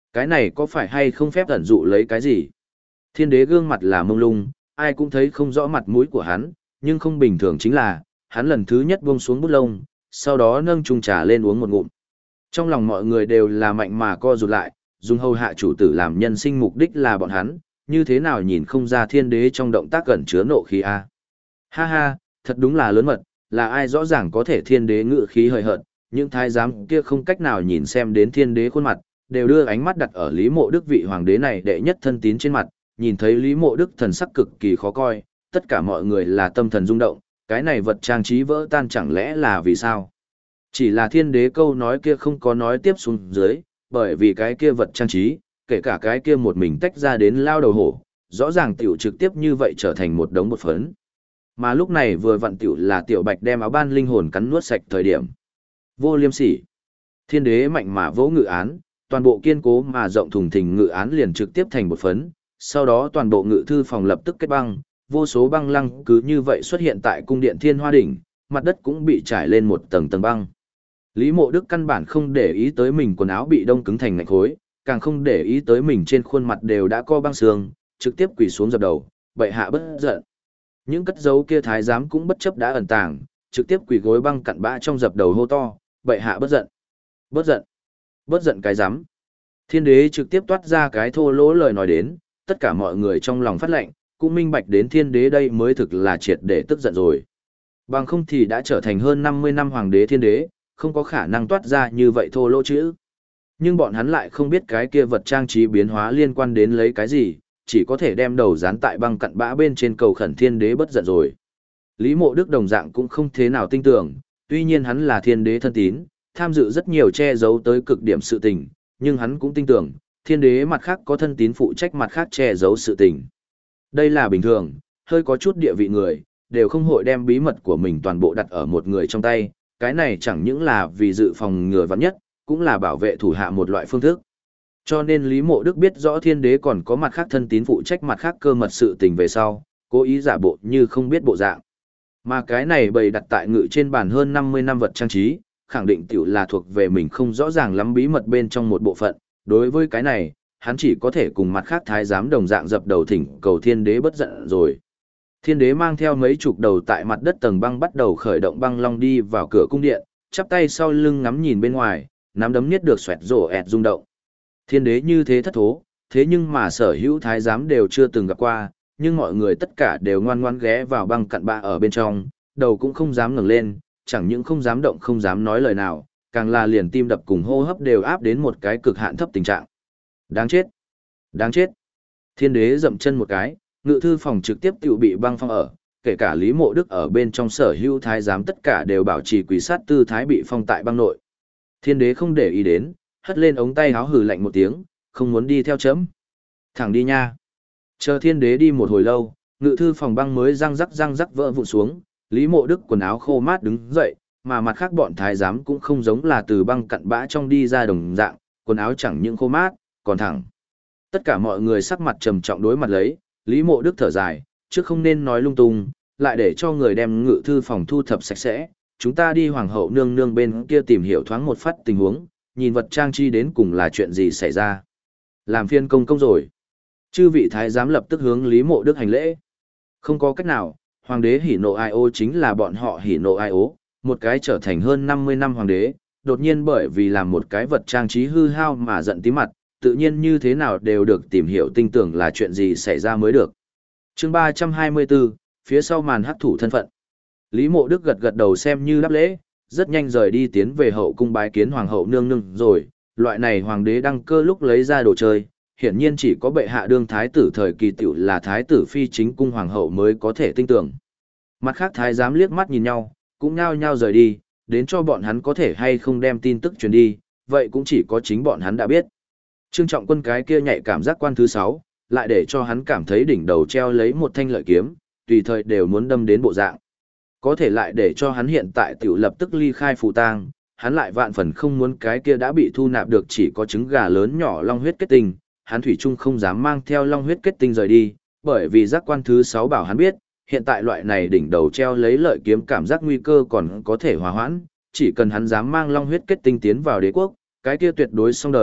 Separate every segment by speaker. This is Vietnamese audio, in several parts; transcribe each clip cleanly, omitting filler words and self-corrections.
Speaker 1: Cái này có phải hay không phép ẩn dụ lấy cái gì? Thiên đế gương mặt là mông lung, ai cũng thấy không rõ mặt mũi của hắn, nhưng không bình thường chính là, hắn lần thứ nhất buông xuống bút lông, sau đó nâng chung trà lên uống một ngụm. Trong lòng mọi người đều là mạnh mà co rụt lại, dùng hầu hạ chủ tử làm nhân sinh mục đích là bọn hắn, như thế nào nhìn không ra thiên đế trong động tác gần chứa nộ khí a. Ha ha, thật đúng là lớn mật, là ai rõ ràng có thể thiên đế ngự khí hời hợt, những thái giám kia không cách nào nhìn xem đến thiên đế khuôn mặt, đều đưa ánh mắt đặt ở Lý Mộ Đức vị hoàng đế này đệ nhất thân tín trên mặt, nhìn thấy Lý Mộ Đức thần sắc cực kỳ khó coi, tất cả mọi người là tâm thần rung động, cái này vật trang trí vỡ tan chẳng lẽ là vì sao? Chỉ là thiên đế câu nói kia không có nói tiếp xuống dưới, bởi vì cái kia vật trang trí, kể cả cái kia một mình tách ra đến lao đầu hổ, rõ ràng tiểu trực tiếp như vậy trở thành một đống bột phấn. Mà lúc này vừa vặn tiểu là tiểu bạch đem áo ban linh hồn cắn nuốt sạch thời điểm. Vô liêm sỉ. Thiên đế mạnh mà vỗ ngự án, toàn bộ kiên cố mà rộng thùng thình ngự án liền trực tiếp thành bột phấn, sau đó toàn bộ ngự thư phòng lập tức kết băng, vô số băng lăng cứ như vậy xuất hiện tại cung điện Thiên Hoa đỉnh, mặt đất cũng bị trải lên một tầng tầng băng. Lý Mộ Đức căn bản không để ý tới mình quần áo bị đông cứng thành ngạch khối, càng không để ý tới mình trên khuôn mặt đều đã co băng xương, trực tiếp quỳ xuống dập đầu, bệ hạ bất giận. Những cất dấu kia thái giám cũng bất chấp đã ẩn tàng, trực tiếp quỳ gối băng cặn bã trong dập đầu hô to, bệ hạ bất giận. Bất giận. Bất giận cái giám. Thiên đế trực tiếp toát ra cái thô lỗ lời nói đến, tất cả mọi người trong lòng phát lệnh, cũng minh bạch đến thiên đế đây mới thực là triệt để tức giận rồi. Bằng không thì đã trở thành hơn 50 năm hoàng đế thiên đế, không có khả năng toát ra như vậy thô lỗ chữ. Nhưng bọn hắn lại không biết cái kia vật trang trí biến hóa liên quan đến lấy cái gì, chỉ có thể đem đầu dán tại băng cặn bã bên trên cầu khẩn thiên đế bất giận rồi. Lý Mộ Đức đồng dạng cũng không thế nào tin tưởng, tuy nhiên hắn là thiên đế thân tín, tham dự rất nhiều che giấu tới cực điểm sự tình, nhưng hắn cũng tin tưởng, thiên đế mặt khác có thân tín phụ trách mặt khác che giấu sự tình. Đây là bình thường, hơi có chút địa vị người, đều không hội đem bí mật của mình toàn bộ đặt ở một người trong tay, cái này chẳng những là vì dự phòng ngừa vắn nhất, cũng là bảo vệ thủ hạ một loại phương thức. Cho nên Lý Mộ Đức biết rõ thiên đế còn có mặt khác thân tín phụ trách mặt khác cơ mật sự tình về sau, cố ý giả bộ như không biết bộ dạng. Mà cái này bày đặt tại ngự trên bàn hơn 50 năm vật trang trí, khẳng định tiểu là thuộc về mình không rõ ràng lắm bí mật bên trong một bộ phận, đối với cái này, hắn chỉ có thể cùng mặt khác thái giám đồng dạng dập đầu thỉnh cầu thiên đế bất giận rồi. Thiên đế mang theo mấy chục đầu tại mặt đất tầng băng bắt đầu khởi động băng long đi vào cửa cung điện, chắp tay sau lưng ngắm nhìn bên ngoài, nắm đấm niết được xoẹt rổ ẹt rung động. Thiên đế như thế thất thố, thế nhưng mà sở hữu thái giám đều chưa từng gặp qua, nhưng mọi người tất cả đều ngoan ngoãn ghé vào băng cặn bã ở bên trong, đầu cũng không dám ngẩng lên, chẳng những không dám động không dám nói lời nào, càng là liền tim đập cùng hô hấp đều áp đến một cái cực hạn thấp tình trạng. Đáng chết! Đáng chết! Thiên đế dậm chân một cái, ngự thư phòng trực tiếp tiểu bị băng phong ở, kể cả Lý Mộ Đức ở bên trong sở hữu thái giám tất cả đều bảo trì quỷ sát tư thái bị phong tại băng nội. Thiên đế không để ý đến, hất lên ống tay háo hừ lạnh một tiếng, không muốn đi theo chấm. Thẳng đi nha. Chờ thiên đế đi một hồi lâu, ngự thư phòng băng mới răng rắc vỡ vụn xuống, Lý Mộ Đức quần áo khô mát đứng dậy, mà mặt khác bọn thái giám cũng không giống là từ băng cặn bã trong đi ra đồng dạng, quần áo chẳng những khô mát, còn thẳng. Tất cả mọi người sắc mặt trầm trọng đối mặt lấy, Lý Mộ Đức thở dài, trước không nên nói lung tung, lại để cho người đem ngự thư phòng thu thập sạch sẽ, chúng ta đi hoàng hậu nương nương bên kia tìm hiểu thoáng một phát tình huống, nhìn vật trang trí đến cùng là chuyện gì xảy ra. Làm phiên công công rồi. Chư vị thái giám lập tức hướng Lý Mộ Đức hành lễ. Không có cách nào, hoàng đế hỉ nộ ai ố chính là bọn họ hỉ nộ ai ố, một cái trở thành hơn 50 năm hoàng đế, đột nhiên bởi vì làm một cái vật trang trí hư hao mà giận tí mặt, tự nhiên như thế nào đều được tìm hiểu tinh tưởng là chuyện gì xảy ra mới được. Chương 324, phía sau màn hắc thủ thân phận. Lý Mộ Đức gật gật đầu xem như đáp lễ, rất nhanh rời đi tiến về hậu cung bái kiến hoàng hậu nương nương rồi, loại này hoàng đế đăng cơ lúc lấy ra đồ chơi, hiển nhiên chỉ có bệ hạ đương thái tử thời kỳ tiểu là thái tử phi chính cung hoàng hậu mới có thể tin tưởng. Mặt khác thái giám liếc mắt nhìn nhau, cũng nhao nhao rời đi, đến cho bọn hắn có thể hay không đem tin tức truyền đi, vậy cũng chỉ có chính bọn hắn đã biết. Trương Trọng Quân cái kia nhạy cảm giác quan thứ 6, lại để cho hắn cảm thấy đỉnh đầu treo lấy một thanh lợi kiếm, tùy thời đều muốn đâm đến bộ dạng. Có thể lại để cho hắn hiện tại tiểu lập tức ly khai phù tang, hắn lại vạn phần không muốn cái kia đã bị thu nạp được chỉ có trứng gà lớn nhỏ long huyết kết tinh, hắn thủy chung không dám mang theo long huyết kết tinh rời đi, bởi vì giác quan thứ 6 bảo hắn biết, hiện tại loại này đỉnh đầu treo lấy lợi kiếm cảm giác nguy cơ còn có thể hòa hoãn, chỉ cần hắn dám mang long huyết kết tinh tiến vào đế quốc, cái kia tuyệt đối xong đời,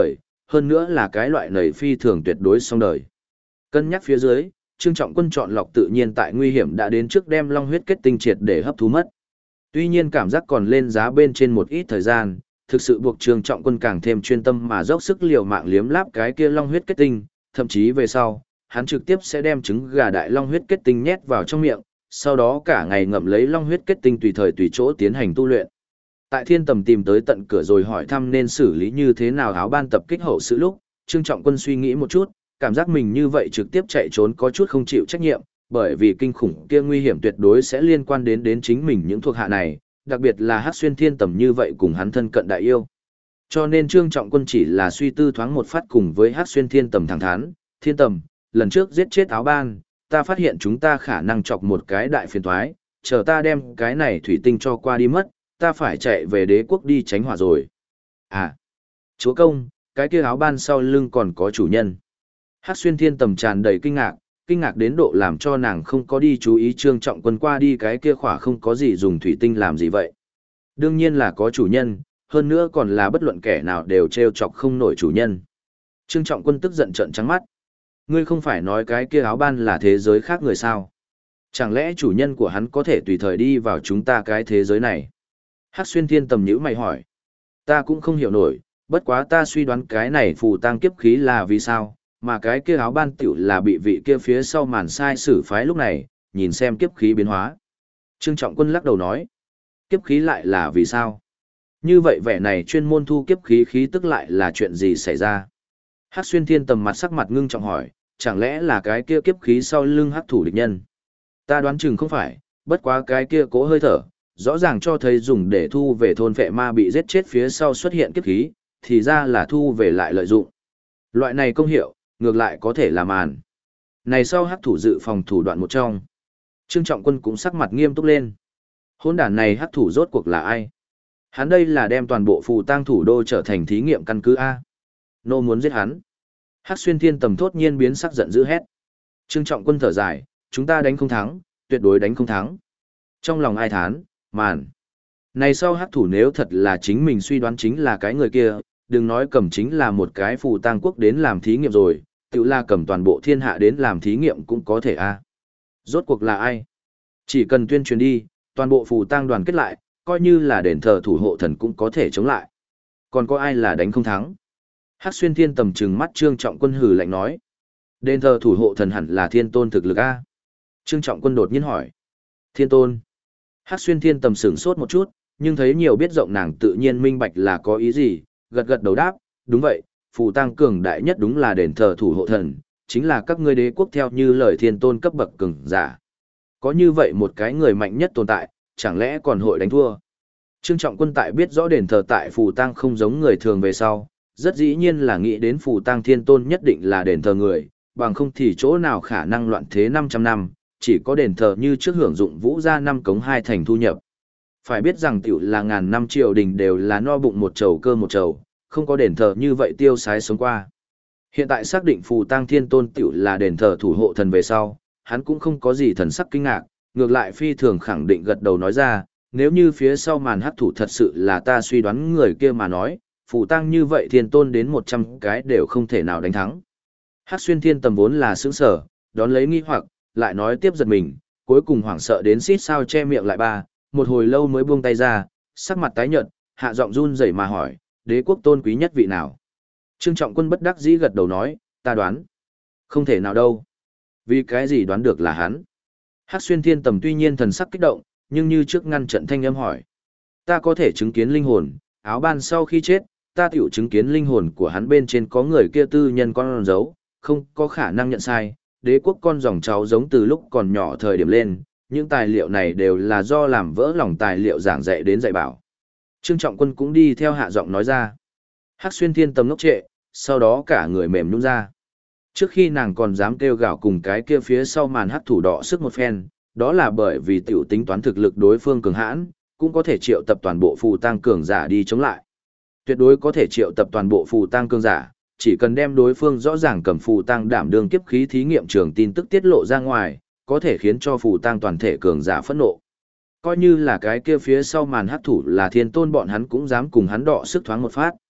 Speaker 1: hơn nữa là cái loại nầy phi thường tuyệt đối song đời. Cân nhắc phía dưới, Trương Trọng Quân chọn lọc tự nhiên tại nguy hiểm đã đến trước đem long huyết kết tinh triệt để hấp thu mất. Tuy nhiên cảm giác còn lên giá bên trên một ít thời gian, thực sự buộc Trương Trọng Quân càng thêm chuyên tâm mà dốc sức liều mạng liếm láp cái kia long huyết kết tinh, thậm chí về sau, hắn trực tiếp sẽ đem trứng gà đại long huyết kết tinh nhét vào trong miệng, sau đó cả ngày ngậm lấy long huyết kết tinh tùy thời tùy chỗ tiến hành tu luyện. Tại Thiên Tầm tìm tới tận cửa rồi hỏi thăm nên xử lý như thế nào áo ban tập kích hậu sự lúc, Trương Trọng Quân suy nghĩ một chút, cảm giác mình như vậy trực tiếp chạy trốn có chút không chịu trách nhiệm, bởi vì kinh khủng kia nguy hiểm tuyệt đối sẽ liên quan đến chính mình những thuộc hạ này, đặc biệt là Hắc Xuyên Thiên Tầm như vậy cùng hắn thân cận đại yêu. Cho nên Trương Trọng Quân chỉ là suy tư thoáng một phát cùng với Hắc Xuyên Thiên Tầm thẳng thắn, Thiên Tầm, lần trước giết chết áo ban, ta phát hiện chúng ta khả năng chọc một cái đại phiền toái, chờ ta đem cái này thủy tinh cho qua đi mất, ta phải chạy về đế quốc đi tránh hỏa rồi. À, chúa công, cái kia áo ban sau lưng còn có chủ nhân. Hắc Xuyên Thiên Tầm tràn đầy kinh ngạc đến độ làm cho nàng không có đi chú ý Trương Trọng Quân qua đi cái kia khỏa không có gì dùng thủy tinh làm gì vậy. Đương nhiên là có chủ nhân, hơn nữa còn là bất luận kẻ nào đều trêu chọc không nổi chủ nhân. Trương Trọng Quân tức giận trợn trắng mắt. Ngươi không phải nói cái kia áo ban là thế giới khác người sao? Chẳng lẽ chủ nhân của hắn có thể tùy thời đi vào chúng ta cái thế giới này? Hắc Xuyên Thiên Tầm nhíu mày hỏi. Ta cũng không hiểu nổi, bất quá ta suy đoán cái này phù tang kiếp khí là vì sao, mà cái kia áo ban tiểu là bị vị kia phía sau màn sai sử phái lúc này, nhìn xem kiếp khí biến hóa. Trương Trọng Quân lắc đầu nói. Kiếp khí lại là vì sao? Như vậy vẻ này chuyên môn thu kiếp khí khí tức lại là chuyện gì xảy ra? Hắc Xuyên Thiên Tầm mặt sắc mặt ngưng trọng hỏi, chẳng lẽ là cái kia kiếp khí sau lưng hắc thủ địch nhân? Ta đoán chừng không phải, bất quá cái kia cố hơi thở, rõ ràng cho thấy dùng để thu về thôn vệ ma bị giết chết phía sau xuất hiện kiếp khí, thì ra là thu về lại lợi dụng. Loại này công hiệu, ngược lại có thể làm màn. Này sau hắc thủ dự phòng thủ đoạn một trong. Trương Trọng Quân cũng sắc mặt nghiêm túc lên. Hỗn đản này hắc thủ rốt cuộc là ai? Hắn đây là đem toàn bộ phù tang thủ đô trở thành thí nghiệm căn cứ A. Nô muốn giết hắn. Hắc Xuyên Thiên Tầm thốt nhiên biến sắc giận dữ hét. Trương Trọng Quân thở dài, chúng ta đánh không thắng, tuyệt đối đánh không thắng. Trong lòng ai thán, màn. Này sau hắc thủ nếu thật là chính mình suy đoán chính là cái người kia, đừng nói cầm chính là một cái phù tang quốc đến làm thí nghiệm rồi, tự là cầm toàn bộ thiên hạ đến làm thí nghiệm cũng có thể a. Rốt cuộc là ai? Chỉ cần tuyên truyền đi, toàn bộ phù tang đoàn kết lại, coi như là đền thờ thủ hộ thần cũng có thể chống lại. Còn có ai là đánh không thắng? Hắc Xuyên Thiên Tầm trừng mắt Trương Trọng Quân hừ lạnh nói. Đền thờ thủ hộ thần hẳn là thiên tôn thực lực a. Trương Trọng Quân đột nhiên hỏi. Thiên tôn. Hắc Xuyên Thiên Tầm sửng sốt một chút, nhưng thấy nhiều biết rộng nàng tự nhiên minh bạch là có ý gì, gật gật đầu đáp, đúng vậy, phù tang cường đại nhất đúng là đền thờ thủ hộ thần, chính là các ngươi đế quốc theo như lời thiên tôn cấp bậc cường giả. Có như vậy một cái người mạnh nhất tồn tại, chẳng lẽ còn hội đánh thua? Trương Trọng Quân tại biết rõ đền thờ tại phù tang không giống người thường về sau, rất dĩ nhiên là nghĩ đến phù tang thiên tôn nhất định là đền thờ người, bằng không thì chỗ nào khả năng loạn thế 500 năm, chỉ có đền thờ như trước hưởng dụng vũ gia năm cống hai thành thu nhập. Phải biết rằng tiểu là ngàn năm triều đình đều là no bụng một chầu cơ một chầu, không có đền thờ như vậy tiêu sái sống qua. Hiện tại xác định phù tang thiên tôn tiểu là đền thờ thủ hộ thần về sau, hắn cũng không có gì thần sắc kinh ngạc, ngược lại phi thường khẳng định gật đầu nói ra, nếu như phía sau màn hắc thủ thật sự là ta suy đoán người kia mà nói, phù tang như vậy thiên tôn đến 100 cái đều không thể nào đánh thắng. Hắc Xuyên Thiên Tầm vốn là sững sở, đón lấy nghi hoặc, lại nói tiếp giật mình, cuối cùng hoảng sợ đến xít sao che miệng lại ba, một hồi lâu mới buông tay ra, sắc mặt tái nhợt, hạ giọng run rẩy mà hỏi, đế quốc tôn quý nhất vị nào? Trương Trọng Quân bất đắc dĩ gật đầu nói, ta đoán. Không thể nào đâu. Vì cái gì đoán được là hắn? Hắc Xuyên Thiên Tầm tuy nhiên thần sắc kích động, nhưng như trước ngăn trận thanh âm hỏi. Ta có thể chứng kiến linh hồn, áo ban sau khi chết, ta tiểu chứng kiến linh hồn của hắn bên trên có người kia tư nhân con dấu, không có khả năng nhận sai. Đế quốc con dòng cháu giống từ lúc còn nhỏ thời điểm lên, những tài liệu này đều là do làm vỡ lòng tài liệu giảng dạy đến dạy bảo. Trương Trọng Quân cũng đi theo hạ giọng nói ra. Hắc Xuyên Thiên Tầm ngốc trệ, sau đó cả người mềm nhũn ra. Trước khi nàng còn dám kêu gào cùng cái kia phía sau màn hắc thủ đỏ sức một phen, đó là bởi vì tiểu tính toán thực lực đối phương cường hãn, cũng có thể triệu tập toàn bộ phù tang cường giả đi chống lại. Tuyệt đối có thể triệu tập toàn bộ phù tang cường giả, chỉ cần đem đối phương rõ ràng cầm phù tang đảm đương kiếp khí thí nghiệm trường tin tức tiết lộ ra ngoài, có thể khiến cho phù tang toàn thể cường giả phẫn nộ. Coi như là cái kia phía sau màn hắc thủ là thiên tôn bọn hắn cũng dám cùng hắn đọ sức thoáng một phát.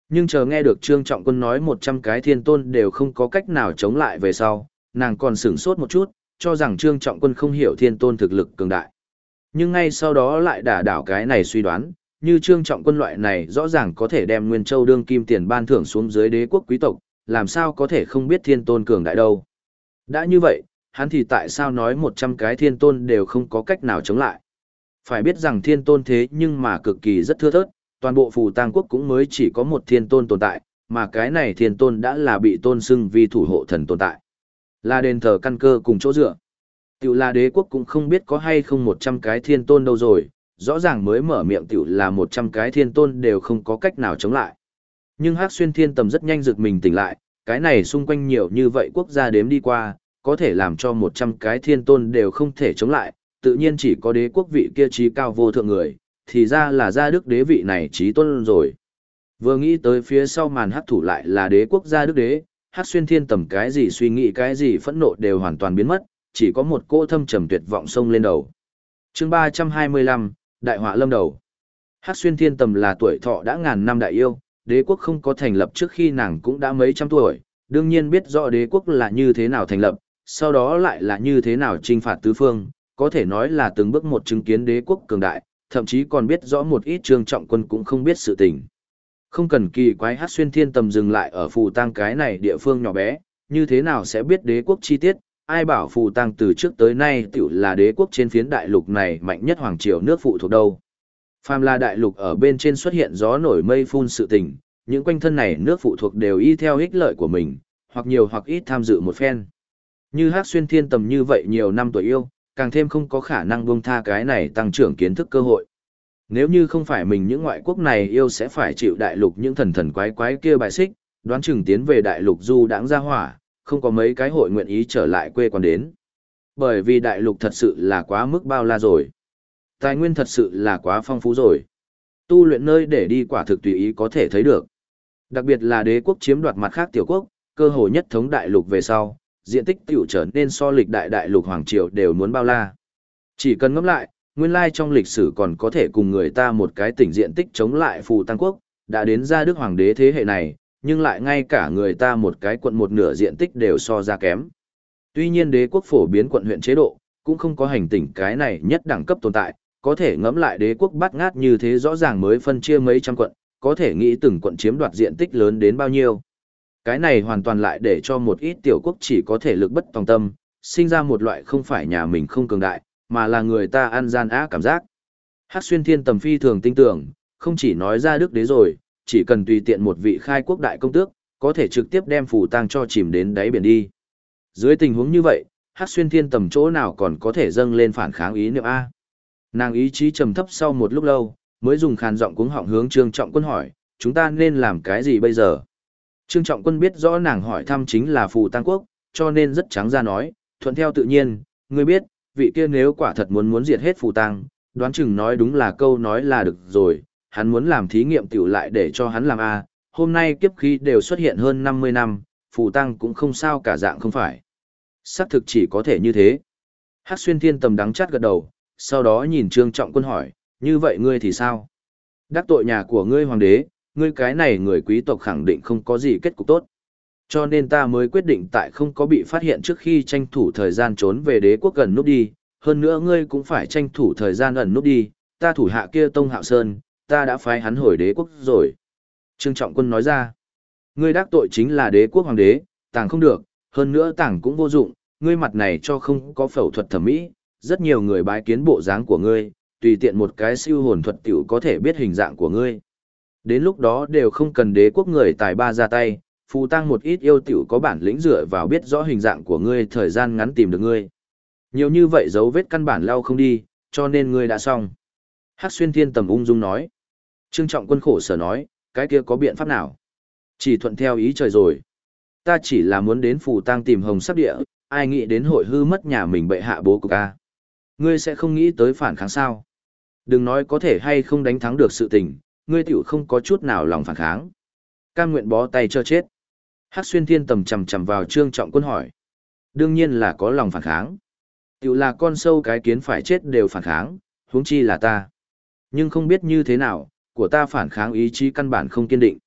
Speaker 1: Nhưng chờ nghe được Trương Trọng Quân nói 100 cái thiên tôn đều không có cách nào chống lại về sau, nàng còn sửng sốt một chút, cho rằng Trương Trọng Quân không hiểu thiên tôn thực lực cường đại. Nhưng ngay sau đó lại đả đảo cái này suy đoán, như Trương Trọng Quân loại này rõ ràng có thể đem Nguyên Châu đương kim tiền ban thưởng xuống dưới đế quốc quý tộc, làm sao có thể không biết thiên tôn cường đại đâu. Đã như vậy, hắn thì tại sao nói 100 cái thiên tôn đều không có cách nào chống lại. Phải biết rằng thiên tôn thế nhưng mà cực kỳ rất thưa thớt, toàn bộ Phù Tang quốc cũng mới chỉ có một thiên tôn tồn tại, mà cái này thiên tôn đã là bị tôn xưng vì thủ hộ thần tồn tại. Là đền thờ căn cơ cùng chỗ dựa. Tiểu là đế quốc cũng không biết có hay không 100 cái thiên tôn đâu rồi, rõ ràng mới mở miệng tiểu là 100 cái thiên tôn đều không có cách nào chống lại. Nhưng Hắc Xuyên Thiên Tầm rất nhanh rực mình tỉnh lại, cái này xung quanh nhiều như vậy quốc gia đếm đi qua, có thể làm cho 100 cái thiên tôn đều không thể chống lại, tự nhiên chỉ có đế quốc vị kia trí cao vô thượng người, thì ra là gia đức đế vị này trí tôn rồi. Vừa nghĩ tới phía sau màn hắc thủ lại là đế quốc gia đức đế, Hắc Xuyên Thiên Tầm cái gì suy nghĩ cái gì phẫn nộ đều hoàn toàn biến mất, chỉ có một cỗ thâm trầm tuyệt vọng sông lên đầu. Chương 325, Đại họa lâm đầu. Hắc Xuyên Thiên Tầm là tuổi thọ đã ngàn năm đại yêu, đế quốc không có thành lập trước khi nàng cũng đã mấy trăm tuổi, đương nhiên biết rõ đế quốc là như thế nào thành lập, sau đó lại là như thế nào chinh phạt tứ phương, có thể nói là từng bước một chứng kiến đế quốc cường đại, thậm chí còn biết rõ một ít Trương Trọng Quân cũng không biết sự tình. Không cần kỳ quái Hắc Xuyên Thiên Tầm dừng lại ở Phù Tang cái này địa phương nhỏ bé, như thế nào sẽ biết đế quốc chi tiết, ai bảo Phù Tang từ trước tới nay tiểu là đế quốc trên phiến đại lục này mạnh nhất hoàng triều nước phụ thuộc đâu. Phàm là đại lục ở bên trên xuất hiện gió nổi mây phun sự tình, những quanh thân này nước phụ thuộc đều y theo ích lợi của mình, hoặc nhiều hoặc ít tham dự một phen. Như Hắc Xuyên Thiên Tầm như vậy nhiều năm tuổi yêu, càng thêm không có khả năng buông tha cái này tăng trưởng kiến thức cơ hội. Nếu như không phải mình những ngoại quốc này yêu sẽ phải chịu đại lục những thần thần quái quái kia bài xích, đoán chừng tiến về đại lục du đãng ra hỏa, không có mấy cái hội nguyện ý trở lại quê quán đến. Bởi vì đại lục thật sự là quá mức bao la rồi. Tài nguyên thật sự là quá phong phú rồi. Tu luyện nơi để đi quả thực tùy ý có thể thấy được. Đặc biệt là đế quốc chiếm đoạt mặt khác tiểu quốc, cơ hội nhất thống đại lục về sau, diện tích tiểu trở nên so lịch đại lục hoàng triều đều muốn bao la. Chỉ cần ngẫm lại, nguyên lai trong lịch sử còn có thể cùng người ta một cái tỉnh diện tích chống lại Phù Tang quốc, đã đến ra đức hoàng đế thế hệ này, nhưng lại ngay cả người ta một cái quận một nửa diện tích đều so ra kém. Tuy nhiên đế quốc phổ biến quận huyện chế độ, cũng không có hành tỉnh cái này nhất đẳng cấp tồn tại, có thể ngẫm lại đế quốc bát ngát như thế rõ ràng mới phân chia mấy trăm quận, có thể nghĩ từng quận chiếm đoạt diện tích lớn đến bao nhiêu. Cái này hoàn toàn lại để cho một ít tiểu quốc chỉ có thể lực bất tòng tâm, sinh ra một loại không phải nhà mình không cường đại, mà là người ta ăn gian á cảm giác. Hắc Xuyên Thiên Tầm phi thường tin tưởng, không chỉ nói ra đức đế rồi, chỉ cần tùy tiện một vị khai quốc đại công tước, có thể trực tiếp đem Phù Tang cho chìm đến đáy biển đi. Dưới tình huống như vậy, Hắc Xuyên Thiên Tầm chỗ nào còn có thể dâng lên phản kháng ý niệm A. Nàng ý chí trầm thấp sau một lúc lâu, mới dùng khàn giọng cuống họng hướng Trương Trọng Quân hỏi, chúng ta nên làm cái gì bây giờ? Trương Trọng Quân biết rõ nàng hỏi thăm chính là Phù Tang quốc, cho nên rất trắng ra nói, thuận theo tự nhiên, ngươi biết, vị kia nếu quả thật muốn diệt hết Phù Tang, đoán chừng nói đúng là câu nói là được rồi, hắn muốn làm thí nghiệm tiểu lại để cho hắn làm A, hôm nay kiếp khí đều xuất hiện hơn 50 năm, Phù Tang cũng không sao cả dạng không phải. Xác thực chỉ có thể như thế. Hắc Xuyên Thiên Tầm đắng chát gật đầu, sau đó nhìn Trương Trọng Quân hỏi, như vậy ngươi thì sao? Đắc tội nhà của ngươi hoàng đế, ngươi cái này người quý tộc khẳng định không có gì kết cục tốt. Cho nên ta mới quyết định tại không có bị phát hiện trước khi tranh thủ thời gian trốn về đế quốc gần nút đi, hơn nữa ngươi cũng phải tranh thủ thời gian ẩn nút đi, ta thủ hạ kia Tông Hạo Sơn, ta đã phái hắn hồi đế quốc rồi. Trương Trọng Quân nói ra, ngươi đắc tội chính là đế quốc hoàng đế, tàng không được, hơn nữa tàng cũng vô dụng, ngươi mặt này cho không có phẫu thuật thẩm mỹ, rất nhiều người bái kiến bộ dáng của ngươi, tùy tiện một cái siêu hồn thuật tiểu có thể biết hình dạng của ngươi. Đến lúc đó đều không cần đế quốc người tài ba ra tay, Phù Tang một ít yêu tiểu có bản lĩnh dựa vào biết rõ hình dạng của ngươi thời gian ngắn tìm được ngươi. Nhiều như vậy dấu vết căn bản lau không đi, cho nên ngươi đã xong. Hắc Xuyên Thiên Tầm ung dung nói. Trương Trọng Quân khổ sở nói, cái kia có biện pháp nào? Chỉ thuận theo ý trời rồi. Ta chỉ là muốn đến Phù Tang tìm hồng sắc địa, ai nghĩ đến hội hư mất nhà mình bệ hạ bố cục a. Ngươi sẽ không nghĩ tới phản kháng sao? Đừng nói có thể hay không đánh thắng được sự tình, ngươi tiểu không có chút nào lòng phản kháng. Cam nguyện bó tay cho chết. Hắc Xuyên Thiên Tầm chầm chầm vào Trương Trọng Quân hỏi. Đương nhiên là có lòng phản kháng. Tiểu là con sâu cái kiến phải chết đều phản kháng, huống chi là ta. Nhưng không biết như thế nào, của ta phản kháng ý chí căn bản không kiên định.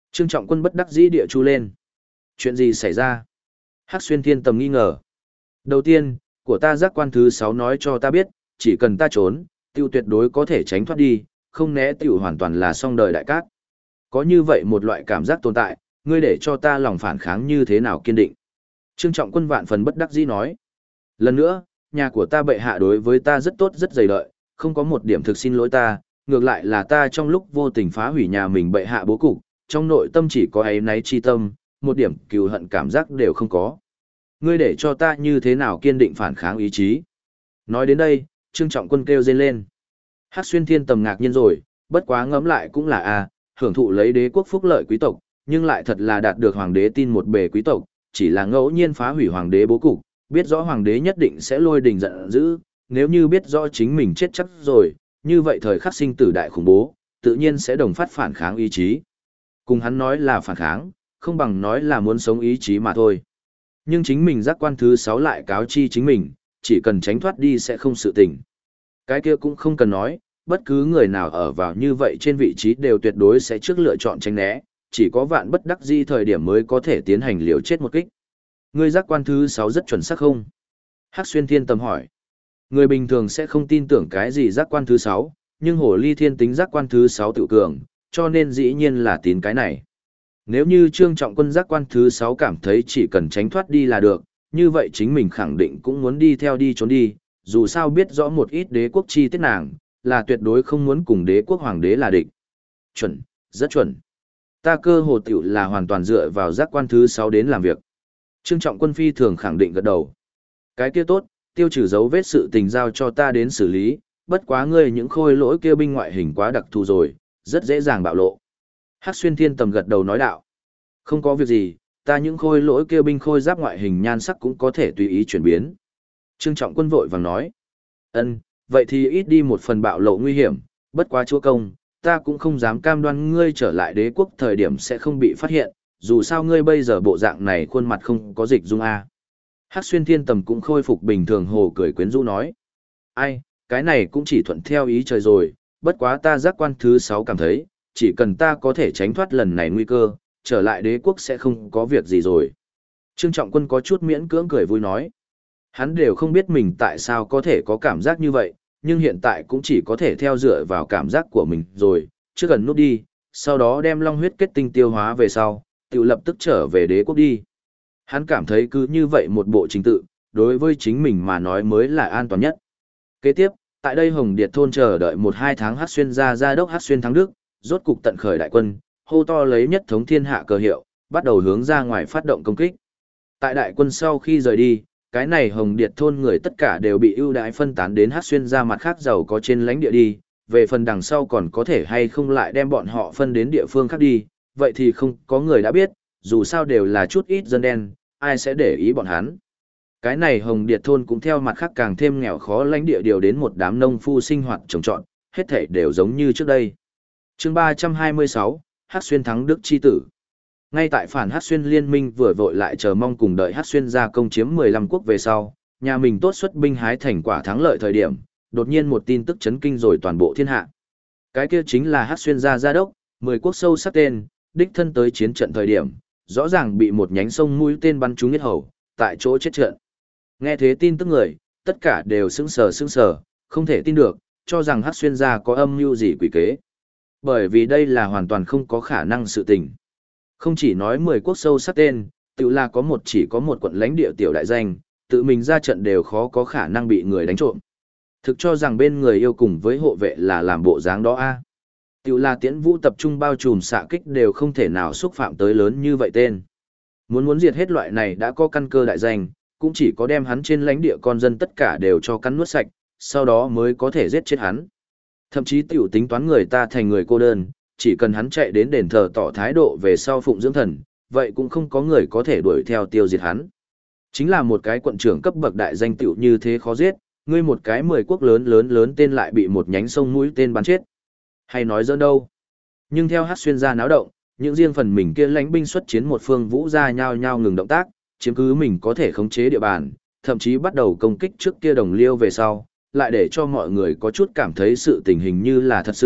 Speaker 1: Trương Trọng Quân bất đắc dĩ địa chu lên. Chuyện gì xảy ra? Hắc Xuyên Thiên Tầm nghi ngờ. Đầu tiên, của ta giác quan thứ 6 nói cho ta biết, chỉ cần ta trốn, tiêu tuyệt đối có thể tránh thoát đi, không né tiểu hoàn toàn là xong đời đại cát. Có như vậy một loại cảm giác tồn tại, ngươi để cho ta lòng phản kháng như thế nào kiên định. Trương Trọng Quân vạn phần bất đắc dĩ nói. Lần nữa, nhà của ta bệ hạ đối với ta rất tốt rất dày lợi, không có một điểm thực xin lỗi ta, ngược lại là ta trong lúc vô tình phá hủy nhà mình bệ hạ bố cục, trong nội tâm chỉ có áy náy chi tâm, một điểm cừu hận cảm giác đều không có. Ngươi để cho ta như thế nào kiên định phản kháng ý chí. Nói đến đây, Trương Trọng Quân kêu rên lên. Hắc Xuyên Thiên Tầm ngạc nhiên rồi, bất quá ngẫm lại cũng là hưởng thụ lấy đế quốc phúc lợi quý tộc, nhưng lại thật là đạt được hoàng đế tin một bề quý tộc, chỉ là ngẫu nhiên phá hủy hoàng đế bố cục, biết rõ hoàng đế nhất định sẽ lôi đình giận dữ, nếu như biết rõ chính mình chết chắc rồi, như vậy thời khắc sinh tử đại khủng bố, tự nhiên sẽ đồng phát phản kháng ý chí. Cùng hắn nói là phản kháng, không bằng nói là muốn sống ý chí mà thôi. Nhưng chính mình giác quan thứ 6 lại cáo chi chính mình, chỉ cần tránh thoát đi sẽ không sự tình. Cái kia cũng không cần nói, bất cứ người nào ở vào như vậy trên vị trí đều tuyệt đối sẽ trước lựa chọn tránh né, chỉ có vạn bất đắc dĩ thời điểm mới có thể tiến hành liều chết một kích. Ngươi giác quan thứ 6 rất chuẩn xác không? Hắc Xuyên Thiên Tầm hỏi. Người bình thường sẽ không tin tưởng cái gì giác quan thứ 6, nhưng Hồ Ly Thiên tính giác quan thứ 6 tự cường, cho nên dĩ nhiên là tín cái này. Nếu như Trương Trọng Quân giác quan thứ 6 cảm thấy chỉ cần tránh thoát đi là được, như vậy chính mình khẳng định cũng muốn đi theo đi trốn đi, dù sao biết rõ một ít đế quốc chi tiết nàng, là tuyệt đối không muốn cùng đế quốc hoàng đế là địch. Chuẩn, rất chuẩn. Ta cơ hồ tiểu là hoàn toàn dựa vào giác quan thứ 6 đến làm việc. Trương Trọng Quân phi thường khẳng định gật đầu. Cái kia tốt, tiêu trừ dấu vết sự tình giao cho ta đến xử lý, bất quá ngươi những khôi lỗi kia binh ngoại hình quá đặc thù rồi, rất dễ dàng bạo lộ. Hắc Xuyên Thiên Tầm gật đầu nói đạo. Không có việc gì, ta những khôi lỗi kia binh khôi giáp ngoại hình nhan sắc cũng có thể tùy ý chuyển biến. Trương Trọng Quân vội vàng nói. Vậy thì ít đi một phần bạo lộ nguy hiểm, bất quá chúa công, ta cũng không dám cam đoan ngươi trở lại đế quốc thời điểm sẽ không bị phát hiện, dù sao ngươi bây giờ bộ dạng này khuôn mặt không có dịch dung a. Hắc Xuyên Thiên Tầm cũng khôi phục bình thường hồ cười quyến rũ nói. Ai, cái này cũng chỉ thuận theo ý trời rồi, bất quá ta giác quan thứ 6 cảm thấy, chỉ cần ta có thể tránh thoát lần này nguy cơ, trở lại đế quốc sẽ không có việc gì rồi. Trương Trọng Quân có chút miễn cưỡng cười vui nói. Hắn đều không biết mình tại sao có thể có cảm giác như vậy, nhưng hiện tại cũng chỉ có thể theo dựa vào cảm giác của mình rồi, trước gần nút đi, sau đó đem long huyết kết tinh tiêu hóa về sau, tự lập tức trở về đế quốc đi. Hắn cảm thấy cứ như vậy một bộ trình tự, đối với chính mình mà nói mới là an toàn nhất. Kế tiếp, tại đây Hồng Điệt thôn chờ đợi 1-2 tháng Hắc Xuyên gia đốc Hắc Xuyên thắng Đức, rốt cục tận khởi đại quân, hô to lấy nhất thống thiên hạ cờ hiệu, bắt đầu hướng ra ngoài phát động công kích. Tại đại quân sau khi rời đi, cái này Hồng Điệt thôn người tất cả đều bị ưu đãi phân tán đến Hắc Xuyên ra mặt khác giàu có trên lãnh địa đi, về phần đằng sau còn có thể hay không lại đem bọn họ phân đến địa phương khác đi, vậy thì không có người đã biết, dù sao đều là chút ít dân đen, ai sẽ để ý bọn hắn. Cái này Hồng Điệt thôn cũng theo mặt khác càng thêm nghèo khó lãnh địa điều đến một đám nông phu sinh hoạt trồng trọt, hết thảy đều giống như trước đây. Chương 326, Hắc Xuyên thắng Đức chi tử. Ngay tại phản Hắc Xuyên liên minh vừa vội lại chờ mong cùng đợi Hắc Xuyên ra công chiếm 15 quốc về sau, nhà mình tốt xuất binh hái thành quả thắng lợi thời điểm, đột nhiên một tin tức chấn kinh rồi toàn bộ thiên hạ. Cái kia chính là Hắc Xuyên gia đốc, 10 quốc sâu sắc tên, đích thân tới chiến trận thời điểm, rõ ràng bị một nhánh sông mũi tên bắn trúng yết hầu, tại chỗ chết trận. Nghe thế tin tức người, tất cả đều sững sờ, không thể tin được, cho rằng Hắc Xuyên gia có âm mưu gì quỷ kế. Bởi vì đây là hoàn toàn không có khả năng sự tình. Không chỉ nói 10 quốc sâu sắc tên, tự là chỉ có một quận lãnh địa tiểu đại danh, tự mình ra trận đều khó có khả năng bị người đánh trộm. Thực cho rằng bên người yêu cùng với hộ vệ là làm bộ dáng đó a. Tự là Tiễn Vũ tập trung bao trùm xạ kích đều không thể nào xúc phạm tới lớn như vậy tên. Muốn diệt hết loại này đã có căn cơ đại danh, cũng chỉ có đem hắn trên lãnh địa con dân tất cả đều cho cắn nuốt sạch, sau đó mới có thể giết chết hắn. Thậm chí tiểu tính toán người ta thành người cô đơn, chỉ cần hắn chạy đến đền thờ tỏ thái độ về sau phụng dưỡng thần, vậy cũng không có người có thể đuổi theo tiêu diệt hắn. Chính là một cái quận trưởng cấp bậc đại danh tiểu như thế khó giết, ngươi một cái 10 quốc lớn tên lại bị một nhánh sông mũi tên bắn chết. Hay nói giỡn đâu. Nhưng theo Hắc Xuyên gia náo động, những riêng phần mình kia lãnh binh xuất chiến một phương vũ gia nhao nhao ngừng động tác, chiếm cứ mình có thể khống chế địa bàn, thậm chí bắt đầu công kích trước kia đồng liêu về sau, lại để cho mọi người có chút cảm thấy sự tình hình như là thật sự,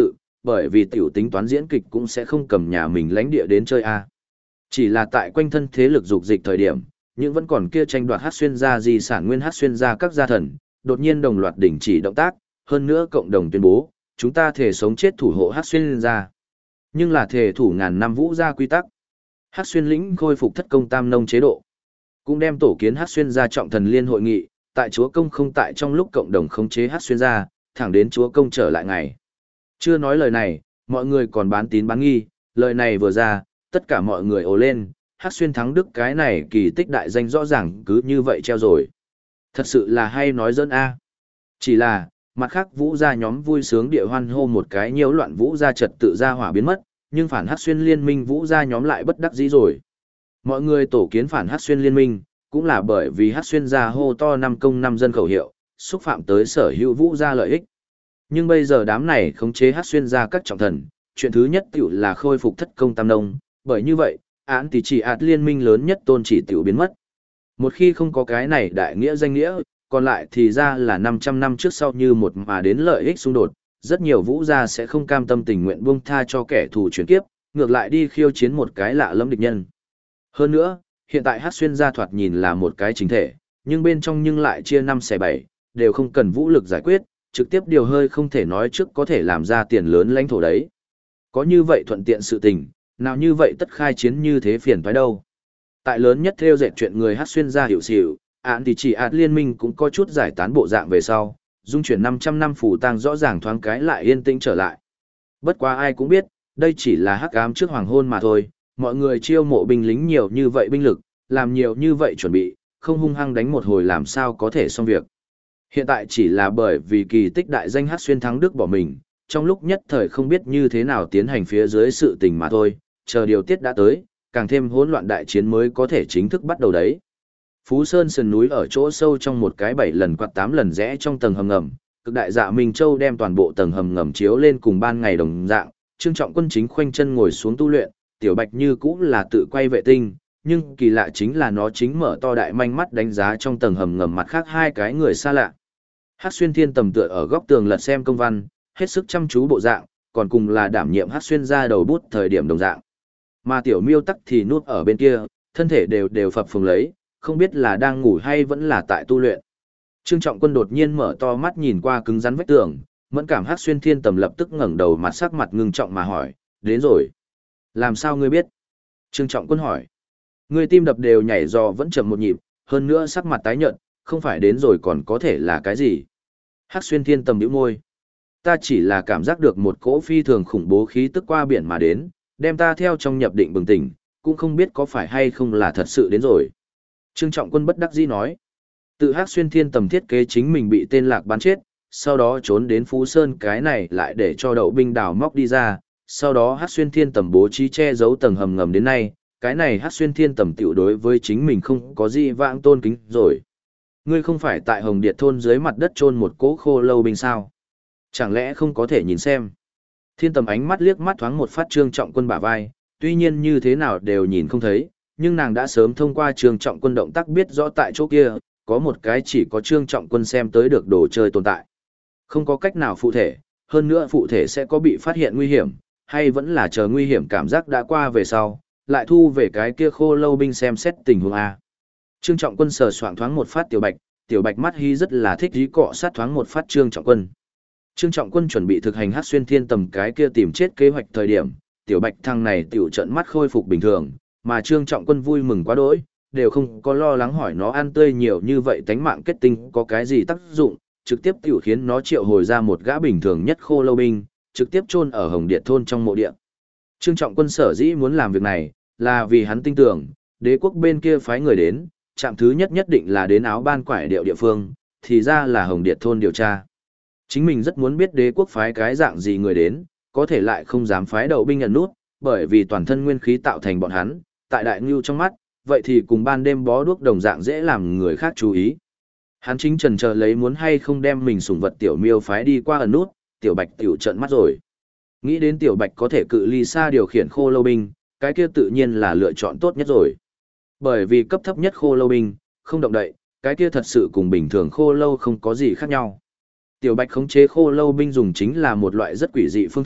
Speaker 1: bởi vì tiểu tính toán diễn kịch cũng sẽ không cầm nhà mình lãnh địa đến chơi a. Chỉ là tại quanh thân thế lực dục dịch thời điểm, nhưng vẫn còn kia tranh đoạt hát xuyên gia di sản nguyên hát xuyên gia các gia thần, đột nhiên đồng loạt đình chỉ động tác, hơn nữa cộng đồng tuyên bố, chúng ta thể sống chết thủ hộ hát xuyên gia. Nhưng là thể thủ ngàn năm vũ gia quy tắc. Hát xuyên lĩnh khôi phục thất công tam nông chế độ. Cũng đem tổ kiến hát xuyên gia trọng thần liên hội nghị, tại chúa công không tại trong lúc cộng đồng khống chế hát xuyên gia, thẳng đến chúa công trở lại ngày. Chưa nói lời này, mọi người còn bán tín bán nghi, lời này vừa ra, tất cả mọi người ồ lên, hát xuyên thắng đức cái này kỳ tích đại danh rõ ràng cứ như vậy treo rồi. Thật sự là hay nói dân a. Chỉ là, mặt khác vũ gia nhóm vui sướng địa hoan hô một cái nhiễu loạn vũ gia trật tự gia hỏa biến mất, nhưng phản hát xuyên liên minh vũ gia nhóm lại bất đắc dĩ rồi. Mọi người tổ kiến phản hát xuyên liên minh, cũng là bởi vì hát xuyên gia hô to năm công năm dân khẩu hiệu, xúc phạm tới sở hữu vũ gia lợi ích. Nhưng bây giờ đám này khống chế hát xuyên gia các trọng thần, chuyện thứ nhất tiểu là khôi phục thất công tam nông, bởi như vậy, án tỷ chỉ ạt liên minh lớn nhất tôn chỉ tiểu biến mất. Một khi không có cái này đại nghĩa danh nghĩa, còn lại thì ra là 500 năm trước sau như một mà đến lợi ích xung đột, rất nhiều vũ gia sẽ không cam tâm tình nguyện buông tha cho kẻ thù chuyển kiếp, ngược lại đi khiêu chiến một cái lạ lẫm địch nhân. Hơn nữa, hiện tại hát xuyên gia thoạt nhìn là một cái chính thể, nhưng bên trong nhưng lại chia 5 xẻ 7, đều không cần vũ lực giải quyết, trực tiếp điều hơi không thể nói trước có thể làm ra tiền lớn lãnh thổ đấy. Có như vậy thuận tiện sự tình, nào như vậy tất khai chiến như thế phiền phải đâu. Tại lớn nhất theo dệt chuyện người hát xuyên gia hiểu xỉu, án thì chỉ ạt liên minh cũng có chút giải tán bộ dạng về sau, dung chuyển 500 năm phủ tang rõ ràng thoáng cái lại yên tĩnh trở lại. Bất quá ai cũng biết, đây chỉ là hắc ám trước hoàng hôn mà thôi, mọi người chiêu mộ binh lính nhiều như vậy binh lực, làm nhiều như vậy chuẩn bị, không hung hăng đánh một hồi làm sao có thể xong việc. Hiện tại chỉ là bởi vì kỳ tích đại danh hát xuyên thắng đức bỏ mình, trong lúc nhất thời không biết như thế nào tiến hành phía dưới sự tình mà thôi, chờ điều tiết đã tới, càng thêm hỗn loạn đại chiến mới có thể chính thức bắt đầu đấy. Phú Sơn sườn núi ở chỗ sâu trong một cái 7 lần quạt 8 lần rẽ trong tầng hầm ngầm, cực đại dạ Minh Châu đem toàn bộ tầng hầm ngầm chiếu lên cùng ban ngày đồng dạng, Trương Trọng Quân chính khoanh chân ngồi xuống tu luyện, Tiểu Bạch như cũng là tự quay vệ tinh, nhưng kỳ lạ chính là nó chính mở to đại manh mắt đánh giá trong tầng hầm ngầm mặt khác hai cái người xa lạ. Hắc Xuyên Thiên tầm tựa ở góc tường lật xem công văn, hết sức chăm chú bộ dạng, còn cùng là đảm nhiệm Hắc Xuyên ra đầu bút thời điểm đồng dạng. Mà Tiểu Miêu Tắc thì núp ở bên kia, thân thể đều phập phồng lấy, không biết là đang ngủ hay vẫn là tại tu luyện. Trương Trọng Quân đột nhiên mở to mắt nhìn qua cứng rắn vách tường, mẫn cảm Hắc Xuyên Thiên tầm lập tức ngẩng đầu mặt sắc mặt ngưng trọng mà hỏi, đến rồi. Làm sao ngươi biết? Trương Trọng Quân hỏi. Ngươi tim đập đều nhảy do vẫn chậm một nhịp, hơn nữa sắc mặt tái nhợt, không phải đến rồi còn có thể là cái gì? Hắc Xuyên Thiên tầm nhíu môi. Ta chỉ là cảm giác được một cỗ phi thường khủng bố khí tức qua biển mà đến, đem ta theo trong nhập định bừng tỉnh, cũng không biết có phải hay không là thật sự đến rồi. Trương Trọng Quân bất đắc dĩ nói. Tự Hắc Xuyên Thiên tầm thiết kế chính mình bị tên lạc bắn chết, sau đó trốn đến Phú Sơn cái này lại để cho đậu binh đào móc đi ra, sau đó Hắc Xuyên Thiên tầm bố trí che giấu tầng hầm ngầm đến nay, cái này Hắc Xuyên Thiên tầm tiểu đối với chính mình không có gì vãng tôn kính rồi. Ngươi không phải tại Hồng Điệt thôn dưới mặt đất chôn một cỗ khô lâu binh sao? Chẳng lẽ không có thể nhìn xem? Thiên tầm ánh mắt liếc mắt thoáng một phát Trương Trọng Quân bả vai, tuy nhiên như thế nào đều nhìn không thấy, nhưng nàng đã sớm thông qua Trương Trọng Quân động tác biết rõ tại chỗ kia, có một cái chỉ có Trương Trọng Quân xem tới được đồ chơi tồn tại. Không có cách nào phụ thể, hơn nữa phụ thể sẽ có bị phát hiện nguy hiểm, hay vẫn là chờ nguy hiểm cảm giác đã qua về sau, lại thu về cái kia khô lâu binh xem xét tình huống A. Trương Trọng Quân sờ soạng thoáng một phát Tiểu Bạch mắt hí rất là thích dí cọ sát thoáng một phát Trương Trọng Quân. Trương Trọng Quân chuẩn bị thực hành Hắc Xuyên Thiên tầm cái kia tìm chết kế hoạch thời điểm, Tiểu Bạch thằng này tiểu trận mắt khôi phục bình thường, mà Trương Trọng Quân vui mừng quá đỗi, đều không có lo lắng hỏi nó ăn tươi nhiều như vậy tánh mạng kết tinh có cái gì tác dụng, trực tiếp tiểu khiến nó triệu hồi ra một gã bình thường nhất khô lâu binh, trực tiếp chôn ở Hồng Điệt thôn trong mộ địa. Trương Trọng Quân sở dĩ muốn làm việc này, là vì hắn tin tưởng, đế quốc bên kia phái người đến, trạm thứ nhất nhất định là đến áo ban quải điệu địa phương, thì ra là Hồng Điệt thôn điều tra. Chính mình rất muốn biết đế quốc phái cái dạng gì người đến, có thể lại không dám phái đầu binh nhận nút, bởi vì toàn thân nguyên khí tạo thành bọn hắn, tại đại ngưu trong mắt, vậy thì cùng ban đêm bó đuốc đồng dạng dễ làm người khác chú ý. Hắn chính chần chờ lấy muốn hay không đem mình sủng vật tiểu miêu phái đi qua ẩn nút, Tiểu Bạch tiểu trận mắt rồi. Nghĩ đến Tiểu Bạch có thể cự ly xa điều khiển khô lâu binh, cái kia tự nhiên là lựa chọn tốt nhất rồi. Bởi vì cấp thấp nhất khô lâu binh, không động đậy, cái kia thật sự cùng bình thường khô lâu không có gì khác nhau. Tiểu Bạch khống chế khô lâu binh dùng chính là một loại rất quỷ dị phương thức,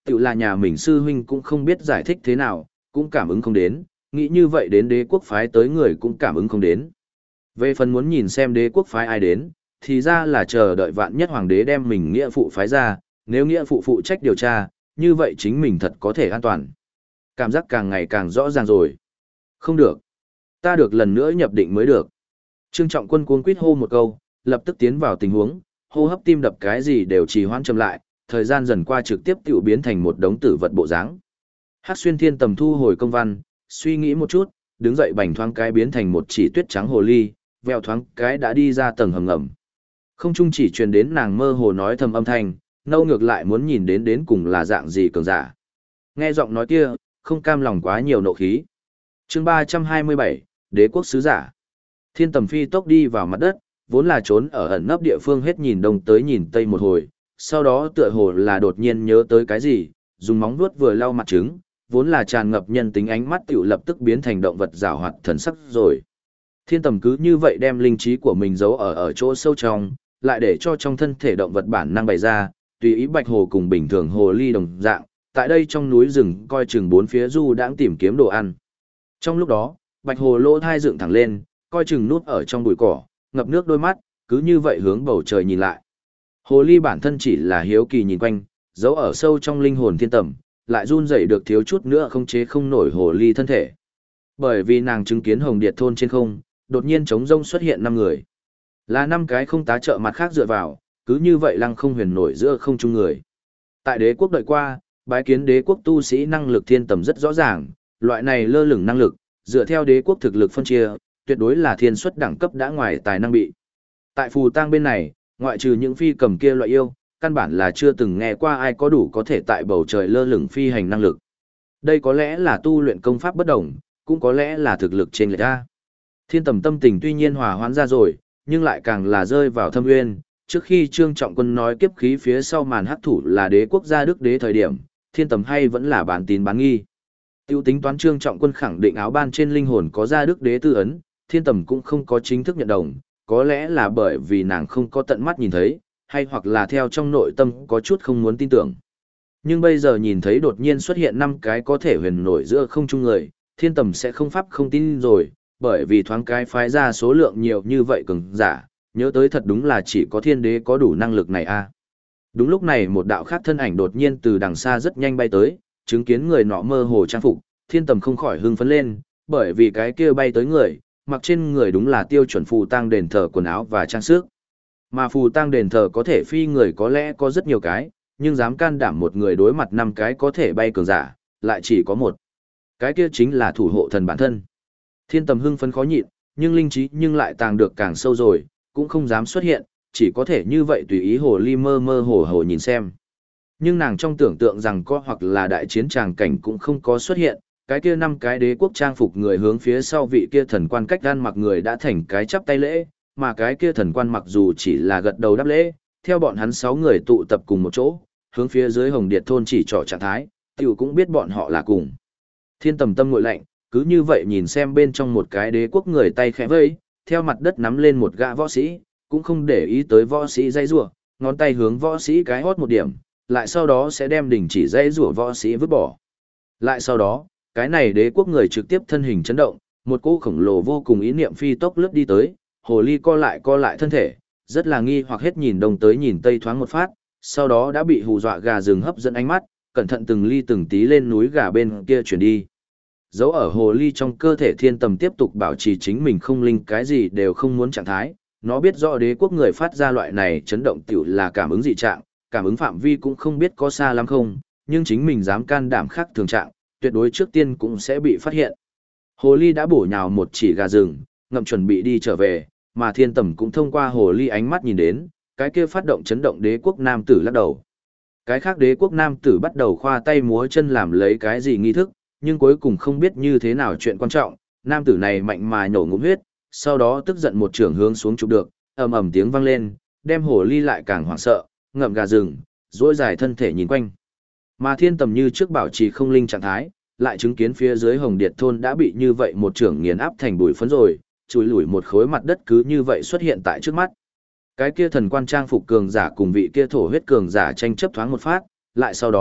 Speaker 1: tự là nhà mình sư huynh cũng không biết giải thích thế nào, cũng cảm ứng không đến, nghĩ như vậy đến đế quốc phái tới người cũng cảm ứng không đến. Về phần muốn nhìn xem đế quốc phái ai đến, thì ra là chờ đợi vạn nhất hoàng đế đem mình nghĩa phụ phái ra, nếu nghĩa phụ phụ trách điều tra, như vậy chính mình thật có thể an toàn. Cảm giác càng ngày càng rõ ràng rồi. Không được. Ta được lần nữa nhập định mới được. Trương Trọng Quân cuống quýt hô một câu, lập tức tiến vào tình huống, hô hấp tim đập cái gì đều trì hoãn chậm lại, thời gian dần qua trực tiếp tiểu biến thành một đống tử vật bộ dáng. Hắc Xuyên Thiên Tầm thu hồi công văn, suy nghĩ một chút, đứng dậy bành thoáng cái biến thành một chỉ tuyết trắng hồ ly, vèo thoáng cái đã đi ra tầng hầm ngầm. Không trung chỉ truyền đến nàng mơ hồ nói thầm âm thanh, nâu ngược lại muốn nhìn đến cùng là dạng gì cường giả. Nghe giọng nói kia, không cam lòng quá nhiều nộ khí. Chương 327, Đế quốc sứ giả. Thiên Tầm phi tốc đi vào mặt đất, vốn là trốn ở ẩn nấp địa phương hết nhìn đông tới nhìn tây một hồi, sau đó tựa hồ là đột nhiên nhớ tới cái gì, dùng móng vuốt vừa lau mặt trứng, vốn là tràn ngập nhân tính ánh mắt tiểu lập tức biến thành động vật giảo hoạt thần sắc rồi. Thiên Tầm cứ như vậy đem linh trí của mình giấu ở chỗ sâu trong, lại để cho trong thân thể động vật bản năng bày ra, tùy ý bạch hồ cùng bình thường hồ ly đồng dạng, tại đây trong núi rừng coi chừng bốn phía du đãng tìm kiếm đồ ăn. Trong lúc đó, bạch hồ lỗ thai dựng thẳng lên, coi chừng nút ở trong bụi cỏ, ngập nước đôi mắt, cứ như vậy hướng bầu trời nhìn lại. Hồ ly bản thân chỉ là hiếu kỳ nhìn quanh, giấu ở sâu trong linh hồn Thiên Tầm, lại run rẩy được thiếu chút nữa không chế không nổi hồ ly thân thể. Bởi vì nàng chứng kiến Hồng Điệt thôn trên không, đột nhiên trống rông xuất hiện 5 người. Là 5 cái không tá trợ mặt khác dựa vào, cứ như vậy lăng không huyền nổi giữa không trung người. Tại đế quốc đợi qua, bái kiến đế quốc tu sĩ năng lực Thiên Tầm rất rõ ràng, loại này lơ lửng năng lực, dựa theo đế quốc thực lực phân chia, tuyệt đối là thiên xuất đẳng cấp đã ngoài tài năng bị. Tại phù tang bên này, ngoại trừ những phi cầm kia loại yêu, căn bản là chưa từng nghe qua ai có đủ có thể tại bầu trời lơ lửng phi hành năng lực. Đây có lẽ là tu luyện công pháp bất đồng, cũng có lẽ là thực lực trên lệch ra. Thiên Tầm tâm tình tuy nhiên hòa hoãn ra rồi, nhưng lại càng là rơi vào thâm nguyên. Trước khi Trương Trọng Quân nói kiếp khí phía sau màn hắc thủ là đế quốc gia Đức đế thời điểm, Thiên Tầm hay vẫn là bán tín bán nghi. Tiêu tính toán Trương Trọng Quân khẳng định áo ban trên linh hồn có gia Đức đế tư ấn, Thiên Tầm cũng không có chính thức nhận đồng, có lẽ là bởi vì nàng không có tận mắt nhìn thấy, hay hoặc là theo trong nội tâm có chút không muốn tin tưởng. Nhưng bây giờ nhìn thấy đột nhiên xuất hiện 5 cái có thể huyền nổi giữa không trung người, Thiên Tầm sẽ không pháp không tin rồi, bởi vì thoáng cái phái ra số lượng nhiều như vậy cường giả, nhớ tới thật đúng là chỉ có thiên đế có đủ năng lực này a. Đúng lúc này một đạo khác thân ảnh đột nhiên từ đằng xa rất nhanh bay tới, chứng kiến người nọ mơ hồ trang phục, Thiên Tầm không khỏi hưng phấn lên, bởi vì cái kia bay tới người, mặc trên người đúng là tiêu chuẩn phù tang đền thờ quần áo và trang sức. Mà phù tang đền thờ có thể phi người có lẽ có rất nhiều cái, nhưng dám can đảm một người đối mặt 5 cái có thể bay cường giả, lại chỉ có một. Cái kia chính là thủ hộ thần bản thân. Thiên Tầm hưng phấn khó nhịn, nhưng linh trí nhưng lại tàng được càng sâu rồi, cũng không dám xuất hiện, chỉ có thể như vậy tùy ý hồ ly mơ mơ hồ hồ nhìn xem. Nhưng nàng trong tưởng tượng rằng có hoặc là đại chiến tràng cảnh cũng không có xuất hiện, cái kia 5 cái đế quốc trang phục người hướng phía sau vị kia thần quan cách gan mặc người đã thành cái chắp tay lễ, mà cái kia thần quan mặc dù chỉ là gật đầu đáp lễ, theo bọn hắn 6 người tụ tập cùng một chỗ, hướng phía dưới Hồng Điệt thôn chỉ trỏ trạng thái, tiểu cũng biết bọn họ là cùng. Thiên Tầm tâm ngội lạnh, cứ như vậy nhìn xem bên trong một cái đế quốc người tay khẽ vây, theo mặt đất nắm lên một gã võ sĩ, cũng không để ý tới võ sĩ dây rủa, ngón tay hướng võ sĩ cái hót một điểm, lại sau đó sẽ đem đỉnh chỉ dây rủa võ sĩ vứt bỏ. Lại sau đó, cái này đế quốc người trực tiếp thân hình chấn động, một cỗ khổng lồ vô cùng ý niệm phi tốc lướt đi tới, hồ ly co lại thân thể, rất là nghi hoặc hết nhìn đông tới nhìn tây thoáng một phát, sau đó đã bị hù dọa gà rừng hấp dẫn ánh mắt, cẩn thận từng ly từng tí lên núi gà bên kia chuyển đi. Dấu ở hồ ly trong cơ thể Thiên Tầm tiếp tục bảo trì chính mình không linh cái gì đều không muốn trạng thái, nó biết rõ đế quốc người phát ra loại này chấn động tiểu là cảm ứng dị trạng, cảm ứng phạm vi cũng không biết có xa lắm không, nhưng chính mình dám can đảm khác thường trạng, tuyệt đối trước tiên cũng sẽ bị phát hiện. Hồ ly đã bổ nhào một chỉ gà rừng, ngậm chuẩn bị đi trở về, mà Thiên Tầm cũng thông qua hồ ly ánh mắt nhìn đến, cái kia phát động chấn động đế quốc nam tử lắc đầu. Cái khác đế quốc nam tử bắt đầu khoa tay múa chân làm lấy cái gì nghi thức, nhưng cuối cùng không biết như thế nào chuyện quan trọng, nam tử này mạnh mà nhổ ngụm huyết, sau đó tức giận một trường hướng xuống chụp được, ầm ầm tiếng vang lên, đem hồ ly lại càng hoảng sợ, ngậm gà rừng, duỗi dài thân thể nhìn quanh. Mà Thiên Tầm như trước bảo trì không linh trạng thái, lại chứng kiến phía dưới Hồng Điệt thôn đã bị như vậy một trường nghiền áp thành bụi phấn rồi, chùi lủi một khối mặt đất cứ như vậy xuất hiện tại trước mắt. Cái kia thần quan trang phục cường giả cùng vị kia thổ huyết cường giả tranh chấp thoáng một phát, lại sau đó,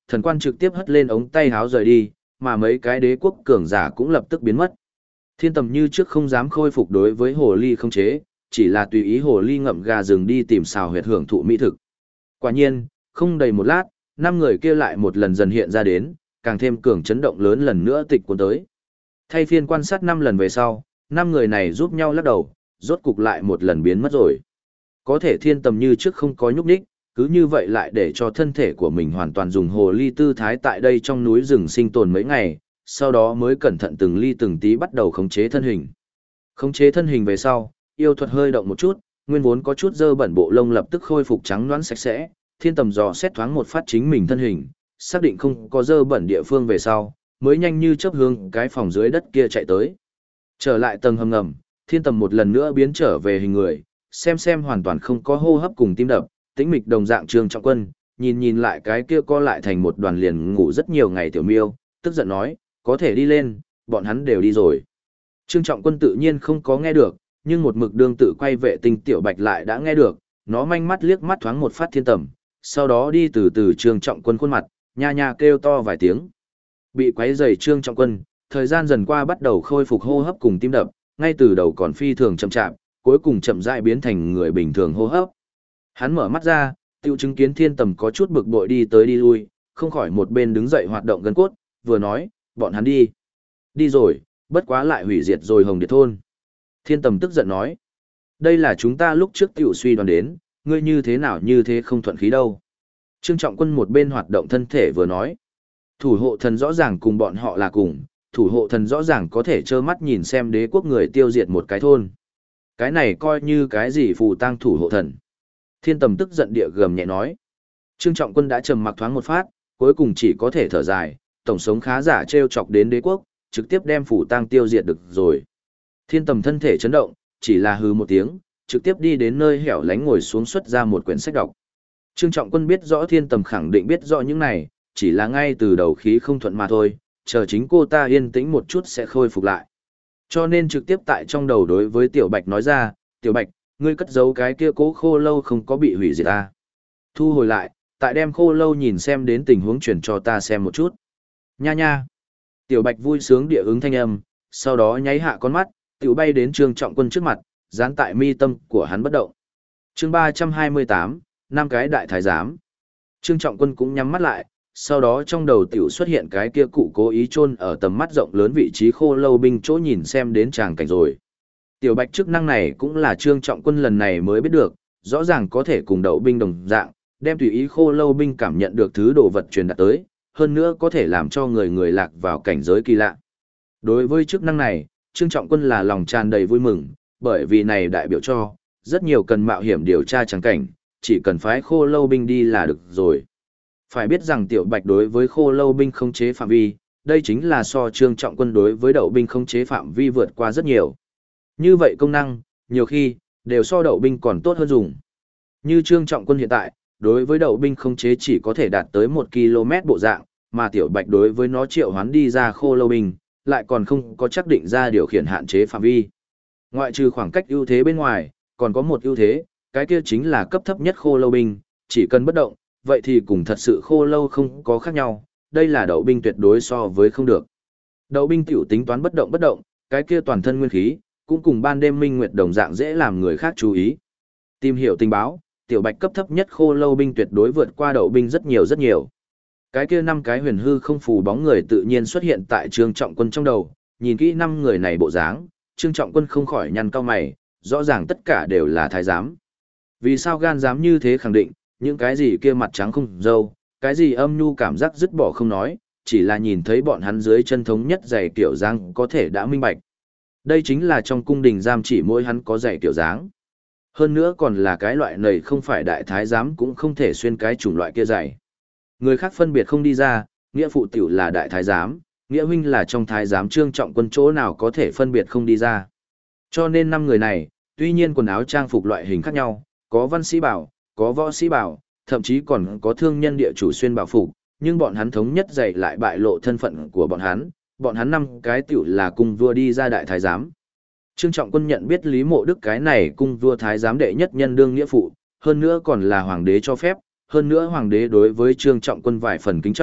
Speaker 1: thần quan trực tiếp hất lên ống tay háo rời đi, mà mấy cái đế quốc cường giả cũng lập tức biến mất. Thiên Tầm như trước không dám khôi phục đối với hồ ly không chế, chỉ là tùy ý hồ ly ngậm gà rừng đi tìm xào huyệt hưởng thụ mỹ thực. Quả nhiên, không đầy một lát, 5 người kia lại một lần dần hiện ra đến, càng thêm cường chấn động lớn lần nữa tịch cuốn tới. Thay phiên quan sát 5 lần về sau, 5 người này giúp nhau lắc đầu, rốt cục lại một lần biến mất rồi. Có thể Thiên Tầm như trước không có nhúc nhích, cứ như vậy lại để cho thân thể của mình hoàn toàn dùng hồ ly tư thái tại đây trong núi rừng sinh tồn mấy ngày, sau đó mới cẩn thận từng ly từng tí bắt đầu khống chế thân hình. Khống chế thân hình về sau, yêu thuật hơi động một chút, nguyên vốn có chút dơ bẩn bộ lông lập tức khôi phục trắng nõn sạch sẽ, Thiên Tầm dò xét thoáng một phát chính mình thân hình, xác định không có dơ bẩn địa phương về sau, mới nhanh như chớp hướng cái phòng dưới đất kia chạy tới. Trở lại tầng hầm ngầm, Thiên Tầm một lần nữa biến trở về hình người, xem hoàn toàn không có hô hấp cùng tim đập, tĩnh mịch đồng dạng Trương Trọng Quân, nhìn lại cái kia co lại thành một đoàn liền ngủ rất nhiều ngày tiểu miêu, tức giận nói, có thể đi lên, bọn hắn đều đi rồi. Trương Trọng Quân tự nhiên không có nghe được, nhưng một mực đương tự quay vệ tinh tiểu bạch lại đã nghe được, nó manh mắt liếc mắt thoáng một phát Thiên Tầm, sau đó đi từ từ Trương Trọng Quân khuôn mặt, nha nha kêu to vài tiếng. Bị quấy rầy Trương Trọng Quân, thời gian dần qua bắt đầu khôi phục hô hấp cùng tim đập, ngay từ đầu còn phi thường chậm chạp, cuối cùng chậm rãi biến thành người bình thường hô hấp. Hắn mở mắt ra, tiêu chứng kiến Thiên Tầm có chút bực bội đi tới đi lui, không khỏi một bên đứng dậy hoạt động gân cốt, vừa nói, bọn hắn đi. Đi rồi, bất quá lại hủy diệt rồi Hồng Điệt thôn. Thiên Tầm tức giận nói, đây là chúng ta lúc trước tiểu suy đoán đến, ngươi như thế nào như thế không thuận khí đâu. Trương Trọng Quân một bên hoạt động thân thể vừa nói, thủ hộ thần rõ ràng cùng bọn họ là cùng, thủ hộ thần rõ ràng có thể trơ mắt nhìn xem đế quốc người tiêu diệt một cái thôn. Cái này coi như cái gì phù tang thủ hộ thần. Thiên Tầm tức giận địa gầm nhẹ nói. Trương Trọng Quân đã trầm mặc thoáng một phát, cuối cùng chỉ có thể thở dài, tổng sống khá giả trêu chọc đến đế quốc, trực tiếp đem phủ tang tiêu diệt được rồi. Thiên Tầm thân thể chấn động, chỉ là hừ một tiếng, trực tiếp đi đến nơi hẻo lánh ngồi xuống xuất ra một quyển sách đọc. Trương Trọng Quân biết rõ Thiên Tầm khẳng định biết rõ những này, chỉ là ngay từ đầu khí không thuận mà thôi, chờ chính cô ta yên tĩnh một chút sẽ khôi phục lại. Cho nên trực tiếp tại trong đầu đối với Tiểu Bạch nói ra, Tiểu Bạch, ngươi cất giấu cái kia cố khô lâu không có bị hủy diệt ta. Thu hồi lại, tại đem khô lâu nhìn xem đến tình huống chuyển cho ta xem một chút. Nha nha. Tiểu Bạch vui sướng địa ứng thanh âm, sau đó nháy hạ con mắt, tiểu bay đến Trương Trọng Quân trước mặt, dán tại mi tâm của hắn bất động. Chương 328, năm cái đại thái giám. Trương Trọng Quân cũng nhắm mắt lại, sau đó trong đầu tiểu xuất hiện cái kia cụ cố ý chôn ở tầm mắt rộng lớn vị trí khô lâu binh chỗ nhìn xem đến tràng cảnh rồi. Tiểu Bạch chức năng này cũng là Trương Trọng Quân lần này mới biết được, rõ ràng có thể cùng đậu binh đồng dạng, đem tùy ý khô lâu binh cảm nhận được thứ đồ vật truyền đạt tới, hơn nữa có thể làm cho người lạc vào cảnh giới kỳ lạ. Đối với chức năng này, Trương Trọng Quân là lòng tràn đầy vui mừng, bởi vì này đại biểu cho, rất nhiều cần mạo hiểm điều tra chẳng cảnh, chỉ cần phái khô lâu binh đi là được rồi. Phải biết rằng Tiểu Bạch đối với khô lâu binh không chế phạm vi, đây chính là so Trương Trọng Quân đối với đậu binh không chế phạm vi vượt qua rất nhiều. Như vậy công năng, nhiều khi, đều so đậu binh còn tốt hơn dùng. Như Trương Trọng Quân hiện tại, đối với đậu binh không chế chỉ có thể đạt tới 1 km bộ dạng, mà Tiểu Bạch đối với nó triệu hoán đi ra khô lâu binh, lại còn không có chắc định ra điều khiển hạn chế phạm vi. Ngoại trừ khoảng cách ưu thế bên ngoài, còn có một ưu thế, cái kia chính là cấp thấp nhất khô lâu binh, chỉ cần bất động, vậy thì cùng thật sự khô lâu không có khác nhau, đây là đậu binh tuyệt đối so với không được. Đậu binh tiểu tính toán bất động, cái kia toàn thân nguyên khí, cũng cùng ban đêm minh nguyệt đồng dạng dễ làm người khác chú ý. Tìm hiểu tình báo, Tiểu Bạch cấp thấp nhất khô lâu binh tuyệt đối vượt qua đậu binh rất nhiều. Cái kia 5 cái huyền hư không phù bóng người tự nhiên xuất hiện tại Trương Trọng Quân trong đầu, nhìn kỹ 5 người này bộ dáng, Trương Trọng Quân không khỏi nhăn cau mày, rõ ràng tất cả đều là thái giám. Vì sao gan dám như thế khẳng định, những cái gì kia mặt trắng không râu, cái gì âm nhu cảm giác dứt bỏ không nói, chỉ là nhìn thấy bọn hắn dưới chân thống nhất giày kiểu dáng có thể đã minh bạch. Đây chính là trong cung đình giam chỉ mỗi hắn có giày kiểu dáng. Hơn nữa còn là cái loại này không phải đại thái giám cũng không thể xuyên cái chủng loại kia giày. Người khác phân biệt không đi ra, nghĩa phụ tiểu là đại thái giám, nghĩa huynh là trong thái giám Trương Trọng Quân chỗ nào có thể phân biệt không đi ra. Cho nên 5 người này, tuy nhiên quần áo trang phục loại hình khác nhau, có văn sĩ bảo, có võ sĩ bảo, thậm chí còn có thương nhân địa chủ xuyên bảo phục, nhưng bọn hắn thống nhất giày lại bại lộ thân phận của bọn hắn 5 cái tiểu là cung vua đi ra đại thái giám. Trương Trọng Quân nhận biết Lý Mộ Đức cái này cung vua thái giám đệ nhất nhân đương nghĩa phụ, hơn nữa còn là hoàng đế cho phép, hơn nữa hoàng đế đối với Trương Trọng Quân vài phần kính trọng,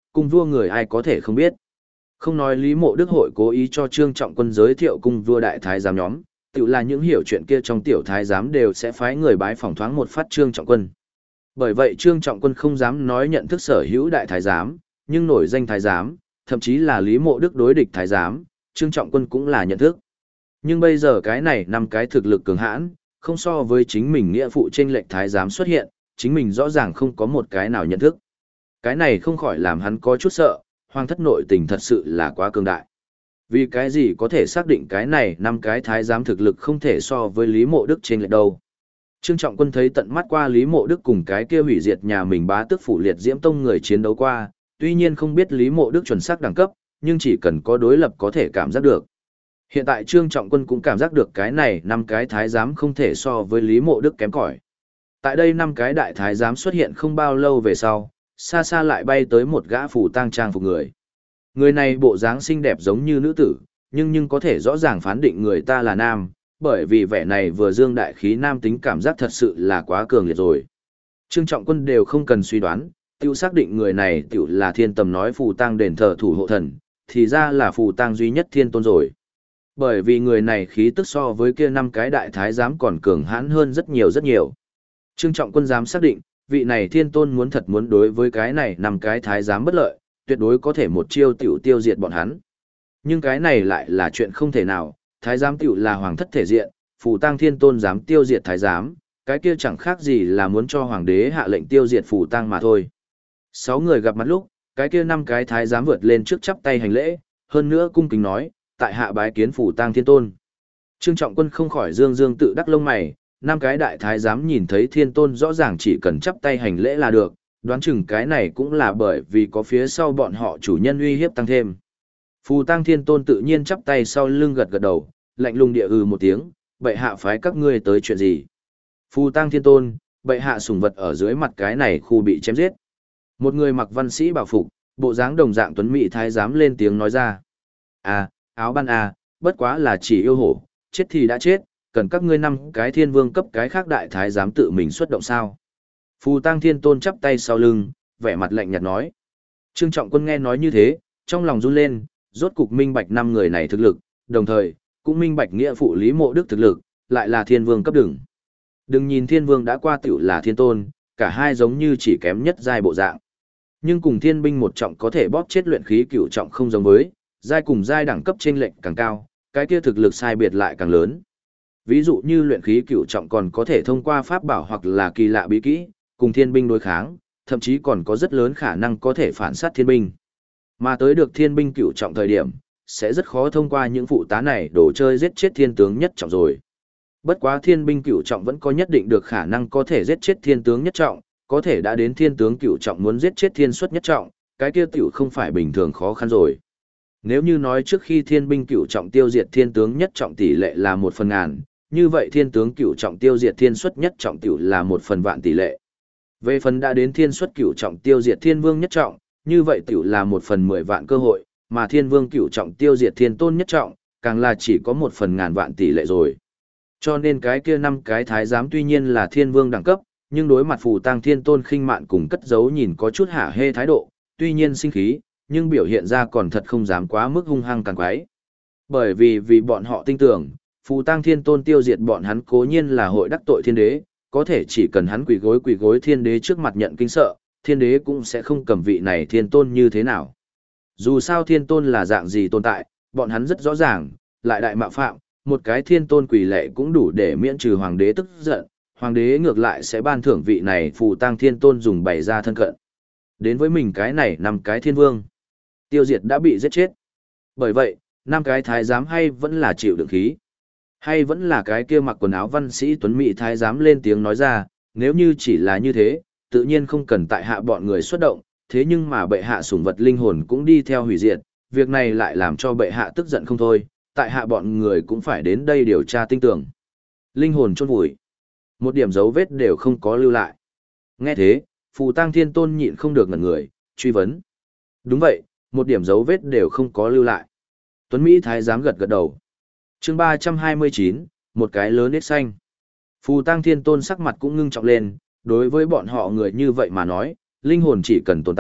Speaker 1: cung vua người ai có thể không biết. Không nói Lý Mộ Đức hội cố ý cho Trương Trọng Quân giới thiệu cung vua đại thái giám nhóm, tự là những hiểu chuyện kia trong tiểu thái giám đều sẽ phái người bái phỏng thoáng một phát Trương Trọng Quân. Bởi vậy Trương Trọng Quân không dám nói nhận thức sở hữu đại thái giám, nhưng nổi danh thái giám, thậm chí là Lý Mộ Đức đối địch thái giám, Trương Trọng Quân cũng là nhận thức. Nhưng bây giờ cái này 5 cái thực lực cường hãn, không so với chính mình nghĩa phụ chênh lệch thái giám xuất hiện, chính mình rõ ràng không có một cái nào nhận thức. Cái này không khỏi làm hắn có chút sợ, hoàng thất nội tình thật sự là quá cường đại. Vì cái gì có thể xác định cái này 5 cái thái giám thực lực không thể so với Lý Mộ Đức chênh lệch đâu. Trương Trọng Quân thấy tận mắt qua Lý Mộ Đức cùng cái kia hủy diệt nhà mình bá tước phủ liệt diễm tông người chiến đấu qua, tuy nhiên không biết Lý Mộ Đức chuẩn xác đẳng cấp, nhưng chỉ cần có đối lập có thể cảm giác được. Hiện tại Trương Trọng Quân cũng cảm giác được cái này 5 cái thái giám không thể so với Lý Mộ Đức kém cỏi. Tại đây 5 cái đại thái giám xuất hiện không bao lâu về sau, xa xa lại bay tới một gã phủ tang trang phục người. Người này bộ dáng xinh đẹp giống như nữ tử, nhưng có thể rõ ràng phán định người ta là nam, bởi vì vẻ này vừa dương đại khí nam tính cảm giác thật sự là quá cường liệt rồi. Trương Trọng Quân đều không cần suy đoán, tiêu xác định người này tiểu là thiên tầm nói phù tang đền thờ thủ hộ thần, thì ra là phù tang duy nhất thiên tôn rồi. Bởi vì người này khí tức so với kia 5 cái đại thái giám còn cường hãn hơn rất nhiều rất nhiều. Trương Trọng Quân dám xác định, vị này thiên tôn muốn đối với cái này 5 cái thái giám bất lợi, tuyệt đối có thể một chiêu tiểu tiêu diệt bọn hắn. Nhưng cái này lại là chuyện không thể nào, thái giám tiểu là hoàng thất thể diện, phù tang thiên tôn dám tiêu diệt thái giám, cái kia chẳng khác gì là muốn cho hoàng đế hạ lệnh tiêu diệt phù tang mà thôi. 6 người gặp mặt lúc, cái kia 5 cái thái giám vượt lên trước chắp tay hành lễ, hơn nữa cung kính nói, tại hạ bái kiến phù tang thiên tôn. Trương Trọng Quân không khỏi dương dương tự đắc lông mày, 5 cái đại thái giám nhìn thấy thiên tôn rõ ràng chỉ cần chắp tay hành lễ là được, đoán chừng cái này cũng là bởi vì có phía sau bọn họ chủ nhân uy hiếp tăng thêm. Phù tang thiên tôn tự nhiên chắp tay sau lưng gật gật đầu, lạnh lùng địa một tiếng, bệ hạ phái các ngươi tới chuyện gì? Phù tang thiên tôn, bệ hạ sủng vật ở dưới mặt cái này khu bị chém giết. Một người mặc văn sĩ bảo phục, bộ dáng đồng dạng tuấn mỹ thái giám lên tiếng nói ra. Áo ban bất quá là chỉ yêu hổ, chết thì đã chết, cần các ngươi 5 cái thiên vương cấp cái khác đại thái giám tự mình xuất động sao? Phù tang thiên tôn chắp tay sau lưng, vẻ mặt lạnh nhạt nói. Trương Trọng Quân nghe nói như thế, trong lòng run lên, rốt cục minh bạch 5 người này thực lực, đồng thời, cũng minh bạch nghĩa phụ Lý Mộ Đức thực lực, lại là thiên vương cấp đừng. Đừng nhìn thiên vương đã qua tiểu là thiên tôn, cả hai giống như chỉ kém nhất giai bộ dạng. Nhưng cùng thiên binh một trọng có thể bóp chết luyện khí cửu trọng không giống với, giai cùng giai đẳng cấp chênh lệch càng cao, cái kia thực lực sai biệt lại càng lớn. Ví dụ như luyện khí cửu trọng còn có thể thông qua pháp bảo hoặc là kỳ lạ bí kỹ, cùng thiên binh đối kháng, thậm chí còn có rất lớn khả năng có thể phản sát thiên binh. Mà tới được thiên binh cửu trọng thời điểm, sẽ rất khó thông qua những phụ tá này đồ chơi giết chết thiên tướng nhất trọng rồi. Bất quá thiên binh cửu trọng vẫn có nhất định được khả năng có thể giết chết thiên tướng nhất trọng, có thể đã đến thiên tướng cửu trọng muốn giết chết thiên xuất nhất trọng, cái kia tiểu không phải bình thường khó khăn rồi. Nếu như nói trước khi thiên binh cửu trọng tiêu diệt thiên tướng nhất trọng tỷ lệ là 1/1000, như vậy thiên tướng cửu trọng tiêu diệt thiên xuất nhất trọng tiểu là 1/1000 tỷ lệ. Về phần đã đến thiên xuất cửu trọng tiêu diệt thiên vương nhất trọng, như vậy tiểu là 1/10 vạn cơ hội, mà thiên vương cửu trọng tiêu diệt thiên tôn nhất trọng, càng là chỉ có 1/1000 tỷ lệ rồi. Cho nên cái kia 5 cái thái giám tuy nhiên là thiên vương đẳng cấp, nhưng đối mặt phù tang thiên tôn khinh mạn cùng cất giấu nhìn có chút hả hê thái độ, tuy nhiên sinh khí, nhưng biểu hiện ra còn thật không dám quá mức hung hăng càng quái. Bởi vì bọn họ tin tưởng, phù tang thiên tôn tiêu diệt bọn hắn cố nhiên là hội đắc tội thiên đế, có thể chỉ cần hắn quỳ gối thiên đế trước mặt nhận kinh sợ, thiên đế cũng sẽ không cầm vị này thiên tôn như thế nào. Dù sao thiên tôn là dạng gì tồn tại, bọn hắn rất rõ ràng, lại đại mạo phạm, một cái thiên tôn quỳ lệ cũng đủ để miễn trừ hoàng đế tức giận, hoàng đế ngược lại sẽ ban thưởng vị này phù tang thiên tôn dùng bày ra thân cận. Đến với mình cái này 5 cái thiên vương, tiêu diệt đã bị giết chết. Bởi vậy, 5 cái thái giám hay vẫn là chịu đựng khí. Hay vẫn là cái kia mặc quần áo văn sĩ tuấn mỹ thái giám lên tiếng nói ra, nếu như chỉ là như thế, tự nhiên không cần tại hạ bọn người xuất động, thế nhưng mà bệ hạ sủng vật linh hồn cũng đi theo hủy diệt, việc này lại làm cho bệ hạ tức giận không thôi, tại hạ bọn người cũng phải đến đây điều tra tinh tường. Linh hồn chôn vùi, một điểm dấu vết đều không có lưu lại. Nghe thế, phù tang thiên tôn nhịn không được ngẩn người, truy vấn. Đúng vậy, một điểm dấu vết đều không có lưu lại. Tuấn Mỹ thái giám gật gật đầu. Chương 329, một cái lớn nết xanh. Phù tang thiên tôn sắc mặt cũng ngưng trọng lên, đối với bọn họ người như vậy mà nói, linh hồn chỉ cần tồn tại,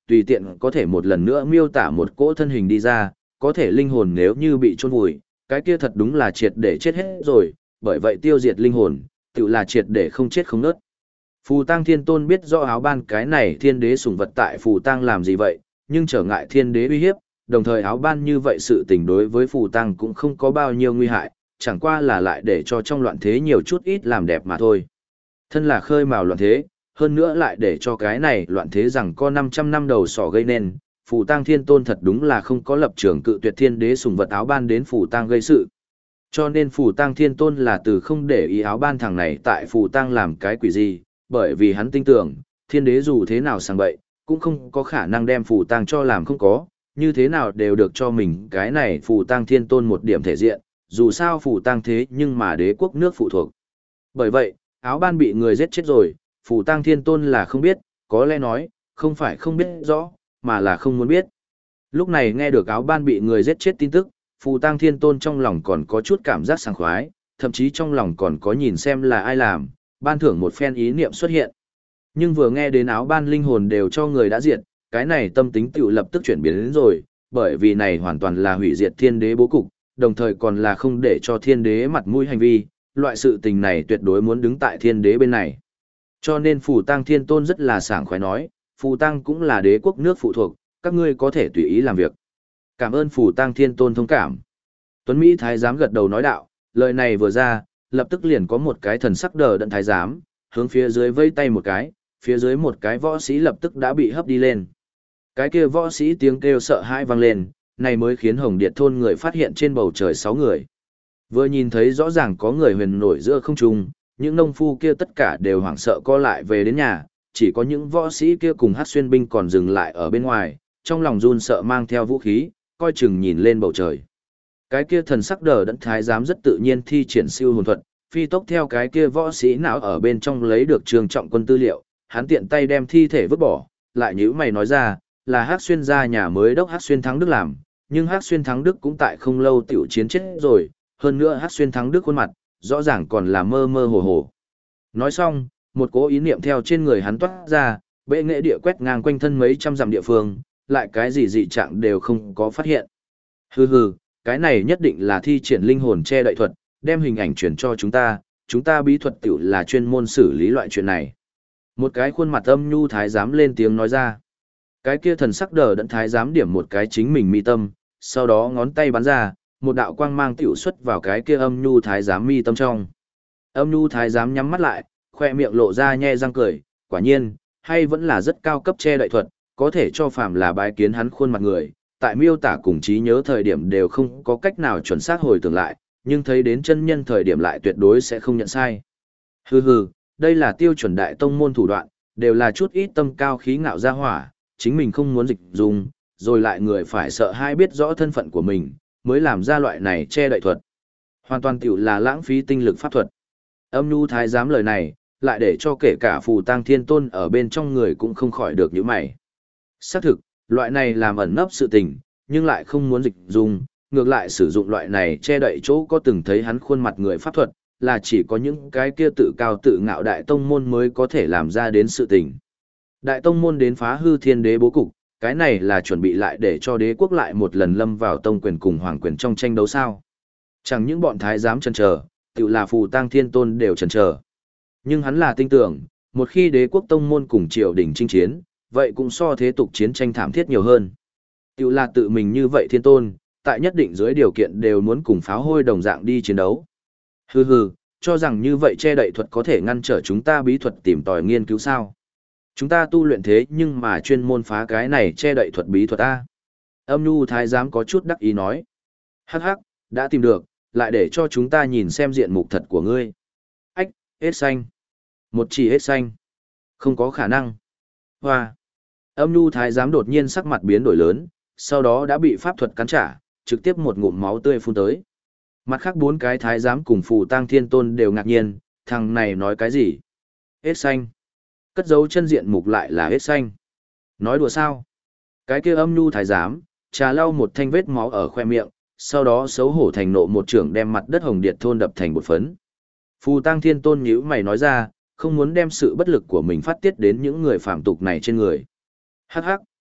Speaker 1: tùy tiện có thể một lần nữa miêu tả một cỗ thân hình đi ra, có thể linh hồn nếu như bị chôn vùi, cái kia thật đúng là triệt để chết hết rồi, bởi vậy tiêu diệt linh hồn, tự là triệt để không chết không nớt. Phù Tăng Thiên Tôn biết rõ áo ban cái này thiên đế sủng vật tại Phù Tăng làm gì vậy, nhưng trở ngại thiên đế uy hiếp, đồng thời áo ban như vậy sự tình đối với Phù Tăng cũng không có bao nhiêu nguy hại, chẳng qua là lại để cho trong loạn thế nhiều chút ít làm đẹp mà thôi. Thân là khơi mào loạn thế, hơn nữa lại để cho cái này loạn thế rằng có 500 năm đầu sỏ gây nên, Phù Tăng Thiên Tôn thật đúng là không có lập trường cự tuyệt thiên đế sủng vật áo ban đến Phù Tăng gây sự. Cho nên Phù Tăng Thiên Tôn là từ không để ý áo ban thằng này tại Phù Tăng làm cái quỷ gì, bởi vì hắn tin tưởng, thiên đế dù thế nào sang bậy, cũng không có khả năng đem Phù Tăng cho làm không có, như thế nào đều được cho mình cái này Phù Tăng Thiên Tôn một điểm thể diện, dù sao Phù Tăng thế nhưng mà đế quốc nước phụ thuộc. Bởi vậy, áo ban bị người giết chết rồi, Phù Tăng Thiên Tôn là không biết, có lẽ nói, không phải không biết rõ, mà là không muốn biết. Lúc này nghe được áo ban bị người giết chết tin tức, Phù Tăng Thiên Tôn trong lòng còn có chút cảm giác sảng khoái, thậm chí trong lòng còn có nhìn xem là ai làm, ban thưởng một phen ý niệm xuất hiện. Nhưng vừa nghe đến áo ban linh hồn đều cho người đã diệt, cái này tâm tính tiểu lập tức chuyển biến đến rồi, bởi vì này hoàn toàn là hủy diệt thiên đế bố cục, đồng thời còn là không để cho thiên đế mặt mũi hành vi, loại sự tình này tuyệt đối muốn đứng tại thiên đế bên này. Cho nên Phù Tăng Thiên Tôn rất là sảng khoái nói, Phù Tăng cũng là đế quốc nước phụ thuộc, các ngươi có thể tùy ý làm việc. Cảm ơn Phù Tăng Thiên Tôn thông cảm. Tuấn Mỹ Thái giám gật đầu nói đạo, lời này vừa ra, lập tức liền có một cái thần sắc đờ đẫn thái giám, hướng phía dưới vây tay một cái, phía dưới một cái võ sĩ lập tức đã bị hấp đi lên. Cái kia võ sĩ tiếng kêu sợ hãi vang lên, này mới khiến Hồng Điệt thôn người phát hiện trên bầu trời 6 người. Vừa nhìn thấy rõ ràng có người huyền nổi giữa không trung, những nông phu kia tất cả đều hoảng sợ co lại về đến nhà, chỉ có những võ sĩ kia cùng Hắc Xuyên binh còn dừng lại ở bên ngoài, trong lòng run sợ mang theo vũ khí, coi chừng nhìn lên bầu trời. Cái kia thần sắc đờ đẫn thái giám rất tự nhiên thi triển siêu hồn thuật, phi tốc theo cái kia võ sĩ não ở bên trong lấy được Trường Trọng Quân tư liệu, hắn tiện tay đem thi thể vứt bỏ, lại nhíu mày nói ra, là Hắc Xuyên gia nhà mới đốc Hắc Xuyên Thắng Đức làm, nhưng Hắc Xuyên Thắng Đức cũng tại không lâu tiểu chiến chết rồi, hơn nữa Hắc Xuyên Thắng Đức khuôn mặt, rõ ràng còn là mơ mơ hồ hồ. Nói xong, một cỗ ý niệm theo trên người hắn toát ra, bệ nghệ địa quét ngang quanh thân mấy trăm dặm địa phương, lại cái gì dị trạng đều không có phát hiện. Hừ hừ, cái này nhất định là thi triển linh hồn che đậy thuật, đem hình ảnh truyền cho chúng ta bí thuật tiểu là chuyên môn xử lý loại chuyện này. Một cái khuôn mặt âm nhu thái giám lên tiếng nói ra. Cái kia thần sắc đờ đẫn thái giám điểm một cái chính mình mi tâm, sau đó ngón tay bắn ra, một đạo quang mang tiểu xuất vào cái kia âm nhu thái giám mi tâm trong. Âm nhu thái giám nhắm mắt lại, khoe miệng lộ ra nhe răng cười, quả nhiên, hay vẫn là rất cao cấp che đậy thuật, có thể cho phàm là bái kiến hắn khuôn mặt người, tại miêu tả cùng trí nhớ thời điểm đều không có cách nào chuẩn xác hồi tưởng lại, nhưng thấy đến chân nhân thời điểm lại tuyệt đối sẽ không nhận sai. Hừ hừ, đây là tiêu chuẩn đại tông môn thủ đoạn, đều là chút ít tâm cao khí ngạo ra hỏa, chính mình không muốn dịch dùng, rồi lại người phải sợ hai biết rõ thân phận của mình, mới làm ra loại này che đậy thuật. Hoàn toàn tiểu là lãng phí tinh lực pháp thuật. Âm nhu thái giám lời này, lại để cho kể cả Phù Tăng Thiên Tôn ở bên trong người cũng không khỏi được những mày. Xác thực, loại này làm ẩn nấp sự tình, nhưng lại không muốn dịch dùng, ngược lại sử dụng loại này che đậy chỗ có từng thấy hắn khuôn mặt người pháp thuật, là chỉ có những cái kia tự cao tự ngạo đại tông môn mới có thể làm ra đến sự tình. Đại tông môn đến phá hư thiên đế bố cục, cái này là chuẩn bị lại để cho đế quốc lại một lần lâm vào tông quyền cùng hoàng quyền trong tranh đấu sao. Chẳng những bọn thái giám chần chờ, tự là Phù Tăng Thiên Tôn đều chần chờ. Nhưng hắn là tin tưởng, một khi đế quốc tông môn cùng triều đình chinh chiến, vậy cũng so thế tục chiến tranh thảm thiết nhiều hơn. Tự là tự mình như vậy Thiên Tôn, tại nhất định dưới điều kiện đều muốn cùng pháo hôi đồng dạng đi chiến đấu. Hừ hừ, cho rằng như vậy che đậy thuật có thể ngăn trở chúng ta bí thuật tìm tòi nghiên cứu sao. Chúng ta tu luyện thế nhưng mà chuyên môn phá cái này che đậy thuật bí thuật ta. Âm nhu thái giám có chút đắc ý nói. Hắc hắc, đã tìm được, lại để cho chúng ta nhìn xem diện mục thật của ngươi. Ách, hết xanh. Một chỉ hết xanh. Không có khả năng. Hoa. Âm nhu thái giám đột nhiên sắc mặt biến đổi lớn, sau đó đã bị pháp thuật cắn trả, trực tiếp một ngụm máu tươi phun tới. Mặt khác 4 cái thái giám cùng Phù Tăng Thiên Tôn đều ngạc nhiên, thằng này nói cái gì? Hết xanh. Cất dấu chân diện mục lại là hết xanh. Nói đùa sao? Cái kia âm nhu thái giám, trà lau một thanh vết máu ở khoe miệng, sau đó xấu hổ thành nộ một trưởng đem mặt đất Hồng Điệt thôn đập thành bột phấn. Phù Tăng Thiên Tôn nhíu mày nói ra, không muốn đem sự bất lực của mình phát tiết đến những người phạm tục này trên người. Hắc hắc,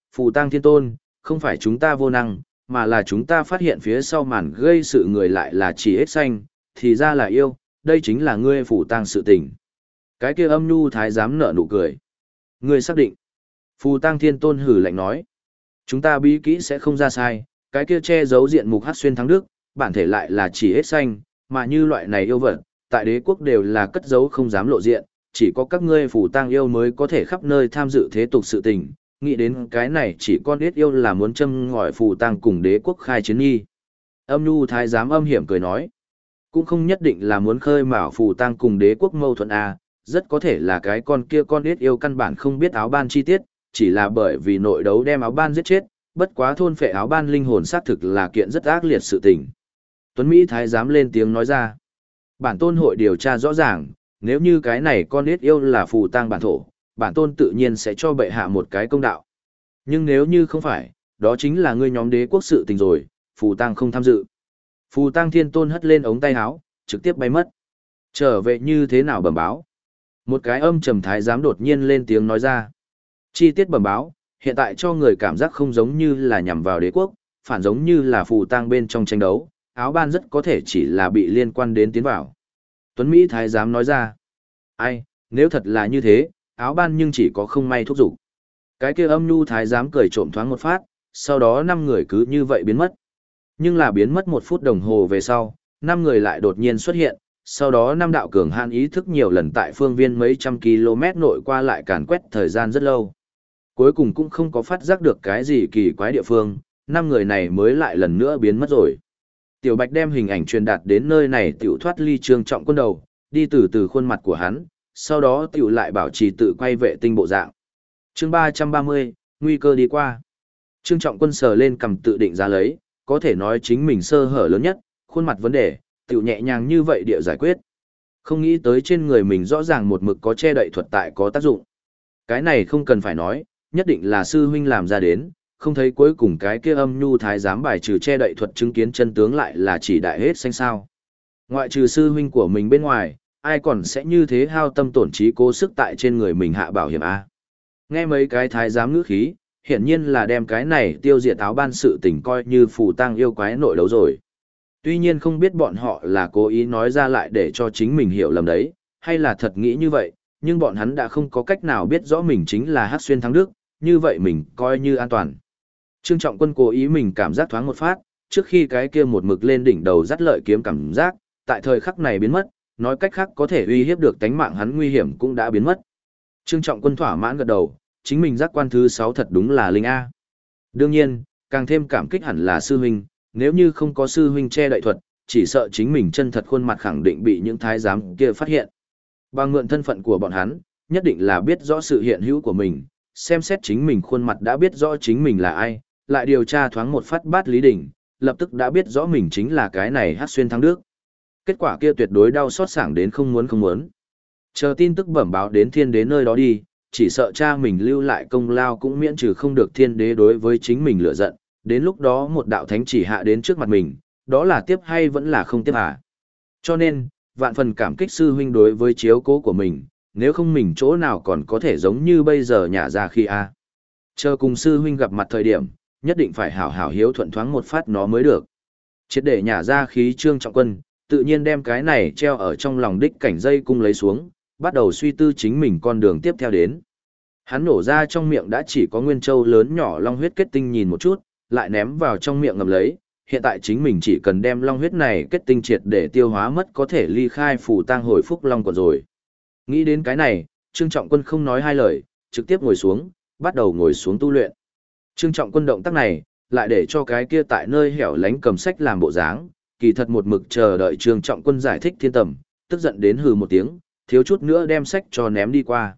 Speaker 1: Phù Tang Thiên Tôn, không phải chúng ta vô năng, mà là chúng ta phát hiện phía sau màn gây sự người lại là chỉ ếch xanh, thì ra là yêu, đây chính là ngươi Phù Tang sự tình. Cái kia âm nhu thái giám nở nụ cười. Ngươi xác định. Phù Tang Thiên Tôn hử lạnh nói. Chúng ta bí kỹ sẽ không ra sai, cái kia che giấu diện mục Hắc Xuyên Thắng Đức, bản thể lại là chỉ ếch xanh, mà như loại này yêu vật, tại đế quốc đều là cất giấu không dám lộ diện, chỉ có các ngươi Phù Tang yêu mới có thể khắp nơi tham dự thế tục sự tình, nghĩ đến cái này chỉ con ít yêu là muốn châm ngòi Phù Tang cùng đế quốc khai chiến nghi. Âm nhu thái giám âm hiểm cười nói, cũng không nhất định là muốn khơi mào Phù Tang cùng đế quốc mâu thuẫn a, rất có thể là cái con kia con ít yêu căn bản không biết áo ban chi tiết, chỉ là bởi vì nội đấu đem áo ban giết chết, bất quá thôn phệ áo ban linh hồn xác thực là kiện rất ác liệt sự tình. Tuấn Mỹ thái giám lên tiếng nói ra, bản tôn hội điều tra rõ ràng, nếu như cái này con ít yêu là Phù Tang bản thổ, bản tôn tự nhiên sẽ cho bệ hạ một cái công đạo. Nhưng nếu như không phải, đó chính là ngươi nhóm đế quốc sự tình rồi, Phù Tang không tham dự. Phù Tang Thiên Tôn hất lên ống tay áo, trực tiếp bay mất. Trở về như thế nào bẩm báo? Một cái âm trầm thái giám đột nhiên lên tiếng nói ra. Chi tiết bẩm báo, hiện tại cho người cảm giác không giống như là nhằm vào đế quốc, phản giống như là Phù Tang bên trong tranh đấu, áo ban rất có thể chỉ là bị liên quan đến tiến vào. Tuấn Mỹ thái giám nói ra. Ai, nếu thật là như thế, áo ban nhưng chỉ có không may thúc giục. Cái kia âm nhu thái giám cười trộm thoáng một phát, sau đó 5 người cứ như vậy biến mất. Nhưng là biến mất 1 phút đồng hồ về sau, 5 người lại đột nhiên xuất hiện, sau đó 5 đạo cường hàn ý thức nhiều lần tại phương viên mấy trăm km nội qua lại càn quét thời gian rất lâu. Cuối cùng cũng không có phát giác được cái gì kỳ quái địa phương, 5 người này mới lại lần nữa biến mất rồi. Tiểu Bạch đem hình ảnh truyền đạt đến nơi này tiểu thoát ly Trương Trọng Quân đầu, đi từ từ khuôn mặt của hắn, sau đó tiểu lại bảo trì tự quay vệ tinh bộ dạng. Chương 330, nguy cơ đi qua. Trương Trọng Quân sờ lên cầm tự định ra lấy, có thể nói chính mình sơ hở lớn nhất, khuôn mặt vấn đề, tiểu nhẹ nhàng như vậy địa giải quyết. Không nghĩ tới trên người mình rõ ràng một mực có che đậy thuật tại có tác dụng. Cái này không cần phải nói, nhất định là sư huynh làm ra đến, không thấy cuối cùng cái kia âm nhu thái giám bài trừ che đậy thuật chứng kiến chân tướng lại là chỉ đại hết xanh sao. Ngoại trừ sư huynh của mình bên ngoài, ai còn sẽ như thế hao tâm tổn trí cố sức tại trên người mình hạ bảo hiểm A. Nghe mấy cái thái giám ngữ khí, hiển nhiên là đem cái này tiêu diệt áo ban sự tình coi như Phù Tang yêu quái nội đấu rồi. Tuy nhiên không biết bọn họ là cố ý nói ra lại để cho chính mình hiểu lầm đấy, hay là thật nghĩ như vậy, nhưng bọn hắn đã không có cách nào biết rõ mình chính là Hắc Xuyên Thắng Đức, như vậy mình coi như an toàn. Trương Trọng Quân cố ý mình cảm giác thoáng một phát, trước khi cái kia một mực lên đỉnh đầu dắt lợi kiếm cảm giác, tại thời khắc này biến mất, nói cách khác có thể uy hiếp được tánh mạng hắn nguy hiểm cũng đã biến mất. Trương Trọng Quân thỏa mãn gật đầu, chính mình giác quan thứ 6 thật đúng là linh A. Đương nhiên, càng thêm cảm kích hẳn là sư huynh, nếu như không có sư huynh che đậy thuật, chỉ sợ chính mình chân thật khuôn mặt khẳng định bị những thái giám kia phát hiện. Bằng mượn thân phận của bọn hắn, nhất định là biết rõ sự hiện hữu của mình, xem xét chính mình khuôn mặt đã biết rõ chính mình là ai, lại điều tra thoáng một phát bát Lý Đỉnh, lập tức đã biết rõ mình chính là cái này Hắc Xuyên Thắng Đức. Kết quả kia tuyệt đối đau xót sảng đến không muốn không muốn. Chờ tin tức bẩm báo đến thiên đế nơi đó đi, chỉ sợ cha mình lưu lại công lao cũng miễn trừ không được thiên đế đối với chính mình lửa giận, đến lúc đó một đạo thánh chỉ hạ đến trước mặt mình, đó là tiếp hay vẫn là không tiếp à. Cho nên, vạn phần cảm kích sư huynh đối với chiếu cố của mình, nếu không mình chỗ nào còn có thể giống như bây giờ nhả ra khi a. Chờ cùng sư huynh gặp mặt thời điểm, nhất định phải hảo hảo hiếu thuận thoáng một phát nó mới được. Triệt để nhả ra khí Trương Trọng Quân, tự nhiên đem cái này treo ở trong lòng đích cảnh dây cung lấy xuống, bắt đầu suy tư chính mình con đường tiếp theo đến. Hắn nổ ra trong miệng đã chỉ có nguyên châu lớn nhỏ long huyết kết tinh nhìn một chút, lại ném vào trong miệng ngầm lấy, hiện tại chính mình chỉ cần đem long huyết này kết tinh triệt để tiêu hóa mất có thể ly khai Phù Tang hồi phúc long quật rồi. Nghĩ đến cái này, Trương Trọng Quân không nói hai lời, trực tiếp ngồi xuống, bắt đầu ngồi xuống tu luyện. Trương Trọng Quân động tác này, lại để cho cái kia tại nơi hẻo lánh cầm sách làm bộ dáng, kỳ thật một mực chờ đợi Trương Trọng Quân giải thích thiên tầm, tức giận đến hừ một tiếng, thiếu chút nữa đem sách cho ném đi qua.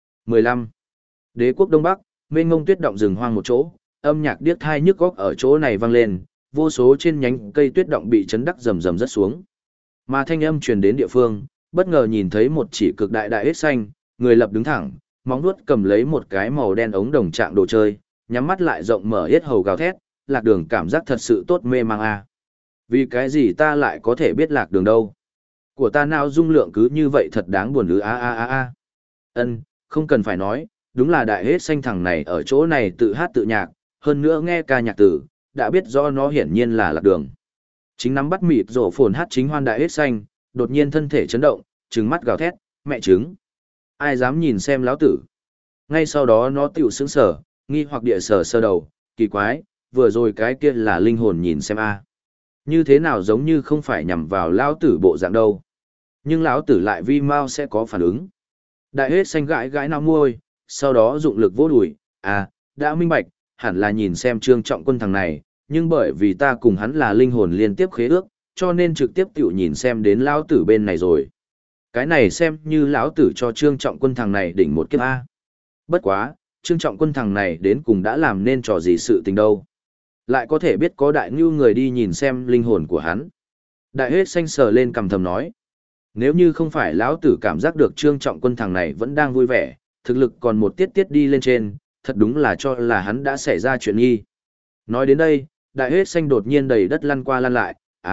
Speaker 1: 15. Đế quốc Đông Bắc, mênh mông tuyết động rừng hoang một chỗ, âm nhạc điếc tai nhức óc ở chỗ này vang lên, vô số trên nhánh cây tuyết động bị chấn đắc rầm rầm rất xuống. Mà thanh âm truyền đến địa phương, bất ngờ nhìn thấy một chỉ cực đại đại ếch xanh, người lập đứng thẳng, móng vuốt cầm lấy một cái màu đen ống đồng trạng đồ chơi, nhắm mắt lại rộng mở yết hầu gào thét, Lạc Đường cảm giác thật sự tốt mê mang a. Vì cái gì ta lại có thể biết Lạc Đường đâu? Của ta nào dung lượng cứ như vậy thật đáng buồn ư a a a a. Ân, không cần phải nói, đúng là đại hết xanh thằng này ở chỗ này tự hát tự nhạc, hơn nữa nghe ca nhạc tử, đã biết rõ nó hiển nhiên là lạc đường. Chính nắm bắt mịt rổ phồn hát chính hoan đại hết xanh, đột nhiên thân thể chấn động, trừng mắt gào thét, mẹ trứng. Ai dám nhìn xem lão tử. Ngay sau đó nó tiểu sững sờ, nghi hoặc địa sờ sơ đầu, kỳ quái, vừa rồi cái kia là linh hồn nhìn xem a. Như thế nào giống như không phải nhằm vào lão tử bộ dạng đâu. Nhưng lão tử lại vi mau sẽ có phản ứng. Đại hết xanh gãi gãi nào môi, sau đó dụng lực vỗ đùi, đã minh bạch, hẳn là nhìn xem Trương Trọng Quân thằng này, nhưng bởi vì ta cùng hắn là linh hồn liên tiếp khế ước, cho nên trực tiếp tiểu nhìn xem đến lão tử bên này rồi. Cái này xem như lão tử cho Trương Trọng Quân thằng này đỉnh một kiếp A. Bất quá, Trương Trọng Quân thằng này đến cùng đã làm nên trò gì sự tình đâu. Lại có thể biết có đại ngưu người đi nhìn xem linh hồn của hắn. Đại hết xanh sờ lên cằm thầm nói. Nếu như không phải lão tử cảm giác được Trương Trọng Quân thằng này vẫn đang vui vẻ, thực lực còn một tiết tiết đi lên trên, thật đúng là cho là hắn đã xảy ra chuyện nghi. Nói đến đây, đại hết xanh đột nhiên đầy đất lăn qua lăn lại,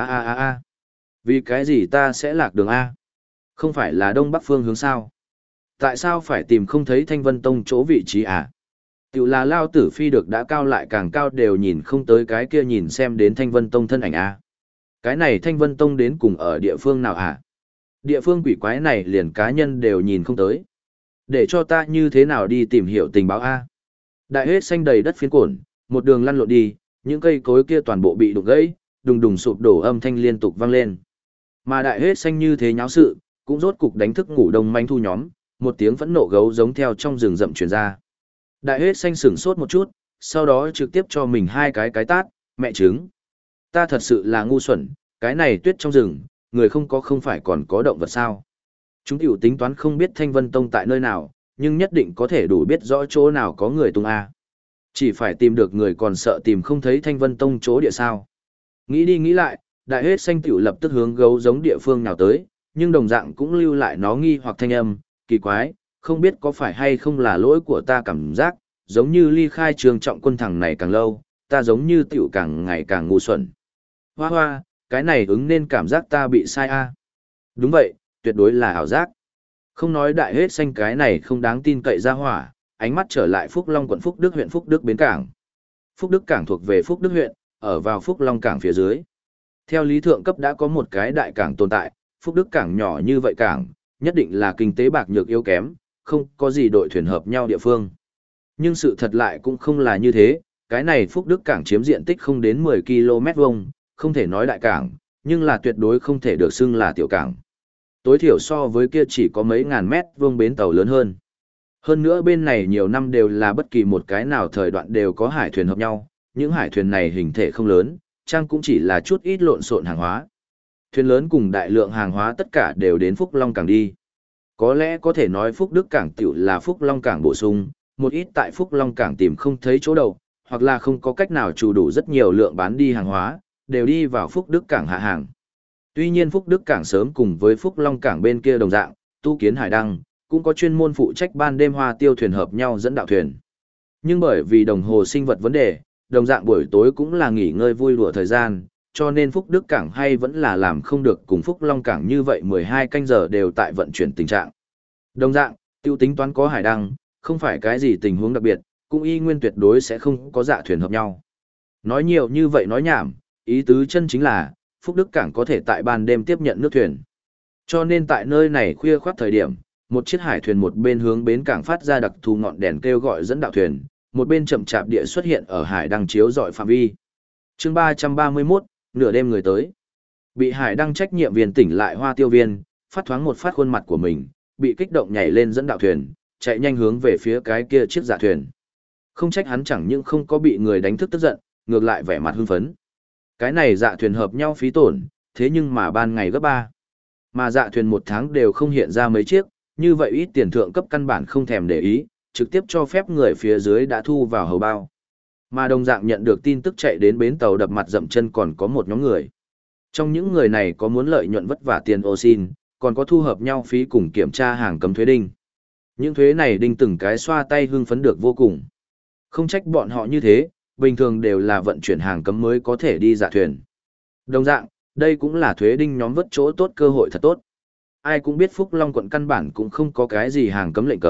Speaker 1: vì cái gì ta sẽ lạc đường A? Không phải là đông bắc phương hướng sao? Tại sao phải tìm không thấy Thanh Vân Tông chỗ vị trí à? Tiểu là lao tử phi được đã cao lại càng cao đều nhìn không tới cái kia nhìn xem đến Thanh Vân Tông thân ảnh A. Cái này Thanh Vân Tông đến cùng ở địa phương nào à? Địa phương quỷ quái này liền cá nhân đều nhìn không tới. Để cho ta như thế nào đi tìm hiểu tình báo A? Đại hết xanh đầy đất phiến cổn, một đường lăn lộn đi, những cây cối kia toàn bộ bị đụng gãy, đùng đùng sụp đổ âm thanh liên tục vang lên. Mà đại hết xanh như thế nháo sự, cũng rốt cục đánh thức ngủ đông manh thu nhóm, một tiếng phẫn nộ gấu giống theo trong rừng rậm truyền ra. Đại hết xanh sửng sốt một chút, sau đó trực tiếp cho mình hai cái tát, mẹ trứng. Ta thật sự là ngu xuẩn, cái này tuyết trong rừng, người không có không phải còn có động vật sao. Chúng tiểu tính toán không biết Thanh Vân Tông tại nơi nào, nhưng nhất định có thể đủ biết rõ chỗ nào có người tung A. Chỉ phải tìm được người còn sợ tìm không thấy Thanh Vân Tông chỗ địa sao. Nghĩ đi nghĩ lại, đại hết xanh tiểu lập tức hướng gấu giống địa phương nào tới, nhưng đồng dạng cũng lưu lại nó nghi hoặc thanh âm, kỳ quái, không biết có phải hay không là lỗi của ta cảm giác, giống như ly khai Trương Trọng Quân thằng này càng lâu, ta giống như tiểu càng ngày càng ngu xuẩn. Hoa hoa, cái này ứng nên cảm giác ta bị sai a. Đúng vậy, tuyệt đối là ảo giác. Không nói đại hết xanh cái này không đáng tin cậy ra hỏa, ánh mắt trở lại Phúc Long quận Phúc Đức huyện Phúc Đức Bến Cảng. Phúc Đức Cảng thuộc về Phúc Đức huyện, ở vào Phúc Long Cảng phía dưới. Theo lý thượng cấp đã có một cái đại cảng tồn tại, Phúc Đức Cảng nhỏ như vậy cảng, nhất định là kinh tế bạc nhược yếu kém, không có gì đội thuyền hợp nhau địa phương. Nhưng sự thật lại cũng không là như thế, cái này Phúc Đức Cảng chiếm diện tích không đến 10 km vuông, không thể nói đại cảng, nhưng là tuyệt đối không thể được xưng là tiểu cảng. Tối thiểu so với kia chỉ có mấy ngàn mét vuông bến tàu lớn hơn. Hơn nữa bên này nhiều năm đều là bất kỳ một cái nào thời đoạn đều có hải thuyền hợp nhau, những hải thuyền này hình thể không lớn, trang cũng chỉ là chút ít lộn xộn hàng hóa. Thuyền lớn cùng đại lượng hàng hóa tất cả đều đến Phúc Long Cảng đi. Có lẽ có thể nói Phúc Đức Cảng tiểu là Phúc Long Cảng bổ sung, một ít tại Phúc Long Cảng tìm không thấy chỗ đầu, hoặc là không có cách nào chủ đủ rất nhiều lượng bán đi hàng hóa, đều đi vào Phúc Đức Cảng hạ hàng. Tuy nhiên Phúc Đức Cảng sớm cùng với Phúc Long Cảng bên kia đồng dạng, tu kiến hải đăng, cũng có chuyên môn phụ trách ban đêm hoa tiêu thuyền hợp nhau dẫn đạo thuyền. Nhưng bởi vì đồng hồ sinh vật vấn đề, đồng dạng buổi tối cũng là nghỉ ngơi vui đùa thời gian, cho nên Phúc Đức Cảng hay vẫn là làm không được cùng Phúc Long Cảng như vậy 12 canh giờ đều tại vận chuyển tình trạng. Đồng dạng, tiêu tính toán có hải đăng, không phải cái gì tình huống đặc biệt, cũng y nguyên tuyệt đối sẽ không có dạ thuyền hợp nhau. Nói nhiều như vậy nói nhảm, ý tứ chân chính là, Phúc Đức Cảng có thể tại ban đêm tiếp nhận nước thuyền. Cho nên tại nơi này khuya khoắt thời điểm, một chiếc hải thuyền một bên hướng bến cảng phát ra đặc thù ngọn đèn kêu gọi dẫn đạo thuyền, một bên chậm chạp địa xuất hiện ở hải đăng chiếu dọi phạm vi. Chương 331, nửa đêm người tới. Bị hải đăng trách nhiệm viên tỉnh lại hoa tiêu viên, phát thoáng một phát khuôn mặt của mình, bị kích động nhảy lên dẫn đạo thuyền, chạy nhanh hướng về phía cái kia chiếc dạ thuyền. Không trách hắn chẳng những không có bị người đánh thức tức giận, ngược lại vẻ mặt hưng phấn. Cái này dạ thuyền hợp nhau phí tổn, thế nhưng mà ban ngày gấp 3. Mà dạ thuyền một tháng đều không hiện ra mấy chiếc, như vậy ít tiền thượng cấp căn bản không thèm để ý, trực tiếp cho phép người phía dưới đã thu vào hầu bao. Mà đồng dạng nhận được tin tức chạy đến bến tàu đập mặt dậm chân còn có một nhóm người. Trong những người này có muốn lợi nhuận vất vả tiền ô xin, còn có thu hợp nhau phí cùng kiểm tra hàng cấm thuế đinh. Những thuế này đinh từng cái xoa tay hưng phấn được vô cùng. Không trách bọn họ như thế, bình thường đều là vận chuyển hàng cấm mới có thể đi dạ thuyền. Đồng dạng, đây cũng là thuế đinh nhóm vất chỗ tốt cơ hội thật tốt. Ai cũng biết Phúc Long quận căn bản cũng không có cái gì hàng cấm lệnh cấm,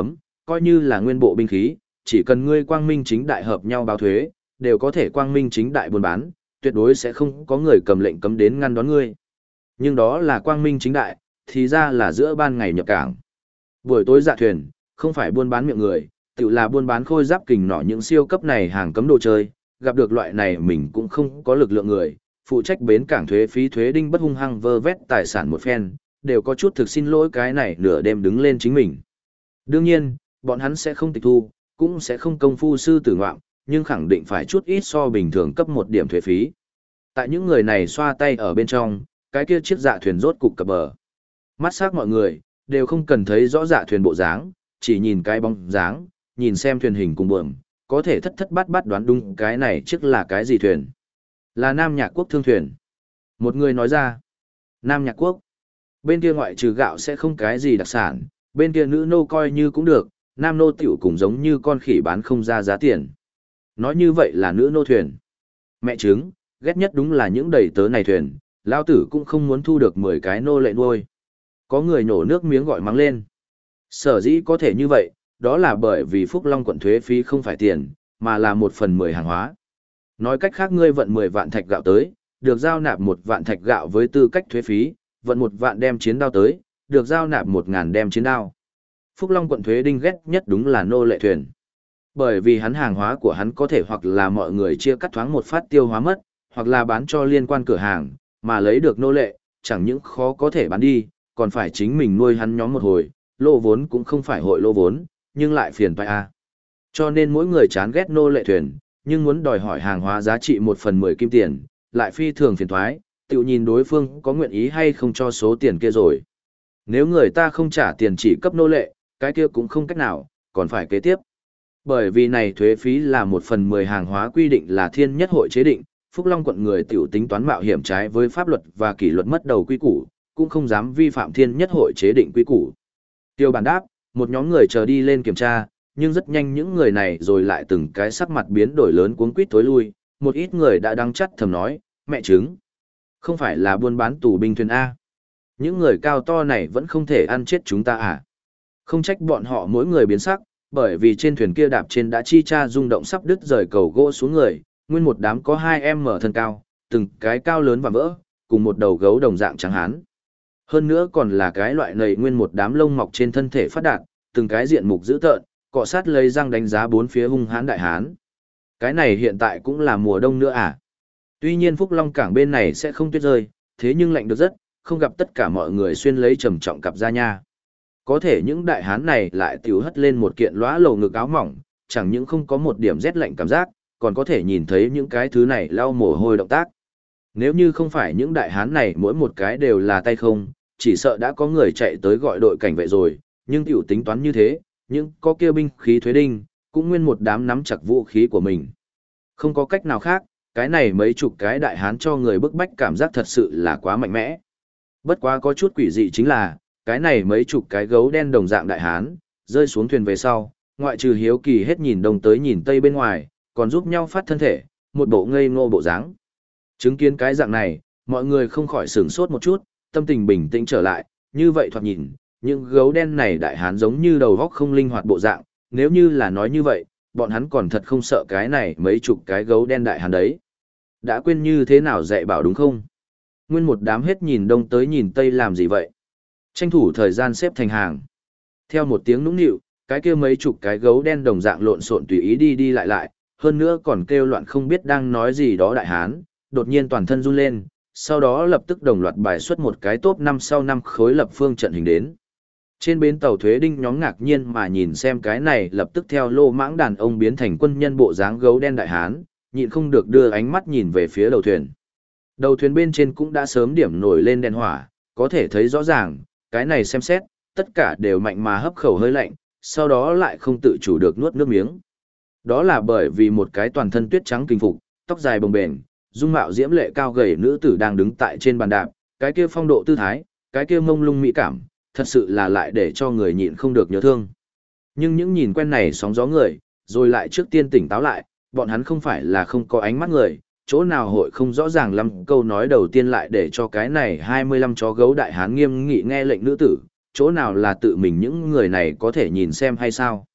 Speaker 1: coi như là nguyên bộ binh khí, chỉ cần ngươi quang minh chính đại hợp nhau báo thuế, đều có thể quang minh chính đại buôn bán, tuyệt đối sẽ không có người cầm lệnh cấm đến ngăn đón ngươi. Nhưng đó là quang minh chính đại, thì ra là giữa ban ngày nhập cảng. Buổi tối dạ thuyền, không phải buôn bán miệng người, tự là buôn bán khôi giáp kình nỏ những siêu cấp này hàng cấm đồ chơi, gặp được loại này mình cũng không có lực lượng người, phụ trách bến cảng thuế phí thuế đinh bất hung hăng vơ vét tài sản một phen, đều có chút thực xin lỗi cái này nửa đêm đứng lên chính mình. Đương nhiên, bọn hắn sẽ không tịch thu, cũng sẽ không công phu sư tử ngoạm, nhưng khẳng định phải chút ít so bình thường cấp một điểm thuế phí. Tại những người này xoa tay ở bên trong, cái kia chiếc dạ thuyền rốt cục cập bờ. Mắt sắc mọi người, đều không cần thấy rõ dạ thuyền bộ dáng, chỉ nhìn cái bóng dáng, nhìn xem thuyền hình cùng buồm, có thể thất thất bát bát đoán đúng cái này chiếc là cái gì thuyền. Là Nam Nhạc Quốc thương thuyền. Một người nói ra, Nam Nhạc Quốc, bên kia ngoại trừ gạo sẽ không cái gì đặc sản, bên kia nữ nô coi như cũng được, nam nô tiểu cũng giống như con khỉ bán không ra giá tiền. Nói như vậy là nữ nô thuyền. Mẹ trứng, ghét nhất đúng là những đầy tớ này thuyền, lao tử cũng không muốn thu được 10 cái nô lệ nuôi. Có người nhổ nước miếng gọi mắng lên. Sở dĩ có thể như vậy, đó là bởi vì Phúc Long quận thuế phí không phải tiền, mà là 1/10 hàng hóa. Nói cách khác ngươi vận 10 vạn thạch gạo tới, được giao nạp 1 vạn thạch gạo với tư cách thuế phí, vận 1 vạn đem chiến đao tới, được giao nạp 1000 đem chiến đao. Phúc Long quận thuế đinh ghét nhất đúng là nô lệ thuyền. Bởi vì hắn hàng hóa của hắn có thể hoặc là mọi người chia cắt thoáng một phát tiêu hóa mất, hoặc là bán cho liên quan cửa hàng, mà lấy được nô lệ, chẳng những khó có thể bán đi, còn phải chính mình nuôi hắn nhóm một hồi, lô vốn cũng không phải hội lô vốn, nhưng lại phiền phải a. Cho nên mỗi người chán ghét nô lệ thuyền, nhưng muốn đòi hỏi hàng hóa giá trị 1/10 kim tiền, lại phi thường phiền thoái, tự nhìn đối phương có nguyện ý hay không cho số tiền kia rồi. Nếu người ta không trả tiền chỉ cấp nô lệ, cái kia cũng không cách nào, còn phải kế tiếp. Bởi vì này thuế phí là 1/10 hàng hóa quy định là thiên nhất hội chế định, Phúc Long quận người tiểu tính toán mạo hiểm trái với pháp luật và kỷ luật mất đầu quy củ, cũng không dám vi phạm thiên nhất hội chế định quy củ. Tiêu bản đáp, một nhóm người chờ đi lên kiểm tra, nhưng rất nhanh những người này rồi lại từng cái sắc mặt biến đổi lớn cuống quýt tối lui, một ít người đã đắng chắt thầm nói, mẹ trứng, không phải là buôn bán tù binh thuyền A. Những người cao to này vẫn không thể ăn chết chúng ta à. Không trách bọn họ mỗi người biến sắc, bởi vì trên thuyền kia đạp trên đã chi cha rung động sắp đứt rời cầu gỗ xuống người, nguyên một đám có 2 em mở thân cao, từng cái cao lớn và vỡ, cùng một đầu gấu đồng dạng trắng hán. Hơn nữa còn là cái loại nầy nguyên một đám lông mọc trên thân thể phát đạt, từng cái diện mục dữ tợn, cọ sát lấy răng đánh giá bốn phía hung hán đại hán. Cái này hiện tại cũng là mùa đông nữa à. Tuy nhiên Phúc Long cảng bên này sẽ không tuyết rơi, thế nhưng lạnh được rất, không gặp tất cả mọi người xuyên lấy trầm trọng cặp ra nha. Có thể những đại hán này lại tiểu hất lên một kiện lóa lầu ngực áo mỏng, chẳng những không có một điểm rét lạnh cảm giác, còn có thể nhìn thấy những cái thứ này lau mồ hôi động tác. Nếu như không phải những đại hán này mỗi một cái đều là tay không, chỉ sợ đã có người chạy tới gọi đội cảnh vệ rồi, nhưng tiểu tính toán như thế, những có kia binh khí thuế đinh, cũng nguyên một đám nắm chặt vũ khí của mình. Không có cách nào khác, cái này mấy chục cái đại hán cho người bức bách cảm giác thật sự là quá mạnh mẽ. Bất quá có chút quỷ dị chính là, cái này mấy chục cái gấu đen đồng dạng đại hán, rơi xuống thuyền về sau, ngoại trừ hiếu kỳ hết nhìn đông tới nhìn tây bên ngoài, còn giúp nhau phát thân thể, một bộ ngây ngô bộ dáng. Chứng kiến cái dạng này, mọi người không khỏi sửng sốt một chút, tâm tình bình tĩnh trở lại, như vậy thoạt nhìn, những gấu đen này đại hán giống như đầu góc không linh hoạt bộ dạng, nếu như là nói như vậy, bọn hắn còn thật không sợ cái này mấy chục cái gấu đen đại hán đấy. Đã quên như thế nào dạy bảo đúng không? Nguyên một đám hết nhìn đông tới nhìn tây làm gì vậy? Tranh thủ thời gian xếp thành hàng. Theo một tiếng nũng nịu, cái kia mấy chục cái gấu đen đồng dạng lộn xộn tùy ý đi đi lại lại, hơn nữa còn kêu loạn không biết đang nói gì đó đại hán, đột nhiên toàn thân run lên, sau đó lập tức đồng loạt bài xuất một cái top 5 sau 5 khối lập phương trận hình đến. Trên bến tàu thuế đinh nhóm ngạc nhiên mà nhìn xem cái này lập tức theo lô mãng đàn ông biến thành quân nhân bộ dáng gấu đen đại hán, nhịn không được đưa ánh mắt nhìn về phía đầu thuyền. Đầu thuyền bên trên cũng đã sớm điểm nổi lên đèn hỏa, có thể thấy rõ ràng, cái này xem xét, tất cả đều mạnh mà hấp khẩu hơi lạnh, sau đó lại không tự chủ được nuốt nước miếng. Đó là bởi vì một cái toàn thân tuyết trắng kinh phục, tóc dài bồng bềnh, dung mạo diễm lệ cao gầy nữ tử đang đứng tại trên bàn đạp, cái kia phong độ tư thái, cái kia mông lung mỹ cảm, thật sự là lại để cho người nhịn không được nhớ thương. Nhưng những nhìn quen này sóng gió người, rồi lại trước tiên tỉnh táo lại, bọn hắn không phải là không có ánh mắt người, chỗ nào hội không rõ ràng lắm câu nói đầu tiên lại để cho cái này 25 chó gấu đại hán nghiêm nghị nghe lệnh nữ tử, chỗ nào là tự mình những người này có thể nhìn xem hay sao.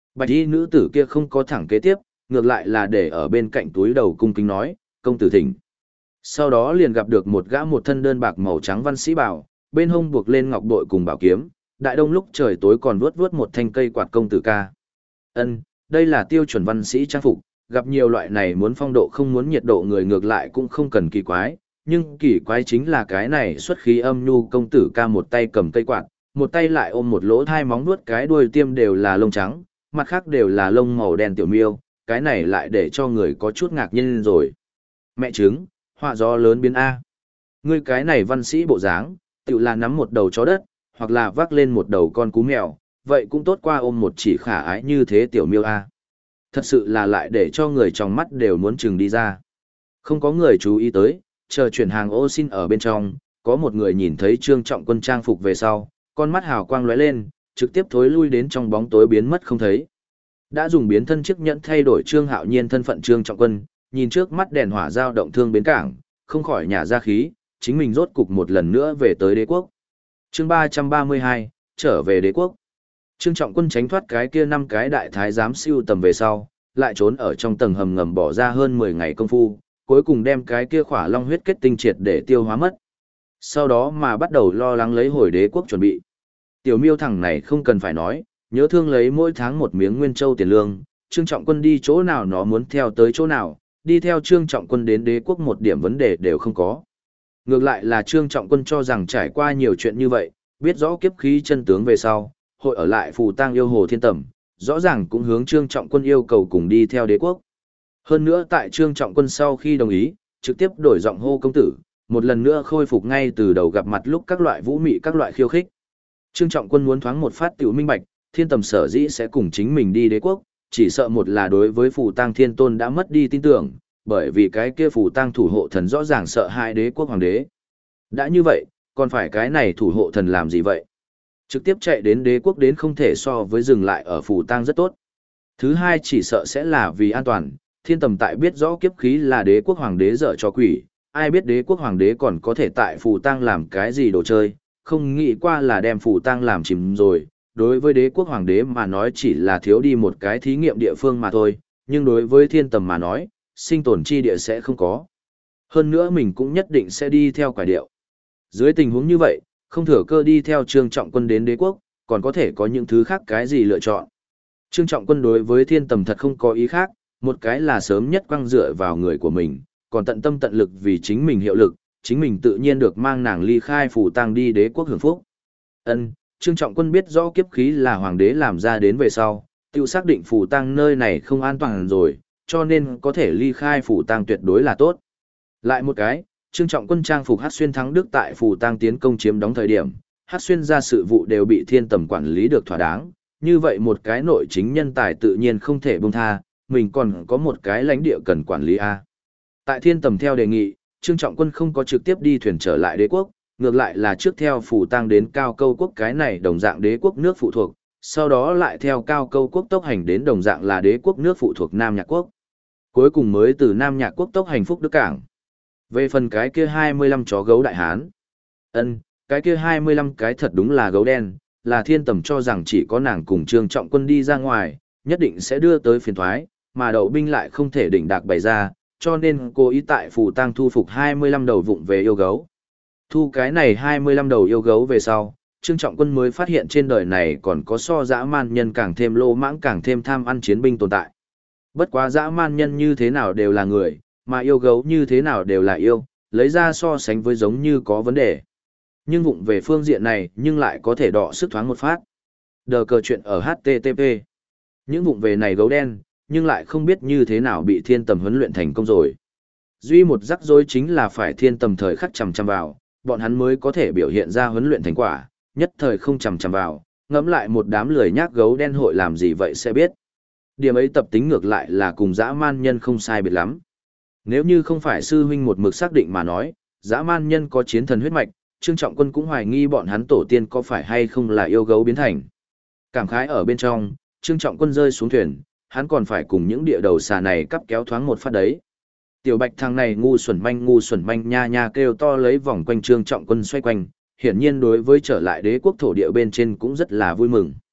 Speaker 1: Bạch y nữ tử kia không có thẳng kế tiếp, ngược lại là để ở bên cạnh túi đầu cung kính nói, công tử thỉnh. Sau đó liền gặp được một gã một thân đơn bạc màu trắng văn sĩ bảo, bên hông buộc lên ngọc bội cùng bảo kiếm, đại đông lúc trời tối còn vuốt vuốt một thanh cây quạt công tử ca. Ân, đây là tiêu chuẩn văn sĩ trang phục, gặp nhiều loại này muốn phong độ không muốn nhiệt độ người ngược lại cũng không cần kỳ quái, nhưng kỳ quái chính là cái này xuất khí âm nhu công tử ca một tay cầm cây quạt, một tay lại ôm một lỗ thai móng vuốt cái đuôi tiêm đều là lông trắng, mặt khác đều là lông màu đen tiểu miêu, cái này lại để cho người có chút ngạc nhiên rồi. Mẹ trứng, họa gió lớn biến A. Ngươi cái này văn sĩ bộ dáng, tự là nắm một đầu chó đất, hoặc là vác lên một đầu con cú mèo, vậy cũng tốt qua ôm một chỉ khả ái như thế tiểu miêu A. Thật sự là lại để cho người trong mắt đều muốn chừng đi ra. Không có người chú ý tới, chờ chuyển hàng ô xin ở bên trong, có một người nhìn thấy Trương Trọng Quân trang phục về sau, con mắt hào quang lóe lên, trực tiếp thối lui đến trong bóng tối biến mất không thấy. Đã dùng biến thân chiếc nhẫn thay đổi Trương Hạo Nhiên thân phận Trương Trọng Quân, nhìn trước mắt đèn hỏa giao động thương bến cảng, không khỏi nhả ra khí, chính mình rốt cục một lần nữa về tới đế quốc. Chương 332, trở về đế quốc. Trương Trọng Quân tránh thoát cái kia 5 cái đại thái giám siêu tầm về sau, lại trốn ở trong tầng hầm ngầm bỏ ra hơn 10 ngày công phu, cuối cùng đem cái kia khỏa long huyết kết tinh triệt để tiêu hóa mất. Sau đó mà bắt đầu lo lắng lấy hồi đế quốc chuẩn bị. Tiểu miêu thằng này không cần phải nói, nhớ thương lấy mỗi tháng một miếng nguyên châu tiền lương, Trương Trọng Quân đi chỗ nào nó muốn theo tới chỗ nào, đi theo Trương Trọng Quân đến đế quốc một điểm vấn đề đều không có. Ngược lại là Trương Trọng Quân cho rằng trải qua nhiều chuyện như vậy, biết rõ kiếp khí chân tướng về sau, hội ở lại phù tang yêu hồ thiên tầm, rõ ràng cũng hướng Trương Trọng Quân yêu cầu cùng đi theo đế quốc. Hơn nữa tại Trương Trọng Quân sau khi đồng ý, trực tiếp đổi giọng hô công tử, một lần nữa khôi phục ngay từ đầu gặp mặt lúc các loại vũ mị các loại khiêu khích. Trương Trọng Quân muốn thoáng một phát tiểu minh bạch, thiên tầm sở dĩ sẽ cùng chính mình đi đế quốc, chỉ sợ một là đối với phù tang thiên tôn đã mất đi tin tưởng, bởi vì cái kia phù tang thủ hộ thần rõ ràng sợ hãi đế quốc hoàng đế. Đã như vậy, còn phải cái này thủ hộ thần làm gì vậy? Trực tiếp chạy đến đế quốc đến không thể so với dừng lại ở phù tang rất tốt. Thứ hai chỉ sợ sẽ là vì an toàn, thiên tầm tại biết rõ kiếp khí là đế quốc hoàng đế dở cho quỷ, ai biết đế quốc hoàng đế còn có thể tại phù tang làm cái gì đồ chơi, không nghĩ qua là đem phù tang làm chìm rồi. Đối với đế quốc hoàng đế mà nói chỉ là thiếu đi một cái thí nghiệm địa phương mà thôi, nhưng đối với thiên tầm mà nói, sinh tồn chi địa sẽ không có. Hơn nữa mình cũng nhất định sẽ đi theo quả điệu. Dưới tình huống như vậy, không thừa cơ đi theo Trương Trọng Quân đến đế quốc, còn có thể có những thứ khác cái gì lựa chọn. Trương Trọng Quân đối với thiên tầm thật không có ý khác, một cái là sớm nhất quăng dựa vào người của mình, còn tận tâm tận lực vì chính mình hiệu lực, chính mình tự nhiên được mang nàng ly khai phù tang đi đế quốc hưởng phúc. Ân, Trương Trọng Quân biết rõ kiếp khí là hoàng đế làm ra đến về sau, tự xác định phù tang nơi này không an toàn rồi, cho nên có thể ly khai phù tang tuyệt đối là tốt. Lại một cái, Trương Trọng Quân trang phục Hát Xuyên thắng Đức tại phù tang tiến công chiếm đóng thời điểm, Hát Xuyên ra sự vụ đều bị thiên tầm quản lý được thỏa đáng, như vậy một cái nội chính nhân tài tự nhiên không thể buông tha, mình còn có một cái lãnh địa cần quản lý a. Tại thiên tầm theo đề nghị, Trương Trọng Quân không có trực tiếp đi thuyền trở lại đế quốc, ngược lại là trước theo phù tang đến Cao Câu quốc cái này đồng dạng đế quốc nước phụ thuộc, sau đó lại theo Cao Câu quốc tốc hành đến đồng dạng là đế quốc nước phụ thuộc Nam Nhạc quốc. Cuối cùng mới từ Nam Nhạc quốc tốc hành Phúc Đức Cảng. Về phần cái kia 25 chó gấu đại hán. Cái kia 25 cái thật đúng là gấu đen, là thiên tầm cho rằng chỉ có nàng cùng Trương Trọng Quân đi ra ngoài, nhất định sẽ đưa tới phiền thoái, mà đậu binh lại không thể đỉnh đạc bày ra, cho nên cô ý tại phù tang thu phục 25 đầu vụng về yêu gấu. Thu cái này 25 đầu yêu gấu về sau, Trương Trọng Quân mới phát hiện trên đời này còn có so dã man nhân càng thêm lô mãng càng thêm tham ăn chiến binh tồn tại. Bất quá dã man nhân như thế nào đều là người, mà yêu gấu như thế nào đều là yêu, lấy ra so sánh với giống như có vấn đề. Nhưng vụng về phương diện này nhưng lại có thể đọ sức thoáng một phát. Đờ cờ chuyện ở HTTP. Những vụng về này gấu đen, nhưng lại không biết như thế nào bị thiên tầm huấn luyện thành công rồi. Duy một rắc rối chính là phải thiên tầm thời khắc chằm chằm vào, bọn hắn mới có thể biểu hiện ra huấn luyện thành quả, nhất thời không chằm chằm vào, ngẫm lại một đám lười nhác gấu đen hội làm gì vậy sẽ biết. Điểm ấy tập tính ngược lại là cùng dã man nhân không sai biệt lắm. Nếu như không phải sư huynh một mực xác định mà nói, dã man nhân có chiến thần huyết mạch, Trương Trọng Quân cũng hoài nghi bọn hắn tổ tiên có phải hay không là yêu gấu biến thành. Cảm khái ở bên trong, Trương Trọng Quân rơi xuống thuyền, hắn còn phải cùng những địa đầu xà này cắp kéo thoáng một phát đấy. Tiểu Bạch thằng này ngu xuẩn manh nha nha kêu to lấy vòng quanh Trương Trọng Quân xoay quanh, hiển nhiên đối với trở lại đế quốc thổ địa bên trên cũng rất là vui mừng.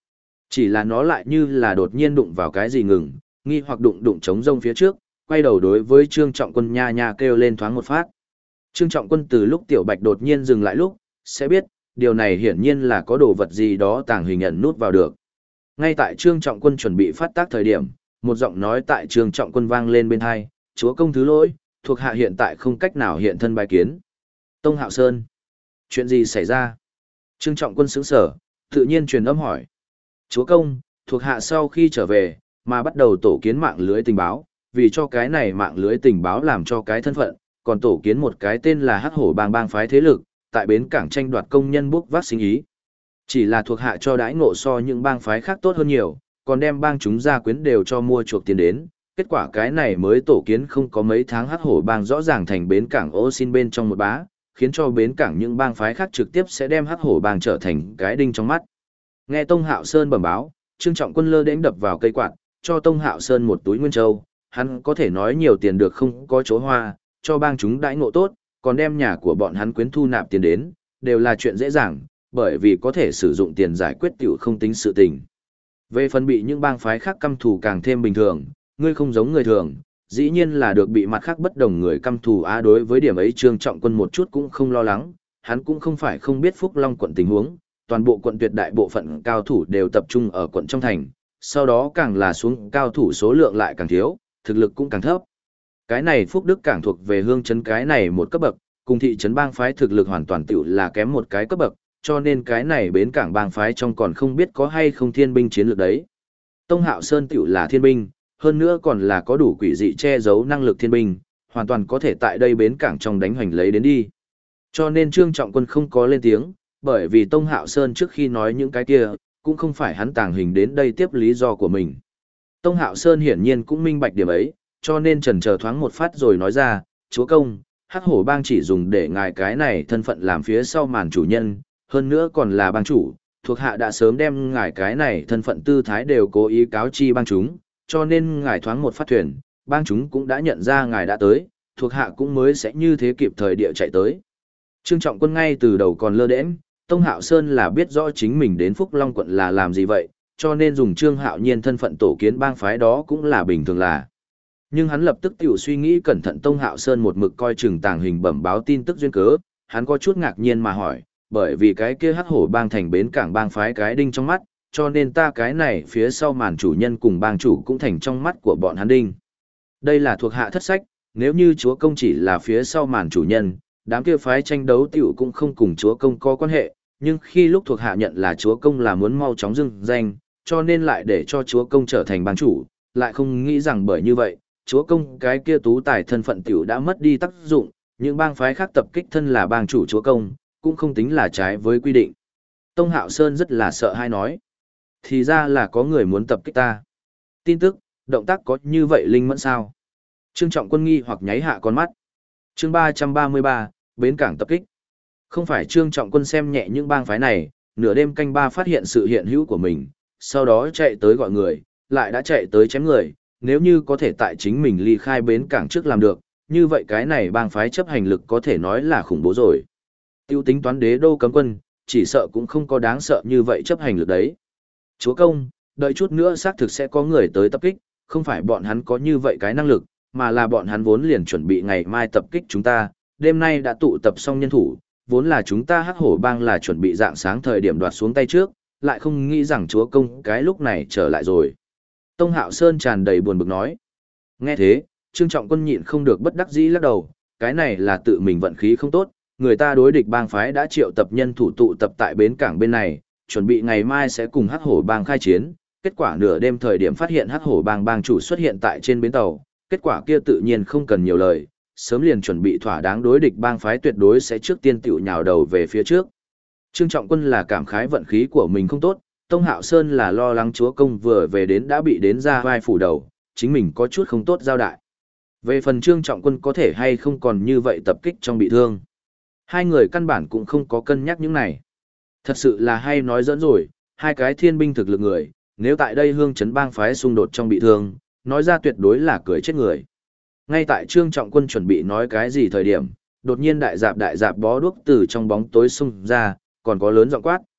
Speaker 1: Chỉ là nó lại như là đột nhiên đụng vào cái gì ngừng, nghi hoặc đụng đụng trống rông phía trước, quay đầu đối với Trương Trọng Quân nha nha kêu lên thoáng một phát. Trương Trọng Quân từ lúc Tiểu Bạch đột nhiên dừng lại lúc, sẽ biết, điều này hiển nhiên là có đồ vật gì đó tàng hình ẩn nút vào được. Ngay tại Trương Trọng Quân chuẩn bị phát tác thời điểm, một giọng nói tại Trương Trọng Quân vang lên bên tai, "Chúa công thứ lỗi, thuộc hạ hiện tại không cách nào hiện thân bài kiến." Tông Hạo Sơn, chuyện gì xảy ra? Trương Trọng Quân sững sờ, tự nhiên truyền âm hỏi. "Chúa công, thuộc hạ sau khi trở về, mà bắt đầu tổ kiến mạng lưới tình báo, vì cho cái này mạng lưới tình báo làm cho cái thân phận, còn tổ kiến một cái tên là Hắc Hổ Bang bang phái thế lực, tại bến cảng tranh đoạt công nhân bốc vác sinh ý. Chỉ là thuộc hạ cho đãi ngộ so những bang phái khác tốt hơn nhiều, còn đem bang chúng gia quyến đều cho mua chuộc tiền đến. Kết quả cái này mới tổ kiến không có mấy tháng Hắc Hổ Bang rõ ràng thành bến cảng ô xin bên trong một bá, khiến cho bến cảng những bang phái khác trực tiếp sẽ đem Hắc Hổ Bang trở thành cái đinh trong mắt." Nghe Tông Hạo Sơn bẩm báo, Trương Trọng Quân lơ đễnh đập vào cây quạt, cho Tông Hạo Sơn một túi nguyên châu, hắn có thể nói nhiều tiền được không có chỗ hoa, cho bang chúng đãi ngộ tốt, còn đem nhà của bọn hắn quyến thu nạp tiền đến, đều là chuyện dễ dàng, bởi vì có thể sử dụng tiền giải quyết tiểu không tính sự tình. Về phần bị những bang phái khác căm thù càng thêm bình thường, ngươi không giống người thường, dĩ nhiên là được bị mặt khác bất đồng người căm thù đối với điểm ấy Trương Trọng Quân một chút cũng không lo lắng, hắn cũng không phải không biết Phúc Long quận tình huống, toàn bộ quận tuyệt đại bộ phận cao thủ đều tập trung ở quận trong thành, sau đó càng là xuống cao thủ số lượng lại càng thiếu, thực lực cũng càng thấp. Cái này Phúc Đức Cảng thuộc về hương trấn cái này một cấp bậc, cùng thị trấn bang phái thực lực hoàn toàn tiểu là kém một cái cấp bậc, cho nên cái này bến cảng bang phái trong còn không biết có hay không thiên binh chiến lược đấy. Tông Hạo Sơn tiểu là thiên binh, hơn nữa còn là có đủ quỷ dị che giấu năng lực thiên binh, hoàn toàn có thể tại đây bến cảng trong đánh hoành lấy đến đi. Cho nên Trương Trọng Quân không có lên tiếng, bởi vì Tông Hạo Sơn trước khi nói những cái kia, cũng không phải hắn tàng hình đến đây tiếp lý do của mình. Tông Hạo Sơn hiển nhiên cũng minh bạch điểm ấy, cho nên chần chờ thoáng một phát rồi nói ra, "Chúa công, Hắc Hổ Bang chỉ dùng để ngài cái này thân phận làm phía sau màn chủ nhân, hơn nữa còn là bang chủ, thuộc hạ đã sớm đem ngài cái này thân phận tư thái đều cố ý cáo chi bang chúng, cho nên ngài thoáng một phát thuyền, bang chúng cũng đã nhận ra ngài đã tới, thuộc hạ cũng mới sẽ như thế kịp thời địa chạy tới." Trương Trọng Quân ngay từ đầu còn lơ đễnh, Tông Hạo Sơn là biết rõ chính mình đến Phúc Long quận là làm gì vậy, cho nên dùng Trương Hạo Nhiên thân phận tổ kiến bang phái đó cũng là bình thường là. Nhưng hắn lập tức tiểu suy nghĩ cẩn thận Tông Hạo Sơn một mực coi chừng tàng hình bẩm báo tin tức duyên cớ, hắn có chút ngạc nhiên mà hỏi, bởi vì cái kia Hắc Hổ Bang thành bến cảng bang phái cái đinh trong mắt, cho nên ta cái này phía sau màn chủ nhân cùng bang chủ cũng thành trong mắt của bọn hắn đinh. Đây là thuộc hạ thất sách, nếu như chúa công chỉ là phía sau màn chủ nhân, đám kia phái tranh đấu tiểu cũng không cùng chúa công có quan hệ, nhưng khi lúc thuộc hạ nhận là chúa công là muốn mau chóng dưng danh, cho nên lại để cho chúa công trở thành bang chủ, lại không nghĩ rằng bởi như vậy, chúa công cái kia tú tài thân phận tiểu đã mất đi tác dụng, những bang phái khác tập kích thân là bang chủ chúa công, cũng không tính là trái với quy định. Tông Hạo Sơn rất là sợ hai nói, thì ra là có người muốn tập kích ta. Tin tức, động tác có như vậy linh mẫn sao? Trương Trọng Quân nghi hoặc nháy hạ con mắt. Chương 333, bến cảng tập kích. Không phải Trương Trọng Quân xem nhẹ những bang phái này, nửa đêm canh ba phát hiện sự hiện hữu của mình, sau đó chạy tới gọi người, lại đã chạy tới chém người, nếu như có thể tại chính mình ly khai bến cảng trước làm được, như vậy cái này bang phái chấp hành lực có thể nói là khủng bố rồi. Tiêu tính toán đế đô cấm quân, chỉ sợ cũng không có đáng sợ như vậy chấp hành lực đấy. Chúa công, đợi chút nữa xác thực sẽ có người tới tập kích, không phải bọn hắn có như vậy cái năng lực, mà là bọn hắn vốn liền chuẩn bị ngày mai tập kích chúng ta, đêm nay đã tụ tập xong nhân thủ, vốn là chúng ta Hắc Hổ Bang là chuẩn bị dạng sáng thời điểm đoạt xuống tay trước, lại không nghĩ rằng chúa công cái lúc này trở lại rồi. Tông Hạo Sơn tràn đầy buồn bực nói. Nghe thế, Trương Trọng Quân nhịn không được bất đắc dĩ lắc đầu, cái này là tự mình vận khí không tốt, người ta đối địch bang phái đã triệu tập nhân thủ tụ tập tại bến cảng bên này, chuẩn bị ngày mai sẽ cùng Hắc Hổ Bang khai chiến, kết quả nửa đêm thời điểm phát hiện Hắc Hổ Bang bang chủ xuất hiện tại trên bến tàu, kết quả kia tự nhiên không cần nhiều lời, sớm liền chuẩn bị thỏa đáng đối địch bang phái tuyệt đối sẽ trước tiên tiểu nhào đầu về phía trước. Trương Trọng Quân là cảm khái vận khí của mình không tốt, Tông Hạo Sơn là lo lắng chúa công vừa về đến đã bị đến ra vai phủ đầu, chính mình có chút không tốt giao đại. Về phần Trương Trọng Quân có thể hay không còn như vậy tập kích trong bị thương. Hai người căn bản cũng không có cân nhắc những này. Thật sự là hay nói dẫn rồi, hai cái thiên binh thực lực người, nếu tại đây hương trấn bang phái xung đột trong bị thương, nói ra tuyệt đối là cười chết người. Ngay tại Trương Trọng Quân chuẩn bị nói cái gì thời điểm, đột nhiên đại dạp bó đuốc từ trong bóng tối xung ra, còn có lớn giọng quát,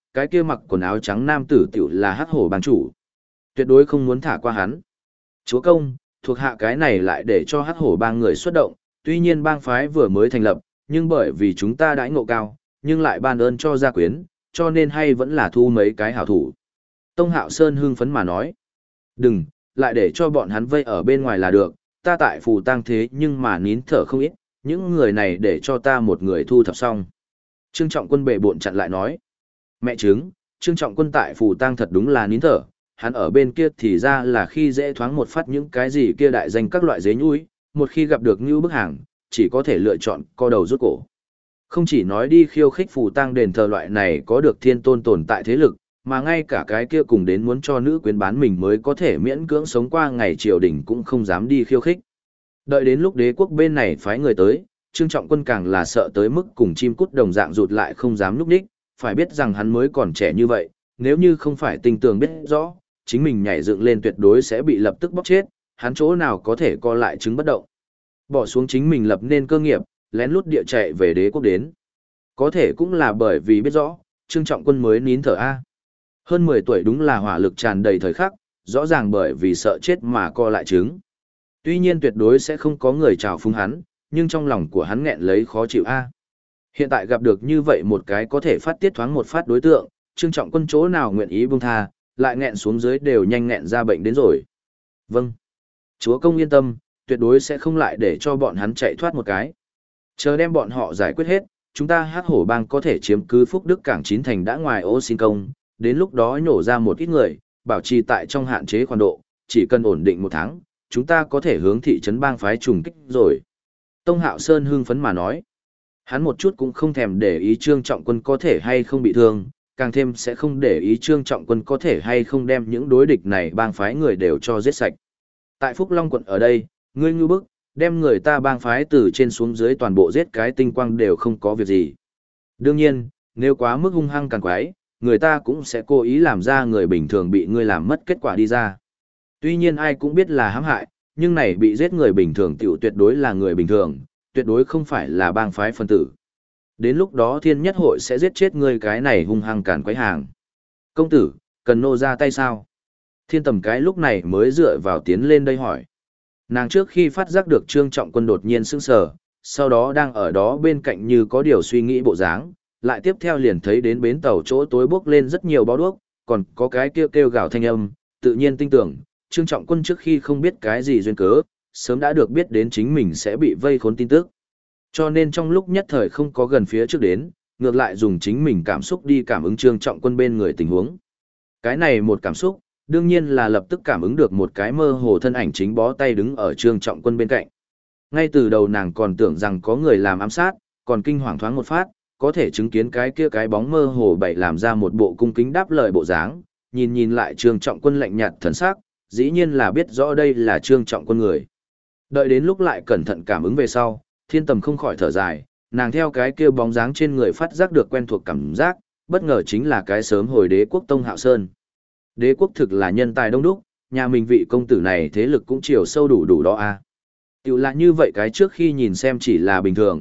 Speaker 1: cái kia mặc quần áo trắng nam tử tiểu là Hắc Hổ bang chủ. Tuyệt đối không muốn thả qua hắn. Chúa công, thuộc hạ cái này lại để cho Hắc Hổ bang người xuất động, tuy nhiên bang phái vừa mới thành lập, nhưng bởi vì chúng ta đãi ngộ cao, nhưng lại ban ơn cho gia quyến, cho nên hay vẫn là thu mấy cái hảo thủ. Tông Hạo Sơn hưng phấn mà nói. Đừng, lại để cho bọn hắn vây ở bên ngoài là được, ta tại phù tang thế nhưng mà nín thở không ít, những người này để cho ta một người thu thập xong. Trương Trọng Quân bệ bộn chặn lại nói. Mẹ chứng, Trương Trọng Quân tại phù tang thật đúng là nín thở, hắn ở bên kia thì ra là khi dễ thoáng một phát những cái gì kia đại danh các loại dế nhúi, một khi gặp được như bức hàng, chỉ có thể lựa chọn co đầu rút cổ. Không chỉ nói đi khiêu khích phù tang đền thờ loại này có được thiên tôn tồn tại thế lực, mà ngay cả cái kia cùng đến muốn cho nữ quyến bán mình mới có thể miễn cưỡng sống qua ngày triều đình cũng không dám đi khiêu khích. Đợi đến lúc đế quốc bên này phái người tới, Trương Trọng Quân càng là sợ tới mức cùng chim cút đồng dạng rụt lại không dám núp đích, phải biết rằng hắn mới còn trẻ như vậy, nếu như không phải tinh tường biết rõ, chính mình nhảy dựng lên tuyệt đối sẽ bị lập tức bóc chết, hắn chỗ nào có thể co lại chứng bất động. Bỏ xuống chính mình lập nên cơ nghiệp, lén lút địa chạy về đế quốc đến. Có thể cũng là bởi vì biết rõ, Trương Trọng Quân mới nín thở A. Hơn 10 tuổi đúng là hỏa lực tràn đầy thời khắc, rõ ràng bởi vì sợ chết mà co lại trứng. Tuy nhiên tuyệt đối sẽ không có người chào phúng hắn, nhưng trong lòng của hắn nghẹn lấy khó chịu A. Hiện tại gặp được như vậy một cái có thể phát tiết thoáng một phát đối tượng, Trương Trọng Quân chỗ nào nguyện ý buông tha, lại nghẹn xuống dưới đều nhanh nghẹn ra bệnh đến rồi. Vâng. Chúa công yên tâm, tuyệt đối sẽ không lại để cho bọn hắn chạy thoát một cái. Chờ đem bọn họ giải quyết hết, chúng ta Hắc Hổ bang có thể chiếm cứ Phúc Đức Cảng Chín Thành đã ngoài ô xin công, đến lúc đó nhổ ra một ít người, bảo trì tại trong hạn chế khoản độ, chỉ cần ổn định 1 tháng, chúng ta có thể hướng thị trấn bang phái trùng kích rồi. Tông Hạo Sơn hưng phấn mà nói. Hắn một chút cũng không thèm để ý Trương Trọng Quân có thể hay không bị thương, càng thêm sẽ không để ý Trương Trọng Quân có thể hay không đem những đối địch này bang phái người đều cho giết sạch. Tại Phúc Long quận ở đây, ngươi ngư bức, đem người ta bang phái từ trên xuống dưới toàn bộ giết cái tinh quang đều không có việc gì. Đương nhiên, nếu quá mức hung hăng càng quái, người ta cũng sẽ cố ý làm ra người bình thường bị ngươi làm mất kết quả đi ra. Tuy nhiên ai cũng biết là hãm hại, nhưng này bị giết người bình thường tiểu tuyệt đối là người bình thường, tuyệt đối không phải là bang phái phân tử. Đến lúc đó thiên nhất hội sẽ giết chết ngươi cái này hung hăng cản quái hàng. Công tử, cần nô ra tay sao? Thiên Tầm cái lúc này mới dựa vào tiến lên đây hỏi. Nàng trước khi phát giác được Trương Trọng Quân đột nhiên sững sờ, sau đó đang ở đó bên cạnh như có điều suy nghĩ bộ dáng, lại tiếp theo liền thấy đến bến tàu chỗ tối bốc lên rất nhiều bó đuốc, còn có cái kêu gào thanh âm, tự nhiên tin tưởng, Trương Trọng Quân trước khi không biết cái gì duyên cớ, sớm đã được biết đến chính mình sẽ bị vây khốn tin tức. Cho nên trong lúc nhất thời không có gần phía trước đến, ngược lại dùng chính mình cảm xúc đi cảm ứng Trương Trọng Quân bên người tình huống. Cái này một cảm xúc, đương nhiên là lập tức cảm ứng được một cái mơ hồ thân ảnh chính bó tay đứng ở Trương Trọng Quân bên cạnh. Ngay từ đầu nàng còn tưởng rằng có người làm ám sát, còn kinh hoàng thoáng một phát, có thể chứng kiến cái kia cái bóng mơ hồ bậy làm ra một bộ cung kính đáp lời bộ dáng, nhìn lại Trương Trọng Quân lạnh nhạt thần sắc, dĩ nhiên là biết rõ đây là Trương Trọng Quân người. Đợi đến lúc lại cẩn thận cảm ứng về sau, Thiên Tầm không khỏi thở dài, nàng theo cái kia bóng dáng trên người phát giác được quen thuộc cảm giác, bất ngờ chính là cái sớm hồi đế quốc Tông Hạo Sơn. Đế quốc thực là nhân tài đông đúc, nhà mình vị công tử này thế lực cũng chiều sâu đủ đó a. Tiểu là như vậy cái trước khi nhìn xem chỉ là bình thường,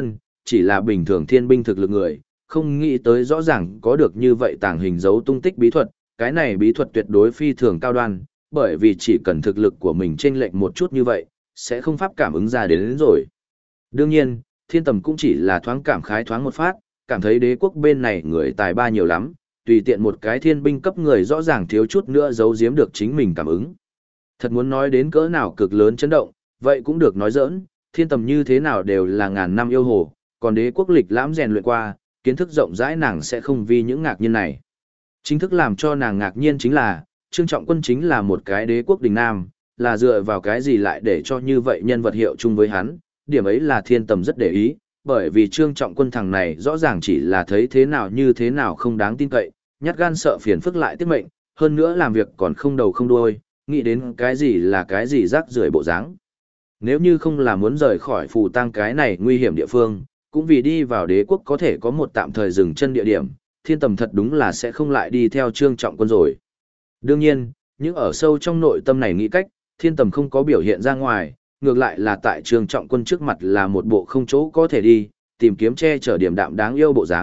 Speaker 1: chỉ là bình thường thiên binh thực lực người, không nghĩ tới rõ ràng có được như vậy tàng hình dấu tung tích bí thuật, cái này bí thuật tuyệt đối phi thường cao đoan, bởi vì chỉ cần thực lực của mình chênh lệch một chút như vậy, sẽ không pháp cảm ứng ra đến rồi. Đương nhiên, Thiên Tầm cũng chỉ là thoáng cảm khái thoáng một phát, cảm thấy đế quốc bên này người tài ba nhiều lắm, tùy tiện một cái thiên binh cấp người rõ ràng thiếu chút nữa giấu giếm được chính mình cảm ứng. Thật muốn nói đến cỡ nào cực lớn chấn động, vậy cũng được nói giỡn, Thiên Tầm như thế nào đều là ngàn năm yêu hồ, còn đế quốc lịch lãm rèn luyện qua, kiến thức rộng rãi nàng sẽ không vì những ngạc nhiên này. Chính thức làm cho nàng ngạc nhiên chính là, Trương Trọng Quân chính là một cái đế quốc đình nam, là dựa vào cái gì lại để cho như vậy nhân vật hiệu chung với hắn, điểm ấy là Thiên Tầm rất để ý, bởi vì Trương Trọng Quân thằng này rõ ràng chỉ là thấy thế nào như thế nào không đáng tin cậy, nhát gan sợ phiền phức lại tiết mệnh, hơn nữa làm việc còn không đầu không đuôi, nghĩ đến cái gì là cái gì rác rưởi bộ dáng. Nếu như không là muốn rời khỏi phù tang cái này nguy hiểm địa phương, cũng vì đi vào đế quốc có thể có một tạm thời dừng chân địa điểm, Thiên Tầm thật đúng là sẽ không lại đi theo Trương Trọng Quân rồi. Đương nhiên, những ở sâu trong nội tâm này nghĩ cách, Thiên Tầm không có biểu hiện ra ngoài, ngược lại là tại Trương Trọng Quân trước mặt là một bộ không chỗ có thể đi, tìm kiếm che chở điểm đạm đáng yêu bộ dáng,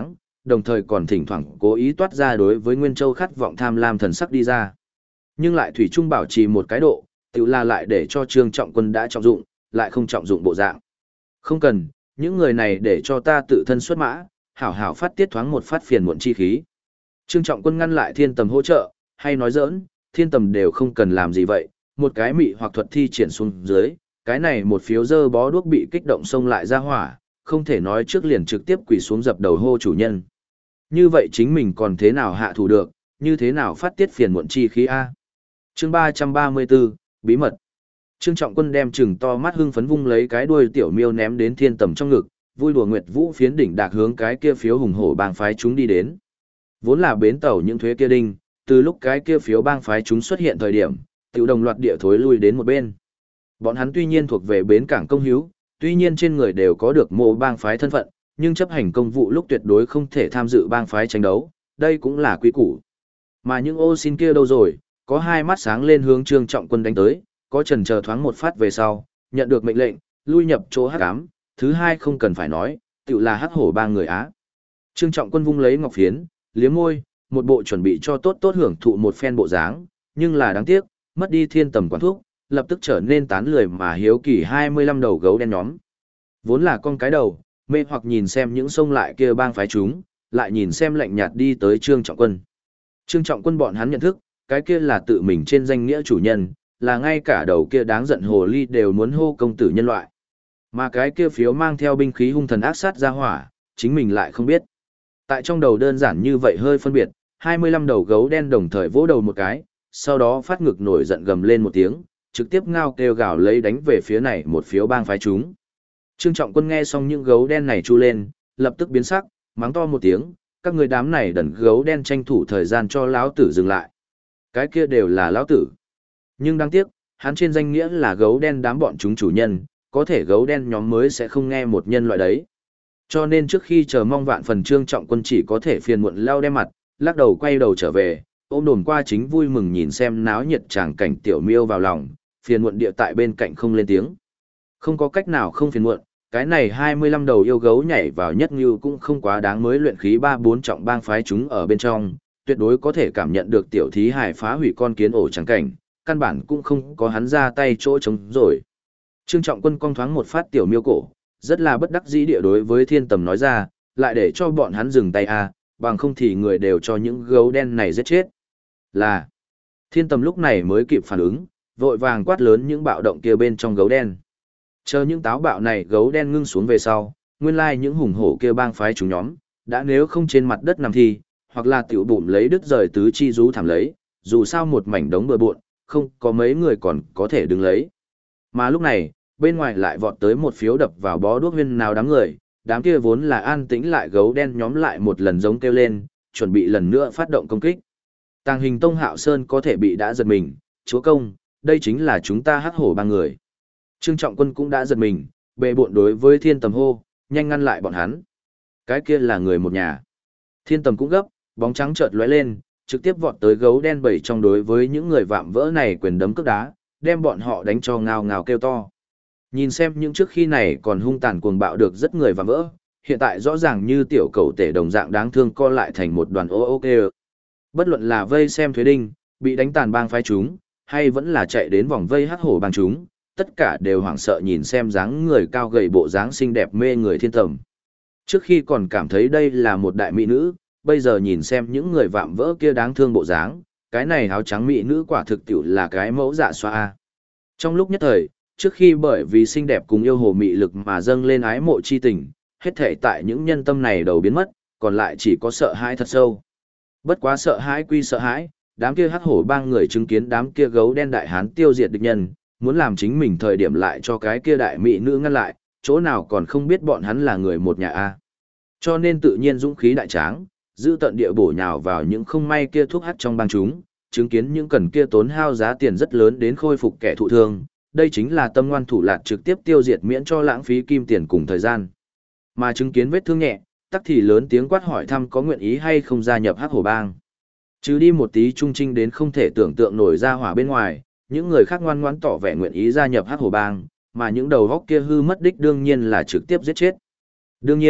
Speaker 1: đồng thời còn thỉnh thoảng cố ý toát ra đối với Nguyên Châu khát vọng tham lam thần sắc đi ra. Nhưng lại thủy chung bảo trì một cái độ, tự là lại để cho Trương Trọng Quân đã trọng dụng, lại không trọng dụng bộ dạng. Không cần, những người này để cho ta tự thân xuất mã, hảo hảo phát tiết thoáng một phát phiền muộn chi khí. Trương Trọng Quân ngăn lại Thiên Tầm hỗ trợ, hay nói giỡn, Thiên Tầm đều không cần làm gì vậy, một cái mị hoặc thuật thi triển xuống dưới, cái này một phiếu dơ bó đuốc bị kích động xông lại ra hỏa, không thể nói trước liền trực tiếp quỳ xuống dập đầu hô chủ nhân. Như vậy chính mình còn thế nào hạ thủ được, như thế nào phát tiết phiền muộn chi khí a? Chương 334, bí mật. Trương Trọng Quân đem chừng to mắt hưng phấn vung lấy cái đuôi tiểu miêu ném đến Thiên Tầm trong ngực, vui đùa Nguyệt Vũ phiến đỉnh đạc hướng cái kia phiếu hùng hổ bang phái chúng đi đến. Vốn là bến tàu những thuế kia đinh, từ lúc cái kia phiếu bang phái chúng xuất hiện thời điểm, tiểu đồng loạt địa thối lui đến một bên. Bọn hắn tuy nhiên thuộc về bến cảng công hiếu, tuy nhiên trên người đều có được mộ bang phái thân phận, nhưng chấp hành công vụ lúc tuyệt đối không thể tham dự bang phái tranh đấu, đây cũng là quy củ. Mà những ô xin kia đâu rồi, có hai mắt sáng lên hướng Trương Trọng Quân đánh tới, có chần chờ thoáng một phát về sau, nhận được mệnh lệnh, lui nhập chỗ hắc ám, thứ hai không cần phải nói, tự là hắc hổ ba người Á. Trương Trọng Quân vung lấy ngọc phiến, liếm môi, một bộ chuẩn bị cho tốt tốt hưởng thụ một phen bộ dáng, nhưng là đáng tiếc, mất đi Thiên Tầm quán thuốc, lập tức trở nên tán lười mà hiếu kỳ 25 đầu gấu đen nhóm. Vốn là con cái đầu, mê hoặc nhìn xem những sông lại kia bang phái chúng, lại nhìn xem lạnh nhạt đi tới Trương Trọng Quân. Trương Trọng Quân bọn hắn nhận thức, cái kia là tự mình trên danh nghĩa chủ nhân, là ngay cả đầu kia đáng giận hồ ly đều muốn hô công tử nhân loại. Mà cái kia phiếu mang theo binh khí hung thần ác sát ra hỏa, chính mình lại không biết. Tại trong đầu đơn giản như vậy hơi phân biệt, 25 đầu gấu đen đồng thời vỗ đầu một cái, sau đó phát ngực nổi giận gầm lên một tiếng, trực tiếp ngao kêu gào lấy đánh về phía này một phiếu bang phái chúng. Trương Trọng Quân nghe xong những gấu đen này chu lên, lập tức biến sắc, mắng to một tiếng, các người đám này đần gấu đen tranh thủ thời gian cho lão tử dừng lại. Cái kia đều là lão tử. Nhưng đáng tiếc, hắn trên danh nghĩa là gấu đen đám bọn chúng chủ nhân, có thể gấu đen nhóm mới sẽ không nghe một nhân loại đấy. Cho nên trước khi chờ mong vạn phần Trương Trọng Quân chỉ có thể phiền muộn leo đem mặt, lắc đầu quay đầu trở về, ôm đồn qua chính vui mừng nhìn xem náo nhiệt tràng cảnh tiểu miêu vào lòng, phiền muộn địa tại bên cạnh không lên tiếng. Không có cách nào không phiền muộn, cái này 25 đầu yêu gấu nhảy vào nhất như cũng không quá đáng mới luyện khí 3-4 trọng bang phái chúng ở bên trong, tuyệt đối có thể cảm nhận được tiểu thí hải phá hủy con kiến ổ trắng cảnh, căn bản cũng không có hắn ra tay chỗ trống rồi. Trương Trọng Quân cong thoáng một phát tiểu miêu cổ, rất là bất đắc dĩ địa đối với Thiên Tầm nói ra, lại để cho bọn hắn dừng tay bằng không thì người đều cho những gấu đen này giết chết. Là, Thiên Tầm lúc này mới kịp phản ứng, vội vàng quát lớn những bạo động kia bên trong gấu đen. Chờ những táo bạo này gấu đen ngưng xuống về sau, nguyên lai những hùng hổ kia bang phái chúng nhóm, đã nếu không trên mặt đất nằm thi, hoặc là tiểu bụng lấy đứt rời tứ chi rú thảm lấy, dù sao một mảnh đống bừa bộn, không có mấy người còn có thể đứng lấy. Mà lúc này, bên ngoài lại vọt tới một phiếu đập vào bó đuốc huyên nào đám kia vốn là an tĩnh lại gấu đen nhóm lại một lần giống kêu lên, chuẩn bị lần nữa phát động công kích. Tàng Hình Tông Hạo Sơn có thể bị đã giật mình, chúa công, đây chính là chúng ta hắc hổ ba người. Trương Trọng Quân cũng đã giật mình, bệ bộn đối với Thiên Tầm hô, nhanh ngăn lại bọn hắn. Cái kia là người một nhà. Thiên Tầm cũng gấp, bóng trắng chợt lóe lên, trực tiếp vọt tới gấu đen bảy trong đối với những người vạm vỡ này quyền đấm cước đá, đem bọn họ đánh cho ngao ngao kêu to. Nhìn xem những trước khi này còn hung tàn cuồng bạo được rất người vạm vỡ, hiện tại rõ ràng như tiểu cầu tể đồng dạng đáng thương co lại thành một đoàn ô ô kêu. Bất luận là vây xem thuế đinh, bị đánh tàn bang phái chúng, hay vẫn là chạy đến vòng vây hắc hổ bang chúng, tất cả đều hoảng sợ nhìn xem dáng người cao gầy bộ dáng xinh đẹp mê người Thiên Tầm. Trước khi còn cảm thấy đây là một đại mỹ nữ, bây giờ nhìn xem những người vạm vỡ kia đáng thương bộ dáng, cái này áo trắng mỹ nữ quả thực tiểu là cái mẫu dạ xoa. Trong lúc nhất thời, trước khi bởi vì xinh đẹp cùng yêu hồ mị lực mà dâng lên ái mộ chi tình, hết thảy tại những nhân tâm này đầu biến mất, còn lại chỉ có sợ hãi thật sâu. Bất quá sợ hãi quy sợ hãi, đám kia hắc hổ bang người chứng kiến đám kia gấu đen đại hán tiêu diệt địch nhân, muốn làm chính mình thời điểm lại cho cái kia đại mỹ nữ ngăn lại, chỗ nào còn không biết bọn hắn là người một nhà a. Cho nên tự nhiên dũng khí đại tráng, giữ tận địa bổ nhào vào những không may kia thuốc hắt trong bang chúng, chứng kiến những cần kia tốn hao giá tiền rất lớn đến khôi phục kẻ thụ thương, đây chính là tâm ngoan thủ lạt trực tiếp tiêu diệt miễn cho lãng phí kim tiền cùng thời gian. Mà chứng kiến vết thương nhẹ, tắc thì lớn tiếng quát hỏi thăm có nguyện ý hay không gia nhập hắc hổ bang. Chứ đi một tí trung trinh đến không thể tưởng tượng nổi ra hỏa bên ngoài, những người khác ngoan ngoãn tỏ vẻ nguyện ý gia nhập hắc hổ bang, mà những đầu góc kia hư mất đích đương nhiên là trực tiếp giết chết. Đương nhiên,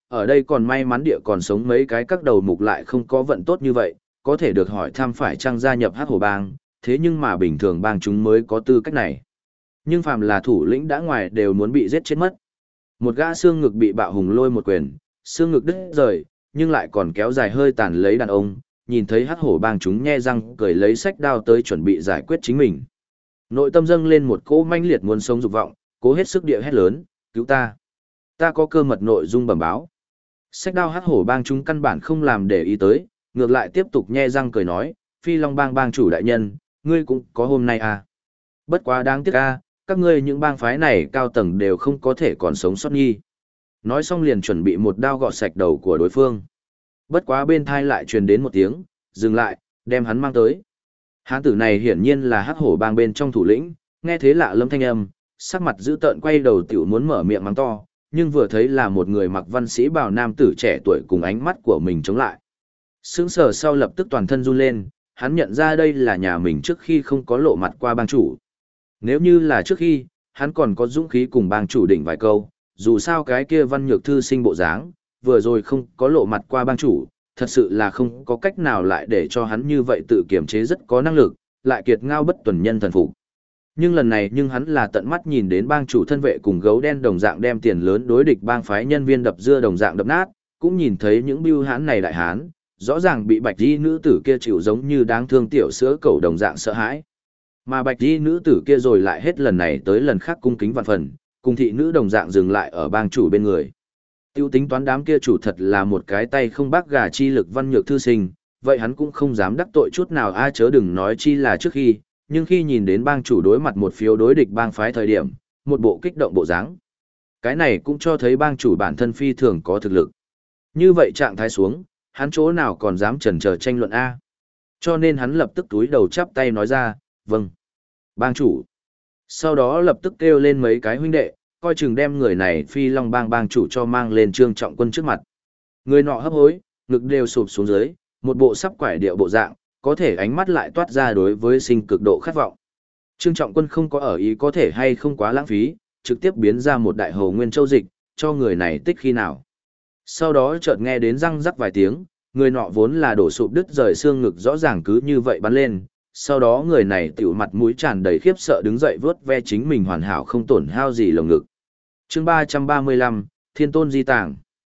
Speaker 1: ở đây còn may mắn địa còn sống mấy cái các đầu mục lại không có vận tốt như vậy, có thể được hỏi thăm phải chăng gia nhập hắc hổ bang, thế nhưng mà bình thường bang chúng mới có tư cách này. Nhưng phàm là thủ lĩnh đã ngoài đều muốn bị giết chết mất. Một gã xương ngực bị bạo hùng lôi một quyền, xương ngực đứt rời, nhưng lại còn kéo dài hơi tàn lấy đàn ông, nhìn thấy hắc hổ bang chúng nhe răng cười lấy sách đao tới chuẩn bị giải quyết chính mình. Nội tâm dâng lên một cỗ manh liệt muốn sống dục vọng, cố hết sức địa hét lớn, cứu ta. Ta có cơ mật nội dung bẩm báo. Sách đao hắc hổ bang chúng căn bản không làm để ý tới, ngược lại tiếp tục nhe răng cười nói, Phi Long bang bang chủ đại nhân, ngươi cũng có hôm nay à. Bất quá đáng tiếc à, các ngươi những bang phái này cao tầng đều không có thể còn sống sót nghi. Nói xong liền chuẩn bị một đao gọt sạch đầu của đối phương. Bất quá bên thai lại truyền đến một tiếng, dừng lại, đem hắn mang tới. Hán tử này hiển nhiên là hắc hổ bang bên trong thủ lĩnh, nghe thế lạ lâm thanh âm, sắc mặt dữ tợn quay đầu tiểu muốn mở miệng mắng to, nhưng vừa thấy là một người mặc văn sĩ bào nam tử trẻ tuổi cùng ánh mắt của mình chống lại. Sững sờ sau lập tức toàn thân run lên, hắn nhận ra đây là nhà mình trước khi không có lộ mặt qua bang chủ. Nếu như là trước khi, hắn còn có dũng khí cùng bang chủ đỉnh vài câu, dù sao cái kia văn nhược thư sinh bộ dáng, vừa rồi không có lộ mặt qua bang chủ, thật sự là không có cách nào lại để cho hắn như vậy tự kiềm chế rất có năng lực, lại kiệt ngao bất tuần nhân thần phục. Nhưng lần này hắn là tận mắt nhìn đến bang chủ thân vệ cùng gấu đen đồng dạng đem tiền lớn đối địch bang phái nhân viên đập dưa đồng dạng đập nát, cũng nhìn thấy những bưu hán này đại hán, rõ ràng bị bạch y nữ tử kia chịu giống như đáng thương tiểu sữa cẩu đồng dạng sợ hãi. Mà bạch y nữ tử kia rồi lại hết lần này tới lần khác cung kính vạn phần, cùng thị nữ đồng dạng dừng lại ở bang chủ bên người. Tiêu tính toán đám kia chủ thật là một cái tay không bác gà chi lực văn nhược thư sinh, vậy hắn cũng không dám đắc tội chút nào ai chớ đừng nói chi là trước khi, nhưng khi nhìn đến bang chủ đối mặt một phiếu đối địch bang phái thời điểm, một bộ kích động bộ dáng. Cái này cũng cho thấy bang chủ bản thân phi thường có thực lực. Như vậy trạng thái xuống, hắn chỗ nào còn dám chần chờ tranh luận A. Cho nên hắn lập tức túi đầu chắp tay nói ra, vâng, bang chủ. Sau đó lập tức kêu lên mấy cái huynh đệ, coi chừng đem người này Phi Long bang bang chủ cho mang lên Trương Trọng Quân trước mặt. Người nọ hấp hối, ngực đều sụp xuống dưới, một bộ sắp quải điệu bộ dạng, có thể ánh mắt lại toát ra đối với sinh cực độ khát vọng. Trương Trọng Quân không có ở ý có thể hay không quá lãng phí, trực tiếp biến ra một đại hồ nguyên châu dịch, cho người này tích khi nào. Sau đó chợt nghe đến răng rắc vài tiếng, người nọ vốn là đổ sụp đứt rời xương ngực rõ ràng cứ như vậy bắn lên. Sau đó người này tiểu mặt mũi tràn đầy khiếp sợ đứng dậy vớt ve chính mình hoàn hảo không tổn hao gì lồng ngực. Chương 335, Thiên Tôn Di Tàng.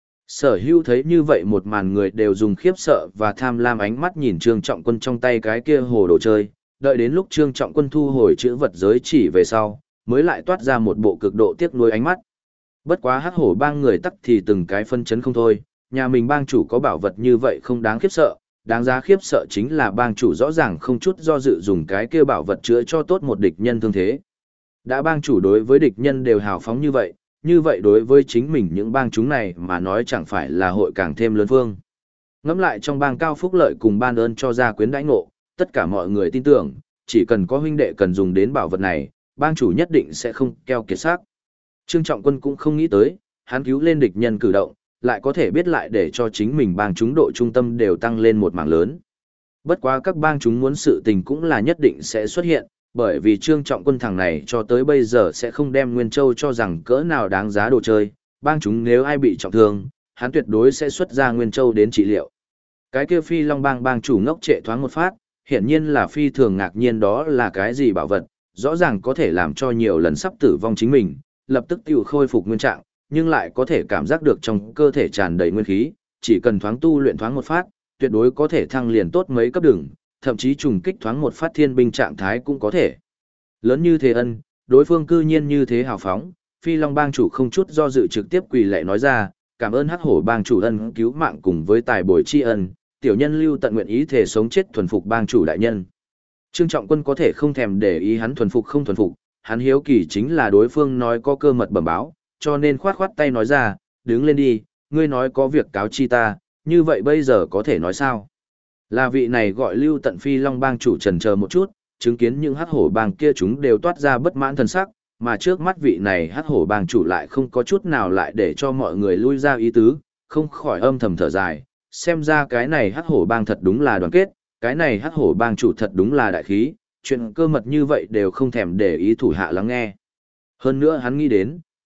Speaker 1: Sở Hữu thấy như vậy một màn người đều dùng khiếp sợ và tham lam ánh mắt nhìn Trương Trọng Quân trong tay cái kia hồ đồ chơi, đợi đến lúc Trương Trọng Quân thu hồi chữ vật giới chỉ về sau, mới lại toát ra một bộ cực độ tiếc nuối ánh mắt. Bất quá hắc hổ bang người tắc thì từng cái phân chấn không thôi, nhà mình bang chủ có bảo vật như vậy không đáng khiếp sợ, đáng giá khiếp sợ chính là bang chủ rõ ràng không chút do dự dùng cái kia bảo vật chữa cho tốt một địch nhân thương thế. Đã bang chủ đối với địch nhân đều hào phóng như vậy đối với chính mình những bang chúng này mà nói chẳng phải là hội càng thêm lớn phương. Ngẫm lại trong bang cao phúc lợi cùng ban ơn cho gia quyến đãi ngộ, tất cả mọi người tin tưởng, chỉ cần có huynh đệ cần dùng đến bảo vật này, bang chủ nhất định sẽ không keo kiệt xác. Trương Trọng Quân cũng không nghĩ tới, hắn cứu lên địch nhân cử động, lại có thể biết lại để cho chính mình bang chúng độ trung tâm đều tăng lên một mảng lớn. Bất quá các bang chúng muốn sự tình cũng là nhất định sẽ xuất hiện, bởi vì Trương Trọng Quân thằng này cho tới bây giờ sẽ không đem Nguyên Châu cho rằng cỡ nào đáng giá đồ chơi, bang chúng nếu ai bị trọng thương, hắn tuyệt đối sẽ xuất ra Nguyên Châu đến trị liệu. Cái kia Phi Long bang bang chủ ngốc trệ thoáng một phát, hiển nhiên là phi thường ngạc nhiên đó là cái gì bảo vật, rõ ràng có thể làm cho nhiều lần sắp tử vong chính mình, lập tức tiêu khôi phục nguyên trạng, nhưng lại có thể cảm giác được trong cơ thể tràn đầy nguyên khí, chỉ cần thoáng tu luyện thoáng một phát, tuyệt đối có thể thăng liền tốt mấy cấp đường, thậm chí trùng kích thoáng một phát thiên binh trạng thái cũng có thể. Lớn như thế ân, đối phương cư nhiên như thế hào phóng, Phi Long bang chủ không chút do dự trực tiếp quỳ lạy nói ra, cảm ơn Hắc Hổ bang chủ ân cứu mạng cùng với tài bồi tri ân, tiểu nhân lưu tận nguyện ý thể sống chết thuần phục bang chủ đại nhân. Trương Trọng Quân có thể không thèm để ý hắn thuần phục không thuần phục, hắn hiếu kỳ chính là đối phương nói có cơ mật bẩm báo, cho nên khoát khoát tay nói ra, đứng lên đi, ngươi nói có việc cáo chi ta, như vậy bây giờ có thể nói sao? Là vị này gọi Lưu Tận Phi Long bang chủ chần chờ một chút, chứng kiến những hắc hổ bang kia chúng đều toát ra bất mãn thần sắc, mà trước mắt vị này hắc hổ bang chủ lại không có chút nào lại để cho mọi người lui ra ý tứ, không khỏi âm thầm thở dài, xem ra cái này hắc hổ bang thật đúng là đoàn kết, cái này hắc hổ bang chủ thật đúng là đại khí, chuyện cơ mật như vậy đều không thèm để ý thủ hạ lắng nghe. Hơn nữa hắn nghĩ đến,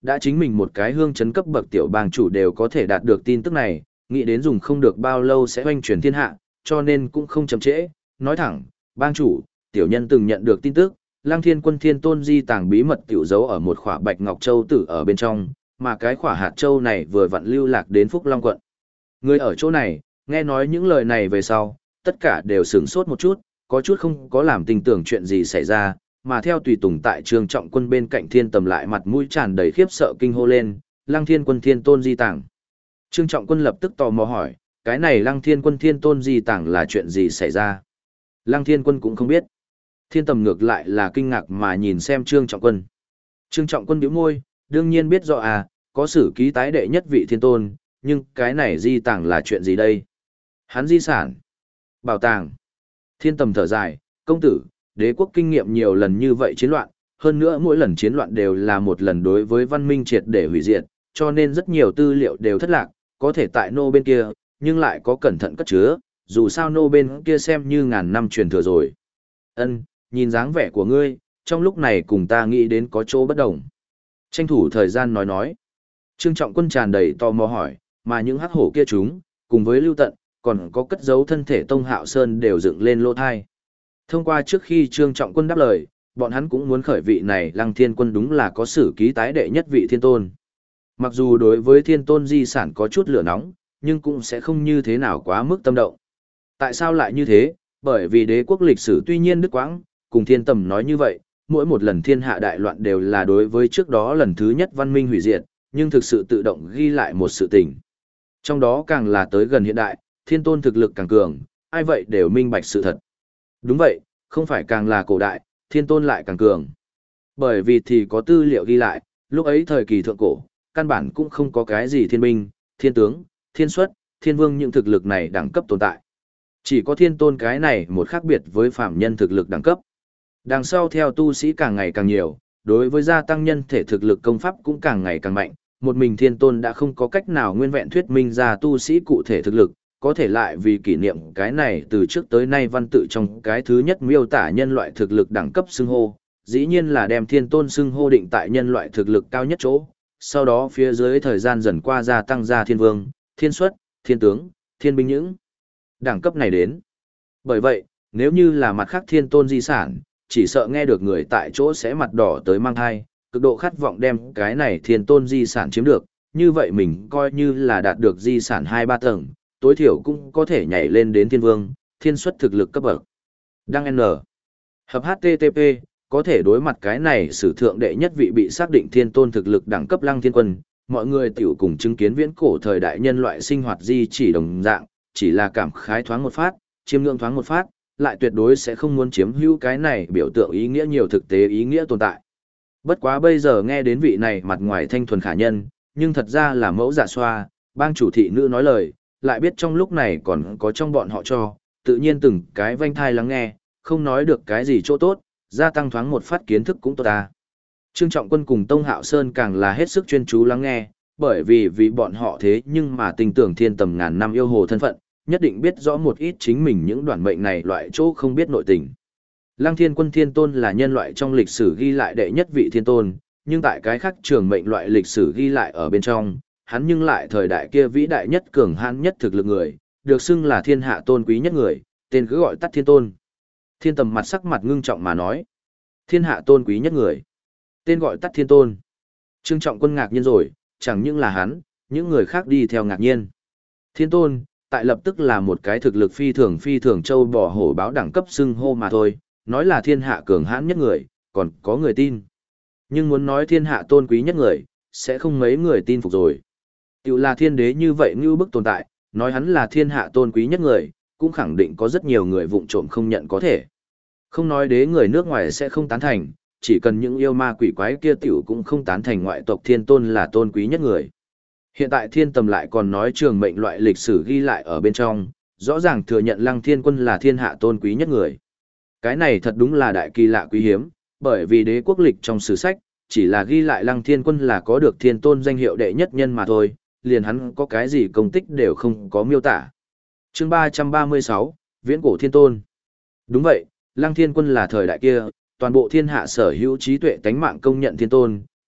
Speaker 1: Đã chính mình một cái hương chấn cấp bậc tiểu bang chủ đều có thể đạt được tin tức này, nghĩ đến dùng không được bao lâu sẽ hoành truyền thiên hạ, cho nên cũng không chậm trễ, nói thẳng, bang chủ, tiểu nhân từng nhận được tin tức, Lăng Thiên Quân Thiên Tôn di tàng bí mật tiểu giấu ở một khỏa bạch ngọc châu tử ở bên trong, mà cái khỏa hạt châu này vừa vặn lưu lạc đến Phúc Long quận. Người ở chỗ này, nghe nói những lời này về sau, tất cả đều sửng sốt một chút, có chút không có làm tình tưởng chuyện gì xảy ra, mà theo tùy tùng tại Trương Trọng Quân bên cạnh Thiên Tầm lại mặt mũi tràn đầy khiếp sợ kinh hô lên, Lăng Thiên Quân Thiên Tôn di tàng. Trương Trọng Quân lập tức tò mò hỏi, cái này Lăng Thiên Quân Thiên Tôn di tàng là chuyện gì xảy ra? Lăng Thiên Quân cũng không biết. Thiên Tầm ngược lại là kinh ngạc mà nhìn xem Trương Trọng Quân. Trương Trọng Quân bĩu môi, đương nhiên biết rõ có sử ký tái đệ nhất vị thiên tôn, nhưng cái này di tàng là chuyện gì đây? Hắn di sản, bảo tàng. Thiên Tầm thở dài, công tử, đế quốc kinh nghiệm nhiều lần như vậy chiến loạn, hơn nữa mỗi lần chiến loạn đều là một lần đối với văn minh triệt để hủy diệt, cho nên rất nhiều tư liệu đều thất lạc, có thể tại nô bên kia, nhưng lại có cẩn thận cất chứa, dù sao nô bên kia xem như ngàn năm truyền thừa rồi. Ân, nhìn dáng vẻ của ngươi, trong lúc này cùng ta nghĩ đến có chỗ bất đồng. Tranh thủ thời gian nói. Trương Trọng Quân tràn đầy tò mò hỏi, mà những hắc hổ kia chúng, cùng với Lưu Tận, còn có cất giấu thân thể Tông Hạo Sơn đều dựng lên lỗ thai. Thông qua trước khi Trương Trọng Quân đáp lời, bọn hắn cũng muốn khởi vị này Lăng Thiên Quân đúng là có sử ký tái đệ nhất vị thiên tôn. Mặc dù đối với thiên tôn di sản có chút lửa nóng, nhưng cũng sẽ không như thế nào quá mức tâm động. Tại sao lại như thế? Bởi vì đế quốc lịch sử tuy nhiên đứt quãng, cùng Thiên Tầm nói như vậy, mỗi một lần thiên hạ đại loạn đều là đối với trước đó lần thứ nhất văn minh hủy diệt, nhưng thực sự tự động ghi lại một sự tình. Trong đó càng là tới gần hiện đại, thiên tôn thực lực càng cường, ai vậy đều minh bạch sự thật. Đúng vậy, không phải càng là cổ đại, thiên tôn lại càng cường. Bởi vì thì có tư liệu ghi lại, lúc ấy thời kỳ thượng cổ, căn bản cũng không có cái gì thiên binh, thiên tướng, thiên xuất, thiên vương những thực lực này đẳng cấp tồn tại. Chỉ có thiên tôn cái này một khác biệt với phạm nhân thực lực đẳng cấp. Đằng sau theo tu sĩ càng ngày càng nhiều, đối với gia tăng nhân thể thực lực công pháp cũng càng ngày càng mạnh, một mình thiên tôn đã không có cách nào nguyên vẹn thuyết minh ra tu sĩ cụ thể thực lực, có thể lại vì kỷ niệm cái này từ trước tới nay văn tự trong cái thứ nhất miêu tả nhân loại thực lực đẳng cấp xưng hô, dĩ nhiên là đem thiên tôn xưng hô định tại nhân loại thực lực cao nhất chỗ, sau đó phía dưới thời gian dần qua gia tăng ra thiên vương, thiên xuất, thiên tướng, thiên binh những đẳng cấp này đến. Bởi vậy, nếu như là mặt khác thiên tôn di sản, chỉ sợ nghe được người tại chỗ sẽ mặt đỏ tới mang thai, cực độ khát vọng đem cái này thiên tôn di sản chiếm được, như vậy mình coi như là đạt được di sản 2-3 tầng, tối thiểu cũng có thể nhảy lên đến thiên vương, thiên xuất thực lực cấp bậc. Đăng N. Hợp HTTP, có thể đối mặt cái này sử thượng đệ nhất vị bị xác định thiên tôn thực lực đẳng cấp Lăng Thiên Quân, mọi người tiểu cùng chứng kiến viễn cổ thời đại nhân loại sinh hoạt di chỉ đồng dạng, chỉ là cảm khái thoáng một phát, chiêm ngưỡng thoáng một phát, lại tuyệt đối sẽ không muốn chiếm hữu cái này biểu tượng ý nghĩa nhiều thực tế ý nghĩa tồn tại. Bất quá bây giờ nghe đến vị này mặt ngoài thanh thuần khả nhân, nhưng thật ra là mẫu dạ xoa, bang chủ thị nữ nói lời, lại biết trong lúc này còn có trong bọn họ cho, tự nhiên từng cái vanh thai lắng nghe, không nói được cái gì chỗ tốt, gia tăng thoáng một phát kiến thức cũng tốt ta. Trương Trọng Quân cùng Tông Hạo Sơn càng là hết sức chuyên chú lắng nghe, bởi vì bọn họ thế nhưng mà tình tưởng Thiên Tầm ngàn năm yêu hồ thân phận, nhất định biết rõ một ít chính mình những đoạn mệnh này loại chỗ không biết nội tình. Lăng Thiên Quân Thiên Tôn là nhân loại trong lịch sử ghi lại đệ nhất vị thiên tôn, nhưng tại cái khác trường mệnh loại lịch sử ghi lại ở bên trong, hắn nhưng lại thời đại kia vĩ đại nhất cường hãn nhất thực lực người, được xưng là thiên hạ tôn quý nhất người, tên cứ gọi tắt Thiên Tôn. Thiên Tầm mặt sắc mặt ngưng trọng mà nói, thiên hạ tôn quý nhất người, tên gọi tắt Thiên Tôn. Trương Trọng Quân ngạc nhiên rồi, chẳng những là hắn, những người khác đi theo ngạc nhiên. Thiên Tôn, tại lập tức là một cái thực lực phi thường châu bò hổ báo đẳng cấp xưng hô mà thôi, nói là thiên hạ cường hãn nhất người, còn có người tin. Nhưng muốn nói thiên hạ tôn quý nhất người, sẽ không mấy người tin phục rồi. Tiểu là thiên đế như vậy như bức tồn tại, nói hắn là thiên hạ tôn quý nhất người, cũng khẳng định có rất nhiều người vụng trộm không nhận có thể. Không nói đế người nước ngoài sẽ không tán thành, chỉ cần những yêu ma quỷ quái kia tiểu cũng không tán thành ngoại tộc thiên tôn là tôn quý nhất người. Hiện tại Thiên Tầm lại còn nói trường mệnh loại lịch sử ghi lại ở bên trong, rõ ràng thừa nhận Lăng Thiên Quân là thiên hạ tôn quý nhất người. Cái này thật đúng là đại kỳ lạ quý hiếm, bởi vì đế quốc lịch trong sử sách, chỉ là ghi lại Lăng Thiên Quân là có được thiên tôn danh hiệu đệ nhất nhân mà thôi, liền hắn có cái gì công tích đều không có miêu tả. Chương 336, Viễn cổ thiên tôn. Đúng vậy, Lăng Thiên Quân là thời đại kia, toàn bộ thiên hạ sở hữu trí tuệ tánh mạng công nhận thiên tôn,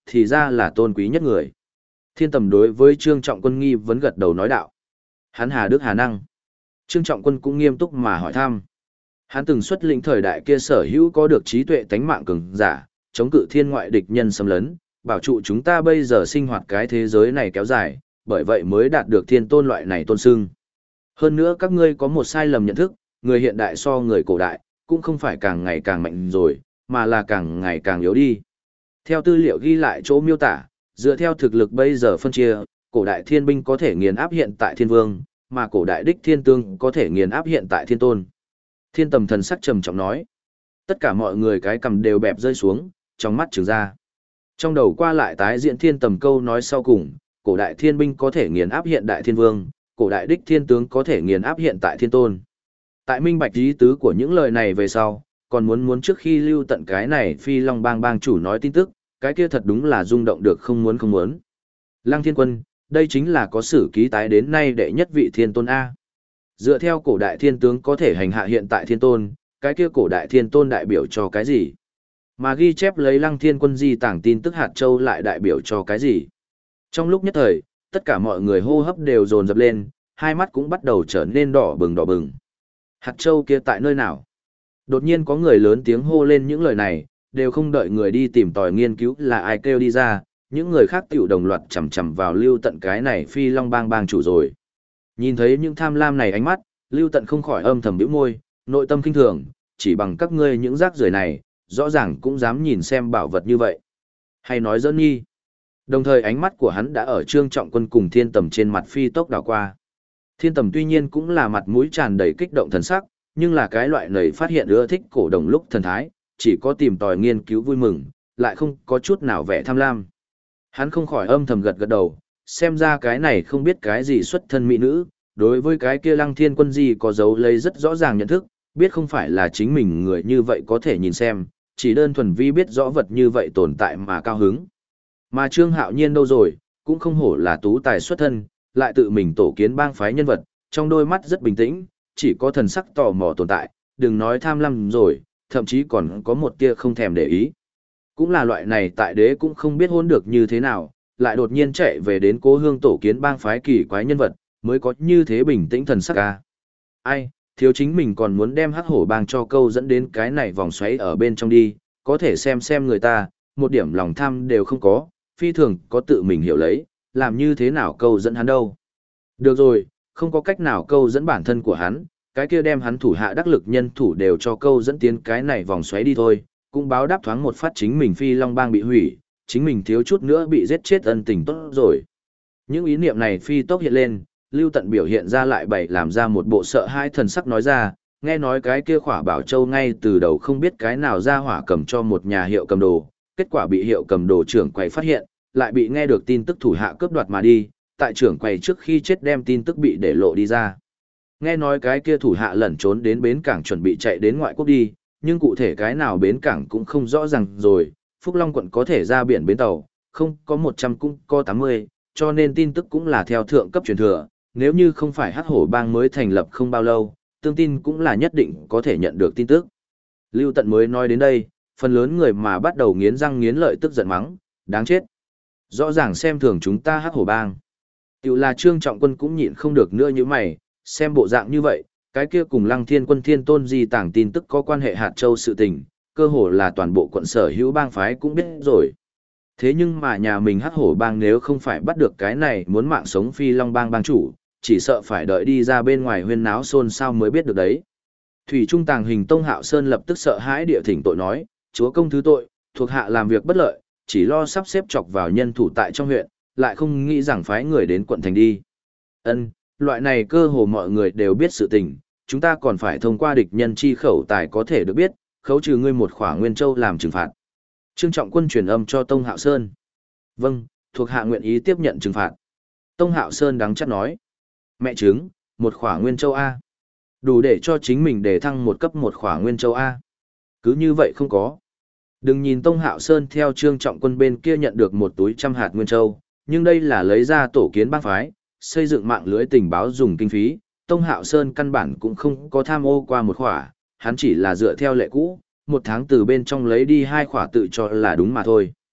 Speaker 1: thì ra là tôn quý nhất người. Thiên Tầm đối với Trương Trọng Quân nghi vấn gật đầu nói đạo. Hắn hà đức hà năng. Trương Trọng Quân cũng nghiêm túc mà hỏi thăm. Hắn từng xuất lĩnh thời đại kia sở hữu có được trí tuệ tánh mạng cường giả, chống cự thiên ngoại địch nhân xâm lấn, bảo trụ chúng ta bây giờ sinh hoạt cái thế giới này kéo dài, bởi vậy mới đạt được thiên tôn loại này tôn xưng. Hơn nữa các ngươi có một sai lầm nhận thức, người hiện đại so người cổ đại, cũng không phải càng ngày càng mạnh rồi, mà là càng ngày càng yếu đi. Theo tư liệu ghi lại chỗ miêu tả, dựa theo thực lực bây giờ phân chia, cổ đại thiên binh có thể nghiền áp hiện tại thiên vương, mà cổ đại đích thiên tương có thể nghiền áp hiện tại thiên tôn. Thiên Tầm thần sắc trầm trọng nói. Tất cả mọi người cái cầm đều bẹp rơi xuống, trong mắt trừng ra. Trong đầu qua lại tái diễn Thiên Tầm câu nói sau cùng, cổ đại thiên binh có thể nghiền áp hiện đại thiên vương, cổ đại đích thiên tướng có thể nghiền áp hiện tại thiên tôn. Tại minh bạch ý tứ của những lời này về sau, còn muốn trước khi lưu tận cái này Phi Long Bang bang chủ nói tin tức, cái kia thật đúng là rung động được không muốn. Lăng Thiên Quân, đây chính là có sử ký tái đến nay đệ nhất vị thiên tôn A. Dựa theo cổ đại thiên tướng có thể hành hạ hiện tại thiên tôn, cái kia cổ đại thiên tôn đại biểu cho cái gì? Mà ghi chép lấy Lăng Thiên Quân di tàng tin tức hạt châu lại đại biểu cho cái gì? Trong lúc nhất thời, tất cả mọi người hô hấp đều dồn dập lên, hai mắt cũng bắt đầu trở nên đỏ bừng. Hạt châu kia tại nơi nào? Đột nhiên có người lớn tiếng hô lên những lời này, đều không đợi người đi tìm tòi nghiên cứu là ai kêu đi ra, những người khác tiểu đồng loạt chầm vào Lưu Tận cái này Phi Long Bang bang chủ rồi. Nhìn thấy những tham lam này ánh mắt, Lưu Tận không khỏi âm thầm bĩu môi, nội tâm kinh thường, chỉ bằng các ngươi những rác rưởi này, rõ ràng cũng dám nhìn xem bảo vật như vậy. Hay nói giỡn nghi. Đồng thời ánh mắt của hắn đã ở Trương Trọng Quân cùng Thiên Tầm trên mặt phi tốc đảo qua. Thiên Tầm tuy nhiên cũng là mặt mũi tràn đầy kích động thần sắc, nhưng là cái loại này phát hiện ưa thích cổ đồng lúc thần thái, chỉ có tìm tòi nghiên cứu vui mừng, lại không có chút nào vẻ tham lam. Hắn không khỏi âm thầm gật đầu, xem ra cái này không biết cái gì xuất thân mỹ nữ, đối với cái kia Lăng Thiên Quân gì có dấu lấy rất rõ ràng nhận thức, biết không phải là chính mình người như vậy có thể nhìn xem, chỉ đơn thuần vi biết rõ vật như vậy tồn tại mà cao hứng. Mà Trương Hạo Nhiên đâu rồi, cũng không hổ là tú tài xuất thân, lại tự mình tổ kiến bang phái nhân vật, trong đôi mắt rất bình tĩnh, chỉ có thần sắc tò mò tồn tại, đừng nói tham lam rồi, thậm chí còn có một tia không thèm để ý. Cũng là loại này tại đế cũng không biết hôn được như thế nào, lại đột nhiên chạy về đến cố hương tổ kiến bang phái kỳ quái nhân vật, mới có như thế bình tĩnh thần sắc ca. Ai, thiếu chính mình còn muốn đem hắc hổ bang cho câu dẫn đến cái này vòng xoáy ở bên trong đi, có thể xem người ta, một điểm lòng tham đều không có, phi thường có tự mình hiểu lấy, làm như thế nào câu dẫn hắn đâu. Được rồi, không có cách nào câu dẫn bản thân của hắn, cái kia đem hắn thủ hạ đắc lực nhân thủ đều cho câu dẫn tiến cái này vòng xoáy đi thôi, cũng báo đáp thoáng một phát chính mình Phi Long Bang bị hủy, chính mình thiếu chút nữa bị giết chết ân tình tốt rồi. Những ý niệm này phi tốc hiện lên, Lưu Tận biểu hiện ra lại bày làm ra một bộ sợ hãi thần sắc nói ra, nghe nói cái kia Khỏa Bảo Châu ngay từ đầu không biết cái nào ra hỏa cầm cho một nhà hiệu cầm đồ, kết quả bị hiệu cầm đồ trưởng quầy phát hiện, lại bị nghe được tin tức thủ hạ cướp đoạt mà đi, tại trưởng quầy trước khi chết đem tin tức bị để lộ đi ra. Nghe nói cái kia thủ hạ lẩn trốn đến bến cảng chuẩn bị chạy đến ngoại quốc đi, nhưng cụ thể cái nào bến cảng cũng không rõ ràng rồi, Phúc Long quận có thể ra biển bến tàu, không có 100 cũng có 80, cho nên tin tức cũng là theo thượng cấp truyền thừa, nếu như không phải Hắc Hổ Bang mới thành lập không bao lâu, tương tin cũng là nhất định có thể nhận được tin tức. Lưu Tận mới nói đến đây, phần lớn người mà bắt đầu nghiến răng nghiến lợi tức giận mắng, đáng chết. Rõ ràng xem thường chúng ta Hắc Hổ Bang. Tiểu là Trương Trọng Quân cũng nhịn không được nữa như mày, xem bộ dạng như vậy, cái kia cùng Lăng Thiên Quân Thiên Tôn di tàng tin tức có quan hệ hạt châu sự tình, cơ hồ là toàn bộ quận sở hữu bang phái cũng biết rồi. Thế nhưng mà nhà mình Hắc Hổ Bang nếu không phải bắt được cái này muốn mạng sống Phi Long Bang bang chủ, chỉ sợ phải đợi đi ra bên ngoài huyên náo xôn xao mới biết được đấy. Thủy Trung Tàng Hình Tông Hạo Sơn lập tức sợ hãi địa thỉnh tội nói, chúa công thứ tội, thuộc hạ làm việc bất lợi, chỉ lo sắp xếp chọc vào nhân thủ tại trong huyện, lại không nghĩ rằng phái người đến quận thành đi. Ân, loại này cơ hồ mọi người đều biết sự tình, chúng ta còn phải thông qua địch nhân chi khẩu tài có thể được biết, khấu trừ ngươi một khỏa nguyên châu làm trừng phạt. Trương Trọng Quân truyền âm cho Tông Hạo Sơn. Vâng, thuộc hạ nguyện ý tiếp nhận trừng phạt. Tông Hạo Sơn đắng chát nói. Mẹ chứng, một khỏa nguyên châu A. Đủ để cho chính mình để thăng một cấp một khỏa nguyên châu A. Cứ như vậy không có. Đừng nhìn Tông Hạo Sơn theo Trương Trọng Quân bên kia nhận được một túi 100 hạt nguyên châu, nhưng đây là lấy ra tổ kiến bang phái, xây dựng mạng lưới tình báo dùng kinh phí. Tông Hạo Sơn căn bản cũng không có tham ô qua một khỏa, hắn chỉ là dựa theo lệ cũ, một tháng từ bên trong lấy đi 2 khỏa tự cho là đúng mà thôi.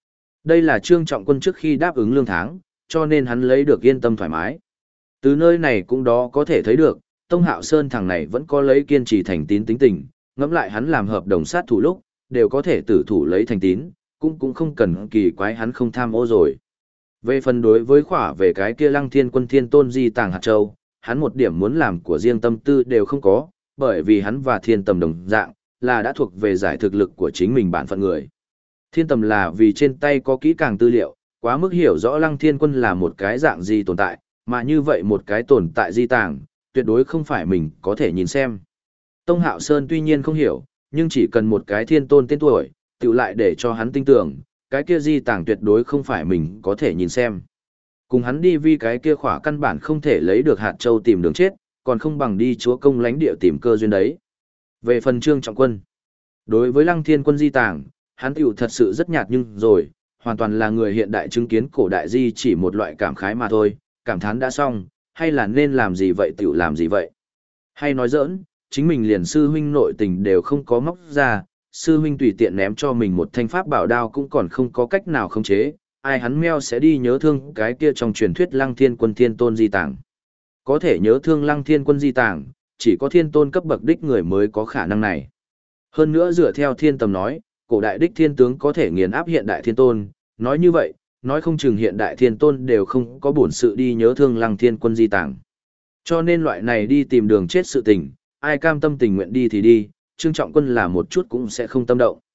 Speaker 1: Đây là Trương Trọng Quân trước khi đáp ứng lương tháng, cho nên hắn lấy được yên tâm thoải mái. Từ nơi này cũng đó có thể thấy được, Tông Hạo Sơn thằng này vẫn có lấy kiên trì thành tín tính tình, ngẫm lại hắn làm hợp đồng sát thủ lúc, đều có thể tử thủ lấy thành tín, cũng không cần kỳ quái hắn không tham ô rồi. Về phần đối với khỏa về cái kia Lăng Thiên Quân Thiên Tôn di tàng hạt châu, hắn một điểm muốn làm của riêng tâm tư đều không có, bởi vì hắn và Thiên Tầm đồng dạng, là đã thuộc về giải thực lực của chính mình bản phận người. Thiên Tầm là vì trên tay có kỹ càng tư liệu, quá mức hiểu rõ Lăng Thiên Quân là một cái dạng gì tồn tại, mà như vậy một cái tồn tại di tàng, tuyệt đối không phải mình có thể nhìn xem. Tông Hạo Sơn tuy nhiên không hiểu, nhưng chỉ cần một cái thiên tôn tên tuổi, tự lại để cho hắn tin tưởng, cái kia di tàng tuyệt đối không phải mình có thể nhìn xem. Cùng hắn đi vì cái kia khỏa căn bản không thể lấy được hạt châu tìm đường chết, còn không bằng đi chúa công lãnh địa tìm cơ duyên đấy. Về phần Trương Trọng Quân, đối với Lăng Thiên Quân di tàng, hắn tiểu thật sự rất nhạt nhưng rồi, hoàn toàn là người hiện đại chứng kiến cổ đại di chỉ một loại cảm khái mà thôi, cảm thán đã xong, hay là nên làm gì vậy tiểu làm gì vậy. Hay nói giỡn, chính mình liền sư huynh nội tình đều không có móc ra, sư huynh tùy tiện ném cho mình một thanh pháp bảo đao cũng còn không có cách nào khống chế, ai hắn meo sẽ đi nhớ thương cái kia trong truyền thuyết Lăng Thiên Quân Thiên Tôn di tàng. Có thể nhớ thương Lăng Thiên Quân di tàng, chỉ có thiên tôn cấp bậc đích người mới có khả năng này. Hơn nữa dựa theo Thiên Tầm nói, cổ đại đích thiên tướng có thể nghiền áp hiện đại thiên tôn, nói như vậy, nói không chừng hiện đại thiên tôn đều không có bổn sự đi nhớ thương Lăng Thiên Quân di tàng. Cho nên loại này đi tìm đường chết sự tình, ai cam tâm tình nguyện đi thì đi, Trương Trọng Quân là một chút cũng sẽ không tâm động.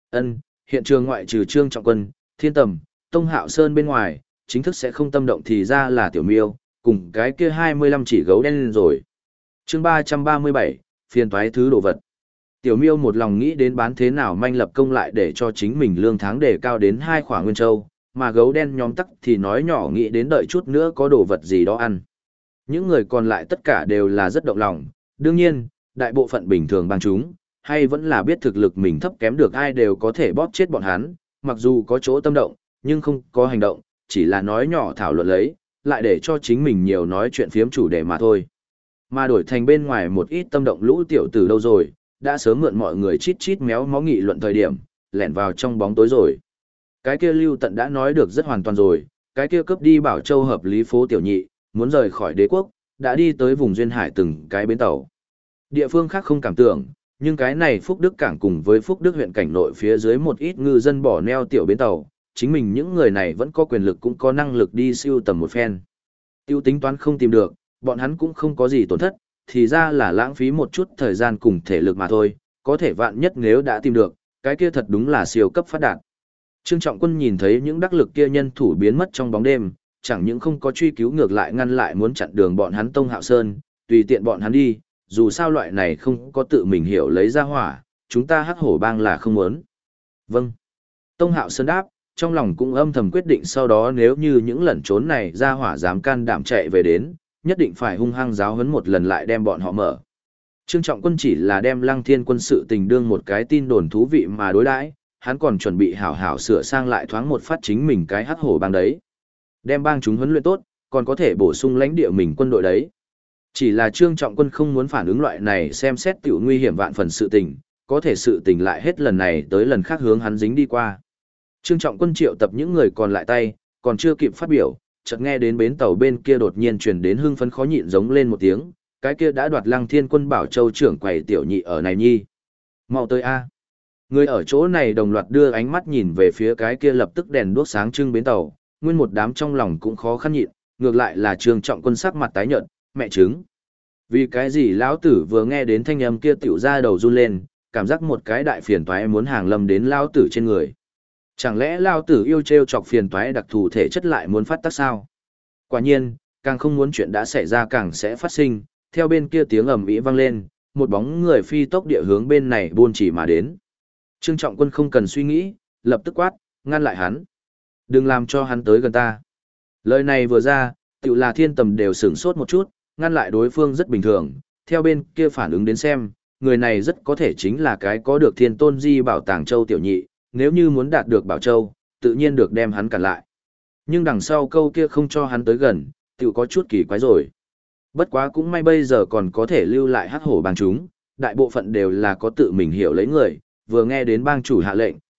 Speaker 1: Hiện trường ngoại trừ Trương Trọng Quân, Thiên Tầm, Tông Hạo Sơn bên ngoài, chính thức sẽ không tâm động thì ra là Tiểu Miêu, cùng cái kia 25 chỉ gấu đen lên rồi. Chương 337, phiền toái thứ đồ vật. Tiểu Miêu một lòng nghĩ đến bán thế nào manh lập công lại để cho chính mình lương tháng đề cao đến 2 khỏa nguyên châu, mà gấu đen nhóm tắc thì nói nhỏ nghĩ đến đợi chút nữa có đồ vật gì đó ăn. Những người còn lại tất cả đều là rất động lòng, đương nhiên, đại bộ phận bình thường bang chúng, hay vẫn là biết thực lực mình thấp kém được ai đều có thể bóp chết bọn hắn, mặc dù có chỗ tâm động, nhưng không có hành động, chỉ là nói nhỏ thảo luận lấy, lại để cho chính mình nhiều nói chuyện phiếm chủ đề mà thôi. Mà đổi thành bên ngoài một ít tâm động lũ tiểu tử đâu rồi, đã sớm mượn mọi người chít chít méo mó nghị luận thời điểm, lẻn vào trong bóng tối rồi. Cái kia Lưu Tận đã nói được rất hoàn toàn rồi, cái kia cướp đi Bảo Châu hợp lý phố tiểu nhị, muốn rời khỏi đế quốc, đã đi tới vùng duyên hải từng cái bến tàu. Địa phương khác không cảm tưởng, nhưng cái này Phúc Đức Cảng cùng với Phúc Đức huyện cảnh nội phía dưới một ít ngư dân bỏ neo tiểu bến tàu, chính mình những người này vẫn có quyền lực cũng có năng lực đi siêu tầm một phen. Tiêu tính toán không tìm được, bọn hắn cũng không có gì tổn thất, thì ra là lãng phí một chút thời gian cùng thể lực mà thôi, có thể vạn nhất nếu đã tìm được, cái kia thật đúng là siêu cấp phát đạt. Trương Trọng Quân nhìn thấy những đắc lực kia nhân thủ biến mất trong bóng đêm, chẳng những không có truy cứu ngược lại ngăn lại muốn chặn đường bọn hắn Tông Hạo Sơn, tùy tiện bọn hắn đi, dù sao loại này không có tự mình hiểu lấy ra hỏa, chúng ta Hắc Hổ Bang là không muốn. Vâng. Tông Hạo Sơn đáp, trong lòng cũng âm thầm quyết định sau đó nếu như những lẩn trốn này ra hỏa dám can đảm chạy về đến, nhất định phải hung hăng giáo huấn một lần lại đem bọn họ mở. Trương Trọng Quân chỉ là đem Lăng Thiên Quân sự tình đương một cái tin đồn thú vị mà đối đãi, hắn còn chuẩn bị hảo hảo sửa sang lại thoáng một phát chính mình cái Hắc Hổ Bang đấy. Đem bang chúng huấn luyện tốt, còn có thể bổ sung lãnh địa mình quân đội đấy. Chỉ là Trương Trọng Quân không muốn phản ứng loại này xem xét tiểu nguy hiểm vạn phần sự tình, có thể sự tình lại hết lần này tới lần khác hướng hắn dính đi qua. Trương Trọng Quân triệu tập những người còn lại tay, còn chưa kịp phát biểu, chợt nghe đến bến tàu bên kia đột nhiên truyền đến hưng phấn khó nhịn giống lên một tiếng, cái kia đã đoạt Lăng Thiên Quân Bảo Châu trưởng quầy tiểu nhị ở này nhi. Mau tới a. Người ở chỗ này đồng loạt đưa ánh mắt nhìn về phía cái kia lập tức đèn đuốc sáng trưng bến tàu, nguyên một đám trong lòng cũng khó khăn nhịn, ngược lại là Trương Trọng Quân sắc mặt tái nhợt, mẹ chứng. Vì cái gì lão tử vừa nghe đến thanh âm kia tiểu ra đầu run lên, cảm giác một cái đại phiền toái muốn hàng lâm đến lão tử trên người. Chẳng lẽ lão tử yêu trêu chọc phiền toái đặc thù thể chất lại muốn phát tác sao? Quả nhiên, càng không muốn chuyện đã xảy ra càng sẽ phát sinh, theo bên kia tiếng ầm ĩ vang lên, một bóng người phi tốc địa hướng bên này buôn chỉ mà đến. Trương Trọng Quân không cần suy nghĩ, lập tức quát, ngăn lại hắn. Đừng làm cho hắn tới gần ta. Lời này vừa ra, tiểu là Thiên Tầm đều sửng sốt một chút, ngăn lại đối phương rất bình thường, theo bên kia phản ứng đến xem, người này rất có thể chính là cái có được Thiên Tôn Di Bảo Tàng Châu tiểu nhị, nếu như muốn đạt được Bảo Châu, tự nhiên được đem hắn cản lại. Nhưng đằng sau câu kia không cho hắn tới gần, tiểu có chút kỳ quái rồi. Bất quá cũng may bây giờ còn có thể lưu lại Hắc Hổ Bang chúng, đại bộ phận đều là có tự mình hiểu lấy người, vừa nghe đến bang chủ hạ lệnh,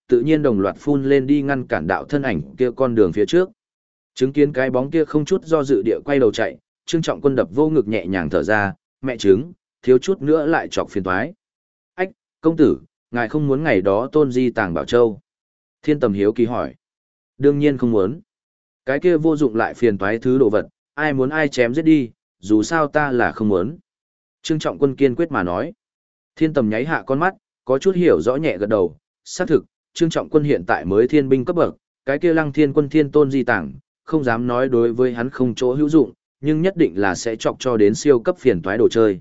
Speaker 1: tự nhiên đồng loạt phun lên đi ngăn cản đạo thân ảnh kia con đường phía trước. Chứng kiến cái bóng kia không chút do dự địa quay đầu chạy, Trương Trọng Quân đập vô ngực nhẹ nhàng thở ra, mẹ chứng, thiếu chút nữa lại chọc phiền toái. Ách, công tử, ngài không muốn ngày đó tôn di tàng Bảo Châu? Thiên Tầm hiếu kỳ hỏi. Đương nhiên không muốn. Cái kia vô dụng lại phiền toái thứ đồ vật, ai muốn ai chém giết đi, dù sao ta là không muốn. Trương Trọng Quân kiên quyết mà nói. Thiên Tầm nháy hạ con mắt, có chút hiểu rõ nhẹ gật đầu, xác thực, Trương Trọng Quân hiện tại mới thiên binh cấp bậc, cái kia Lăng Thiên Quân thiên tôn di tàng, không dám nói đối với hắn không chỗ hữu dụng, nhưng nhất định là sẽ chọc cho đến siêu cấp phiền toái đồ chơi.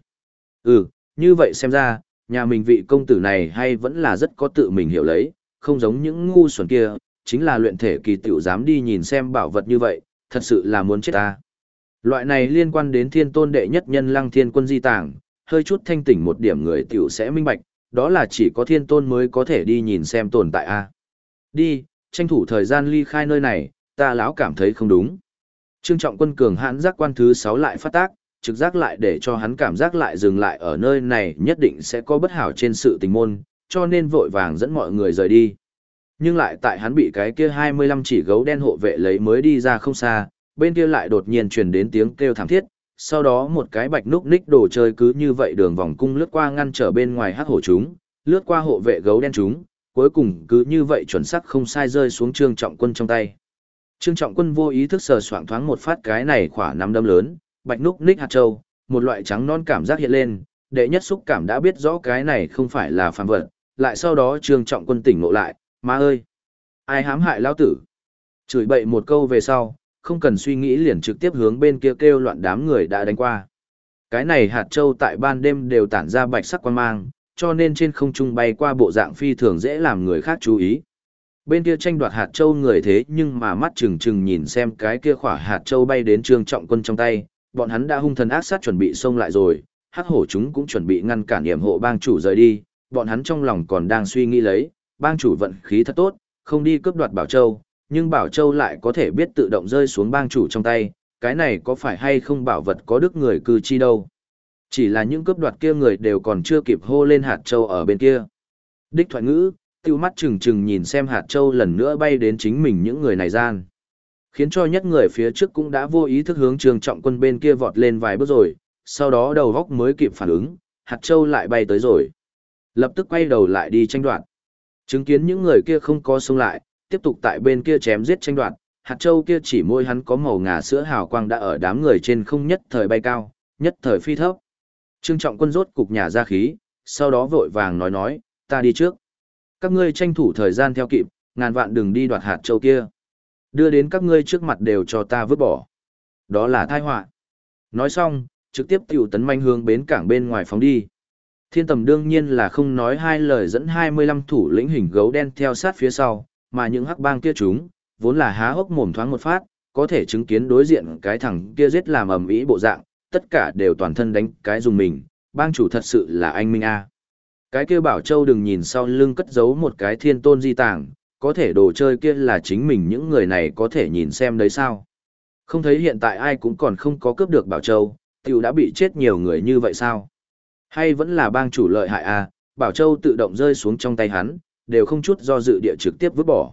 Speaker 1: Như vậy xem ra, nhà mình vị công tử này hay vẫn là rất có tự mình hiểu lấy, không giống những ngu xuẩn kia, chính là luyện thể kỳ tiểu dám đi nhìn xem bảo vật như vậy, thật sự là muốn chết ta. Loại này liên quan đến thiên tôn đệ nhất nhân Lăng Thiên Quân di tàng, hơi chút thanh tỉnh một điểm người tiểu sẽ minh bạch, đó là chỉ có thiên tôn mới có thể đi nhìn xem tồn tại a. Đi, tranh thủ thời gian ly khai nơi này, ta lão cảm thấy không đúng. Trương Trọng Quân cường hãn giác quan thứ 6 lại phát tác, trực giác lại để cho hắn cảm giác lại dừng lại ở nơi này nhất định sẽ có bất hảo trên sự tình môn, cho nên vội vàng dẫn mọi người rời đi. Nhưng lại tại hắn bị cái kia 25 chỉ gấu đen hộ vệ lấy mới đi ra không xa, bên kia lại đột nhiên truyền đến tiếng kêu thảm thiết, sau đó một cái bạch núc ních đồ chơi cứ như vậy đường vòng cung lướt qua ngăn trở bên ngoài hắc hổ chúng, lướt qua hộ vệ gấu đen chúng, cuối cùng cứ như vậy chuẩn xác không sai rơi xuống Trương Trọng Quân trong tay. Trương Trọng Quân vô ý thức sờ soạng thoáng một phát cái này khỏa nắm đấm lớn, bạch núc ních hạt châu, một loại trắng non cảm giác hiện lên, đệ nhất xúc cảm đã biết rõ cái này không phải là phàm vật, lại sau đó Trương Trọng Quân tỉnh ngộ lại, má ơi, ai hãm hại lão tử? Chửi bậy một câu về sau, không cần suy nghĩ liền trực tiếp hướng bên kia kêu loạn đám người đã đánh qua. Cái này hạt châu tại ban đêm đều tản ra bạch sắc quang mang, cho nên trên không trung bay qua bộ dạng phi thường dễ làm người khác chú ý. Bên kia tranh đoạt hạt châu người thế nhưng mà mắt trừng trừng nhìn xem cái kia khỏa hạt châu bay đến Trương Trọng Quân trong tay, bọn hắn đã hung thần ác sát chuẩn bị xông lại rồi, hắc hổ chúng cũng chuẩn bị ngăn cản yểm hộ bang chủ rời đi, bọn hắn trong lòng còn đang suy nghĩ lấy, bang chủ vận khí thật tốt, không đi cướp đoạt Bảo Châu, nhưng Bảo Châu lại có thể biết tự động rơi xuống bang chủ trong tay, cái này có phải hay không bảo vật có đức người cư chi đâu. Chỉ là những cướp đoạt kia người đều còn chưa kịp hô lên hạt châu ở bên kia. Đích thoại ngữ, tiêu mắt trừng trừng nhìn xem hạt châu lần nữa bay đến chính mình những người này gian. Khiến cho nhất người phía trước cũng đã vô ý thức hướng Trương Trọng Quân bên kia vọt lên vài bước rồi, sau đó đầu góc mới kịp phản ứng, hạt châu lại bay tới rồi. Lập tức quay đầu lại đi tranh đoạt. Chứng kiến những người kia không có xông lại, tiếp tục tại bên kia chém giết tranh đoạt, hạt châu kia chỉ môi hắn có màu ngà sữa hào quang đã ở đám người trên không nhất thời bay cao, nhất thời phi thấp. Trương Trọng Quân rốt cục nhả ra khí, sau đó vội vàng nói, ta đi trước. Các ngươi tranh thủ thời gian theo kịp, ngàn vạn đừng đi đoạt hạt châu kia. Đưa đến các ngươi trước mặt đều cho ta vứt bỏ. Đó là tai họa. Nói xong, trực tiếp tiểu tấn manh hướng bến cảng bên ngoài phóng đi. Thiên Tầm đương nhiên là không nói hai lời dẫn 25 thủ lĩnh hình gấu đen theo sát phía sau, mà những hắc bang kia chúng, vốn là há hốc mồm thoáng một phát, có thể chứng kiến đối diện cái thằng kia giết làm ầm ĩ bộ dạng, tất cả đều toàn thân đánh cái dùng mình, bang chủ thật sự là anh Minh A. Cái kia Bảo Châu đừng nhìn sau lưng cất giấu một cái thiên tôn di tàng, có thể đồ chơi kia là chính mình những người này có thể nhìn xem đấy sao. Không thấy hiện tại ai cũng còn không có cướp được Bảo Châu, tiểu đã bị chết nhiều người như vậy sao? Hay vẫn là bang chủ lợi hại A, Bảo Châu tự động rơi xuống trong tay hắn, đều không chút do dự địa trực tiếp vứt bỏ.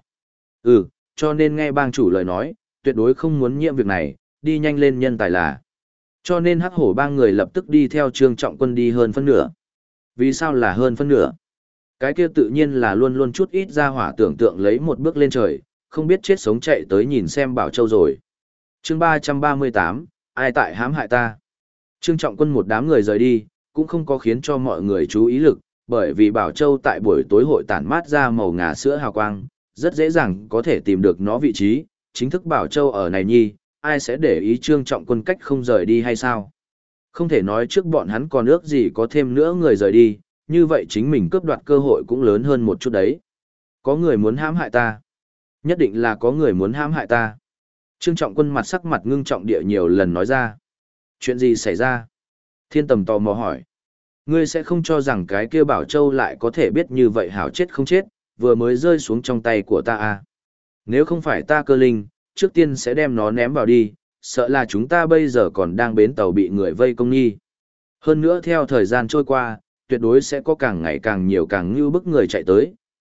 Speaker 1: Cho nên nghe bang chủ lời nói, tuyệt đối không muốn nhiễm việc này, đi nhanh lên nhân tài là. Cho nên hắc hổ bang người lập tức đi theo Trương Trọng Quân đi hơn phân nửa. Vì sao là hơn phân nửa? Cái kia tự nhiên là luôn luôn chút ít ra hỏa tưởng tượng lấy một bước lên trời, không biết chết sống chạy tới nhìn xem Bảo Châu rồi. Chương 338, ai tại hãm hại ta? Trương Trọng Quân một đám người rời đi, cũng không có khiến cho mọi người chú ý lực, bởi vì Bảo Châu tại buổi tối hội tản mát ra màu ngà sữa hào quang, rất dễ dàng có thể tìm được nó vị trí, chính thức Bảo Châu ở này nhi, ai sẽ để ý Trương Trọng Quân cách không rời đi hay sao? Không thể nói trước bọn hắn còn ước gì có thêm nữa người rời đi, như vậy chính mình cướp đoạt cơ hội cũng lớn hơn một chút đấy. Có người muốn hãm hại ta. Nhất định là có người muốn hãm hại ta. Trương Trọng Quân mặt sắc mặt ngưng trọng địa nhiều lần nói ra. Chuyện gì xảy ra? Thiên Tầm tò mò hỏi. Ngươi sẽ không cho rằng cái kia Bảo Châu lại có thể biết như vậy hảo chết không chết, vừa mới rơi xuống trong tay của ta à? Nếu không phải ta cơ linh, trước tiên sẽ đem nó ném vào đi, sợ là chúng ta bây giờ còn đang bến tàu bị người vây công nghi. Hơn nữa theo thời gian trôi qua, tuyệt đối sẽ có càng ngày càng nhiều càng như bức người chạy tới,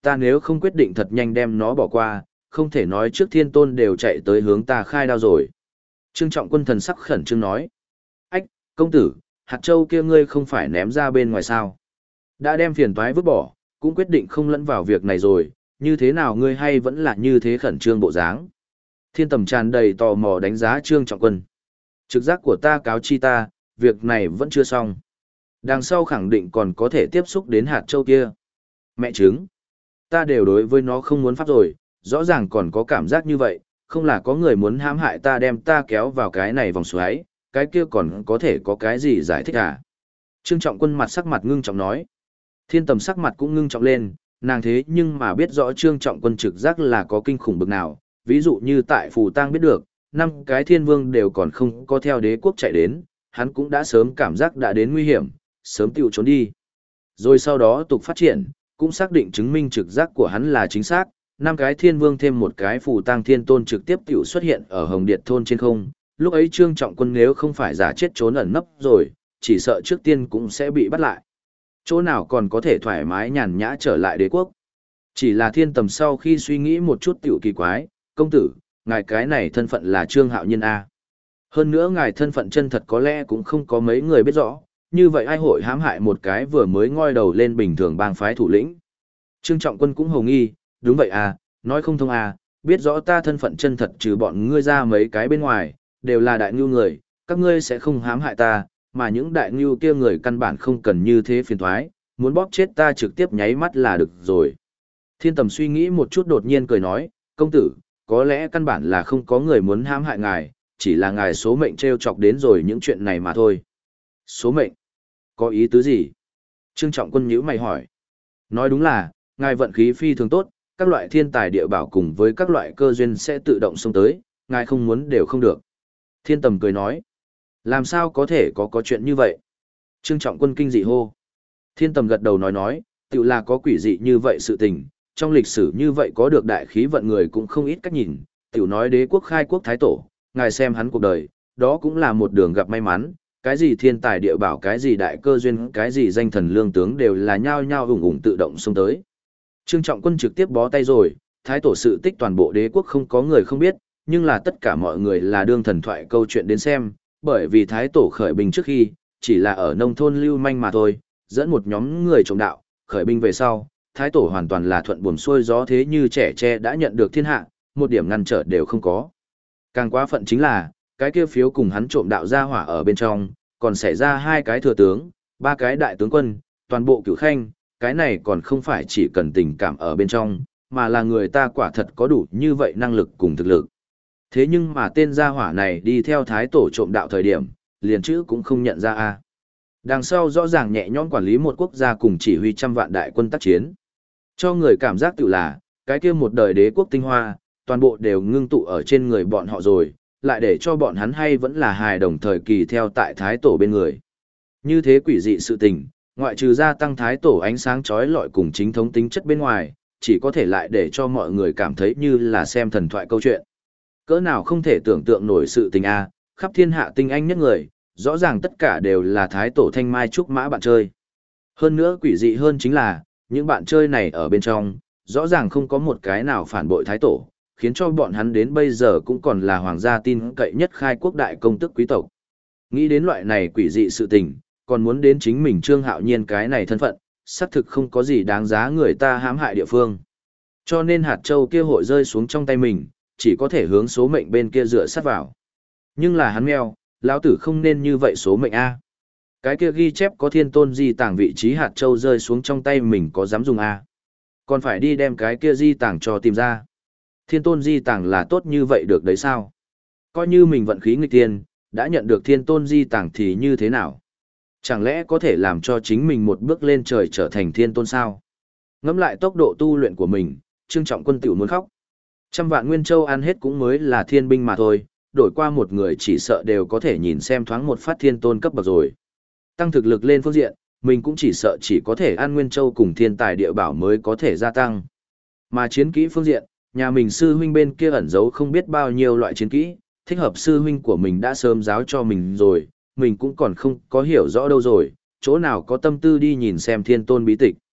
Speaker 1: ta nếu không quyết định thật nhanh đem nó bỏ qua, không thể nói trước thiên tôn đều chạy tới hướng ta khai đao rồi. Trương Trọng Quân thần sắc khẩn trương nói. Ách, công tử, hạt châu kia ngươi không phải ném ra bên ngoài sao? Đã đem phiền toái vứt bỏ, cũng quyết định không lẫn vào việc này rồi, như thế nào ngươi hay vẫn là như thế khẩn trương bộ dáng? Thiên Tầm tràn đầy tò mò đánh giá Trương Trọng Quân. Trực giác của ta cáo chi ta, việc này vẫn chưa xong. Đằng sau khẳng định còn có thể tiếp xúc đến hạt châu kia. Mẹ chứng, ta đều đối với nó không muốn pháp rồi, rõ ràng còn có cảm giác như vậy, không là có người muốn hãm hại ta đem ta kéo vào cái này vòng xoáy, cái kia còn có thể có cái gì giải thích à? Trương Trọng Quân mặt sắc mặt ngưng trọng nói. Thiên Tầm sắc mặt cũng ngưng trọng lên, nàng thế nhưng mà biết rõ Trương Trọng Quân trực giác là có kinh khủng bực nào, ví dụ như tại Phù Tang biết được, 5 cái thiên vương đều còn không có theo đế quốc chạy đến, hắn cũng đã sớm cảm giác đã đến nguy hiểm, sớm tiêu trốn đi. Rồi sau đó tục phát triển, cũng xác định chứng minh trực giác của hắn là chính xác, 5 cái thiên vương thêm một cái Phù Tang thiên tôn trực tiếp tiểu xuất hiện ở Hồng Điệt thôn trên không, lúc ấy Trương Trọng Quân nếu không phải giả chết trốn ẩn nấp rồi, chỉ sợ trước tiên cũng sẽ bị bắt lại. Chỗ nào còn có thể thoải mái nhàn nhã trở lại đế quốc. Chỉ là Thiên Tầm sau khi suy nghĩ một chút tiểu kỳ quái, công tử, ngài cái này thân phận là Trương Hạo Nhiên A. Hơn nữa ngài thân phận chân thật có lẽ cũng không có mấy người biết rõ, như vậy ai hội hãm hại một cái vừa mới ngoi đầu lên bình thường bang phái thủ lĩnh. Trương Trọng Quân cũng hồ nghi, đúng vậy à, nói không thông à, biết rõ ta thân phận chân thật trừ bọn ngươi ra mấy cái bên ngoài, đều là đại ngưu người, các ngươi sẽ không hãm hại ta, mà những đại ngưu kia người căn bản không cần như thế phiền thoái, muốn bóp chết ta trực tiếp nháy mắt là được rồi. Thiên Tầm suy nghĩ một chút đột nhiên cười nói, công tử, có lẽ căn bản là không có người muốn hãm hại ngài, chỉ là ngài số mệnh trêu chọc đến rồi những chuyện này mà thôi. Số mệnh? Có ý tứ gì? Trương Trọng Quân nhíu mày hỏi. Nói đúng là, ngài vận khí phi thường tốt, các loại thiên tài địa bảo cùng với các loại cơ duyên sẽ tự động xông tới, ngài không muốn đều không được. Thiên Tầm cười nói. Làm sao có thể có chuyện như vậy? Trương Trọng Quân kinh dị hô. Thiên Tầm gật đầu nói, tự là có quỷ dị như vậy sự tình, trong lịch sử như vậy có được đại khí vận người cũng không ít cách nhìn, tiểu nói đế quốc khai quốc thái tổ, ngài xem hắn cuộc đời, đó cũng là một đường gặp may mắn, cái gì thiên tài địa bảo, cái gì đại cơ duyên, cái gì danh thần lương tướng đều là nhao nhao ủng ủng tự động xông tới. Trương Trọng Quân trực tiếp bó tay rồi, thái tổ sự tích toàn bộ đế quốc không có người không biết, nhưng là tất cả mọi người là đương thần thoại câu chuyện đến xem, bởi vì thái tổ khởi binh trước khi, chỉ là ở nông thôn lưu manh mà thôi, dẫn một nhóm người trộm đạo, khởi binh về sau, thái tổ hoàn toàn là thuận buồm xuôi gió thế như trẻ tre đã nhận được thiên hạ, một điểm ngăn trở đều không có. Càng quá phận chính là, cái kia phiếu cùng hắn trộm đạo ra hỏa ở bên trong, còn xảy ra 2 cái thừa tướng, 3 cái đại tướng quân, toàn bộ cửu khanh, cái này còn không phải chỉ cần tình cảm ở bên trong, mà là người ta quả thật có đủ như vậy năng lực cùng thực lực. Thế nhưng mà tên gia hỏa này đi theo thái tổ trộm đạo thời điểm, liền chữ cũng không nhận ra a. Đằng sau rõ ràng nhẹ nhõm quản lý một quốc gia cùng chỉ huy trăm vạn đại quân tác chiến. Cho người cảm giác tự là, cái kia một đời đế quốc tinh hoa, toàn bộ đều ngưng tụ ở trên người bọn họ rồi, lại để cho bọn hắn hay vẫn là hài đồng thời kỳ theo tại thái tổ bên người. Như thế quỷ dị sự tình, ngoại trừ gia tăng thái tổ ánh sáng chói lọi cùng chính thống tính chất bên ngoài, chỉ có thể lại để cho mọi người cảm thấy như là xem thần thoại câu chuyện. Cỡ nào không thể tưởng tượng nổi sự tình a, khắp thiên hạ tinh anh nhất người, rõ ràng tất cả đều là thái tổ thanh mai trúc mã bạn chơi. Hơn nữa quỷ dị hơn chính là, những bạn chơi này ở bên trong, rõ ràng không có một cái nào phản bội thái tổ, khiến cho bọn hắn đến bây giờ cũng còn là hoàng gia tin cậy nhất khai quốc đại công tức quý tộc. Nghĩ đến loại này quỷ dị sự tình, còn muốn đến chính mình Trương Hạo Nhiên cái này thân phận, xác thực không có gì đáng giá người ta hãm hại địa phương. Cho nên hạt châu kia hội rơi xuống trong tay mình, chỉ có thể hướng số mệnh bên kia dựa sát vào. Nhưng là hắn mèo, lão tử không nên như vậy số mệnh A. Cái kia ghi chép có thiên tôn di tàng vị trí hạt châu rơi xuống trong tay mình có dám dùng A. Còn phải đi đem cái kia di tàng cho tìm ra. Thiên tôn di tàng là tốt như vậy được đấy sao? Coi như mình vận khí nghịch tiên, đã nhận được thiên tôn di tàng thì như thế nào? Chẳng lẽ có thể làm cho chính mình một bước lên trời trở thành thiên tôn sao? Ngẫm lại tốc độ tu luyện của mình, Trương Trọng Quân tiểu muốn khóc. 100 vạn nguyên châu ăn hết cũng mới là thiên binh mà thôi, đổi qua một người chỉ sợ đều có thể nhìn xem thoáng một phát thiên tôn cấp bậc rồi. Tăng thực lực lên phương diện, mình cũng chỉ sợ chỉ có thể ăn nguyên châu cùng thiên tài địa bảo mới có thể gia tăng. Mà chiến kỹ phương diện, nhà mình sư huynh bên kia ẩn giấu không biết bao nhiêu loại chiến kỹ, thích hợp sư huynh của mình đã sớm giáo cho mình rồi, mình cũng còn không có hiểu rõ đâu rồi, chỗ nào có tâm tư đi nhìn xem thiên tôn bí tịch.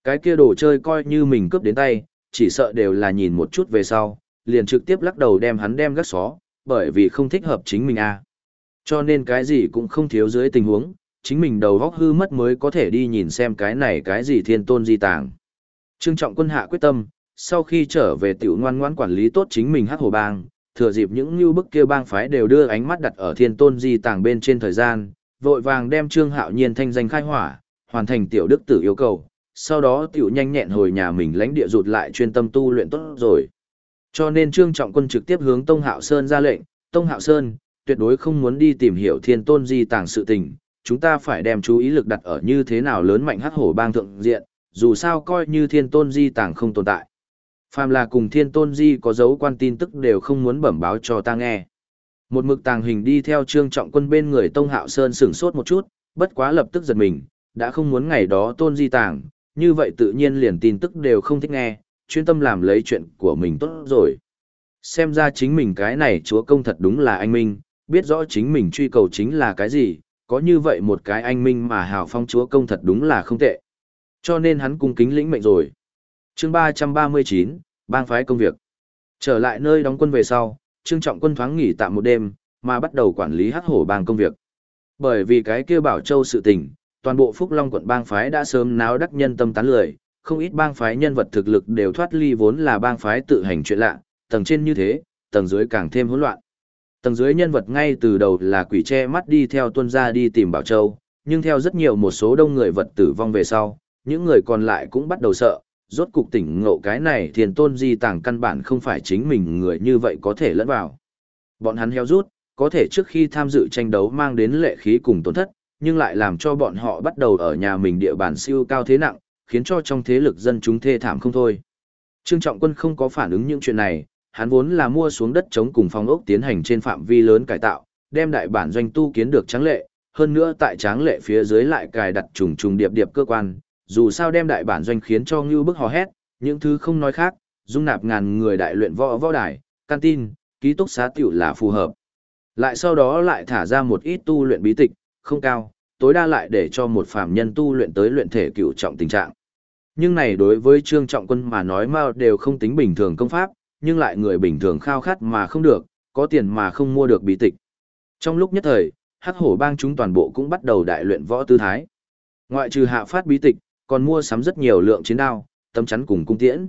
Speaker 1: Cái kia đồ chơi coi như mình cướp đến tay, chỉ sợ đều là nhìn một chút về sau, liền trực tiếp lắc đầu đem hắn đem gác xó, bởi vì không thích hợp chính mình à. Cho nên cái gì cũng không thiếu dưới tình huống, chính mình đầu góc hư mất mới có thể đi nhìn xem cái này cái gì thiên tôn di tàng. Trương Trọng Quân hạ quyết tâm, sau khi trở về tiểu ngoan ngoãn quản lý tốt chính mình Hắc Hổ Bang, thừa dịp những như bức kia bang phái đều đưa ánh mắt đặt ở thiên tôn di tàng bên trên thời gian, vội vàng đem Trương Hạo Nhiên thanh danh khai hỏa, hoàn thành tiểu đức tử yêu cầu, sau đó tiểu nhanh nhẹn hồi nhà mình lãnh địa rụt lại chuyên tâm tu luyện tốt rồi. Cho nên Trương Trọng Quân trực tiếp hướng Tông Hạo Sơn ra lệnh, Tông Hạo Sơn, tuyệt đối không muốn đi tìm hiểu thiên tôn di tàng sự tình, chúng ta phải đem chú ý lực đặt ở như thế nào lớn mạnh Hắc Hổ Bang thượng diện, dù sao coi như thiên tôn di tàng không tồn tại. Phàm là cùng thiên tôn di có dấu quan tin tức đều không muốn bẩm báo cho ta nghe. Một mực tàng hình đi theo Trương Trọng Quân bên người Tông Hạo Sơn sửng sốt một chút, bất quá lập tức giật mình, đã không muốn ngày đó tôn di tàng, như vậy tự nhiên liền tin tức đều không thích nghe, chuyên tâm làm lấy chuyện của mình tốt rồi. Xem ra chính mình cái này chúa công thật đúng là anh minh, biết rõ chính mình truy cầu chính là cái gì, có như vậy một cái anh minh mà hào phong chúa công thật đúng là không tệ. Cho nên hắn cung kính lĩnh mệnh rồi. Chương 339, bang phái công việc. Trở lại nơi đóng quân về sau, Trương Trọng Quân thoáng nghỉ tạm một đêm, mà bắt đầu quản lý Hắc Hổ Bang công việc. Bởi vì cái kia Bảo Châu sự tình, toàn bộ Phúc Long quận bang phái đã sớm náo đắc nhân tâm tán lười, không ít bang phái nhân vật thực lực đều thoát ly vốn là bang phái tự hành chuyện lạ, tầng trên như thế, tầng dưới càng thêm hỗn loạn. Tầng dưới nhân vật ngay từ đầu là quỷ che mắt đi theo tuân gia đi tìm Bảo Châu, nhưng theo rất nhiều một số đông người vật tử vong về sau, những người còn lại cũng bắt đầu sợ, rốt cục tỉnh ngộ cái này thiên tôn di tàng căn bản không phải chính mình người như vậy có thể lẫn vào. Bọn hắn heo rút, có thể trước khi tham dự tranh đấu mang đến lệ khí cùng tổn thất, nhưng lại làm cho bọn họ bắt đầu ở nhà mình địa bàn siêu cao thế nặng, khiến cho trong thế lực dân chúng thê thảm không thôi. Trương Trọng Quân không có phản ứng những chuyện này, hắn vốn là mua xuống đất trống cùng phong ốc tiến hành trên phạm vi lớn cải tạo, đem đại bản doanh tu kiến được tráng lệ, hơn nữa tại tráng lệ phía dưới lại cài đặt trùng trùng điệp điệp cơ quan, dù sao đem đại bản doanh khiến cho ngưu bức hò hét, những thứ không nói khác, dung nạp ngàn người đại luyện võ đài, canteen, ký túc xá tiểu là phù hợp. Lại sau đó lại thả ra một ít tu luyện bí tịch, không cao, tối đa lại để cho một phàm nhân tu luyện tới luyện thể cửu trọng tình trạng. Nhưng này đối với Trương Trọng Quân mà nói mao đều không tính bình thường công pháp, nhưng lại người bình thường khao khát mà không được, có tiền mà không mua được bí tịch. Trong lúc nhất thời, Hắc Hổ Bang chúng toàn bộ cũng bắt đầu đại luyện võ tư thái. Ngoại trừ hạ phát bí tịch, còn mua sắm rất nhiều lượng chiến đao, tấm chắn cùng cung tiễn.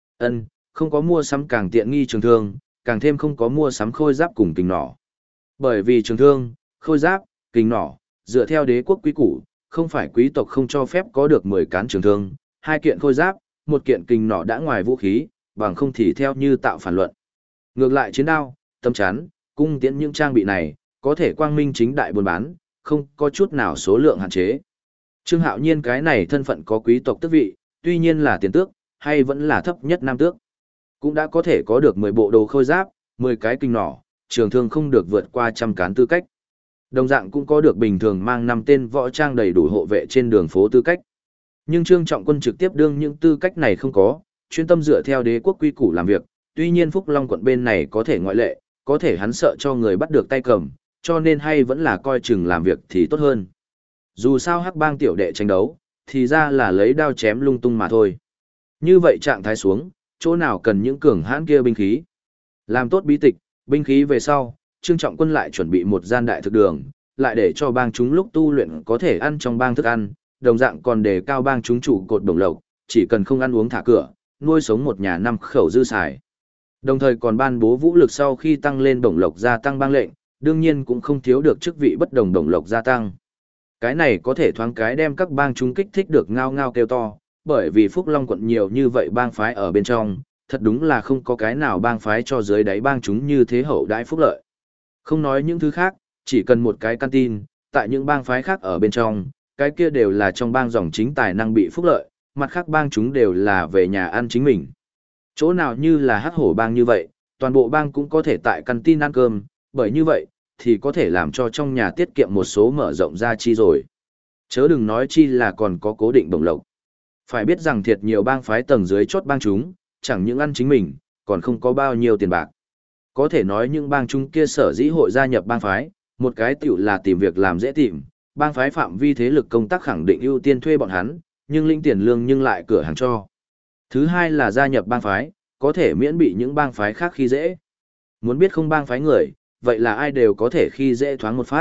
Speaker 1: Không có mua sắm càng tiện nghi trường thương, càng thêm không có mua sắm khôi giáp cùng kình nỏ. Bởi vì trường thương, khôi giáp, kình nỏ, dựa theo đế quốc quý củ, không phải quý tộc không cho phép có được 10 cán trường thương, 2 kiện khôi giáp, 1 kiện kình nỏ đã ngoài vũ khí, bằng không thì theo như tạo phản luận. Ngược lại chiến đao, tấm chắn, cung tiễn những trang bị này, có thể quang minh chính đại buôn bán, không có chút nào số lượng hạn chế. Trương Hạo Nhiên cái này thân phận có quý tộc tước vị, tuy nhiên là tiền tước, hay vẫn là thấp nhất nam tước. Cũng đã có thể có được 10 bộ đồ khôi giáp, 10 cái kình nỏ, trường thương không được vượt qua 100 cán tư cách. Đồng dạng cũng có được bình thường mang 5 tên võ trang đầy đủ hộ vệ trên đường phố tư cách. Nhưng Trương Trọng Quân trực tiếp đương những tư cách này không có, chuyên tâm dựa theo đế quốc quy củ làm việc, tuy nhiên Phúc Long quận bên này có thể ngoại lệ, có thể hắn sợ cho người bắt được tay cầm, cho nên hay vẫn là coi chừng làm việc thì tốt hơn. Dù sao Hắc Bang tiểu đệ tranh đấu, thì ra là lấy đao chém lung tung mà thôi. Như vậy trạng thái xuống, chỗ nào cần những cường hãn kia binh khí. Làm tốt bí tịch, binh khí về sau, Trương Trọng Quân lại chuẩn bị một gian đại thực đường, lại để cho bang chúng lúc tu luyện có thể ăn trong bang thức ăn, đồng dạng còn đề cao bang chúng trụ cột đồng lộc, chỉ cần không ăn uống thả cửa, nuôi sống một nhà 5 khẩu dư xài. Đồng thời còn ban bố vũ lực sau khi tăng lên đồng lộc gia tăng bang lệnh, đương nhiên cũng không thiếu được chức vị bất đồng đồng lộc gia tăng. Cái này có thể thoáng cái đem các bang chúng kích thích được ngao ngao kêu to, bởi vì Phúc Long quận nhiều như vậy bang phái ở bên trong, thật đúng là không có cái nào bang phái cho dưới đáy bang chúng như thế hậu đãi phúc lợi. Không nói những thứ khác, chỉ cần một cái canteen, tại những bang phái khác ở bên trong, cái kia đều là trong bang dòng chính tài năng bị phúc lợi, mặt khác bang chúng đều là về nhà ăn chính mình. Chỗ nào như là Hắc Hổ Bang như vậy, toàn bộ bang cũng có thể tại canteen ăn cơm, bởi như vậy, thì có thể làm cho trong nhà tiết kiệm một số mở rộng ra chi rồi. Chớ đừng nói chi là còn có cố định bổng lộc. Phải biết rằng thiệt nhiều bang phái tầng dưới chốt bang chúng, chẳng những ăn chính mình, còn không có bao nhiêu tiền bạc. Có thể nói những bang chúng kia sở dĩ hội gia nhập bang phái, một cái tiểu là tìm việc làm dễ tìm, bang phái phạm vi thế lực công tác khẳng định ưu tiên thuê bọn hắn, nhưng lĩnh tiền lương nhưng lại cửa hàng cho. Thứ hai là gia nhập bang phái, có thể miễn bị những bang phái khác khi dễ. Muốn biết không bang phái người, vậy là ai đều có thể khi dễ thoáng một phát.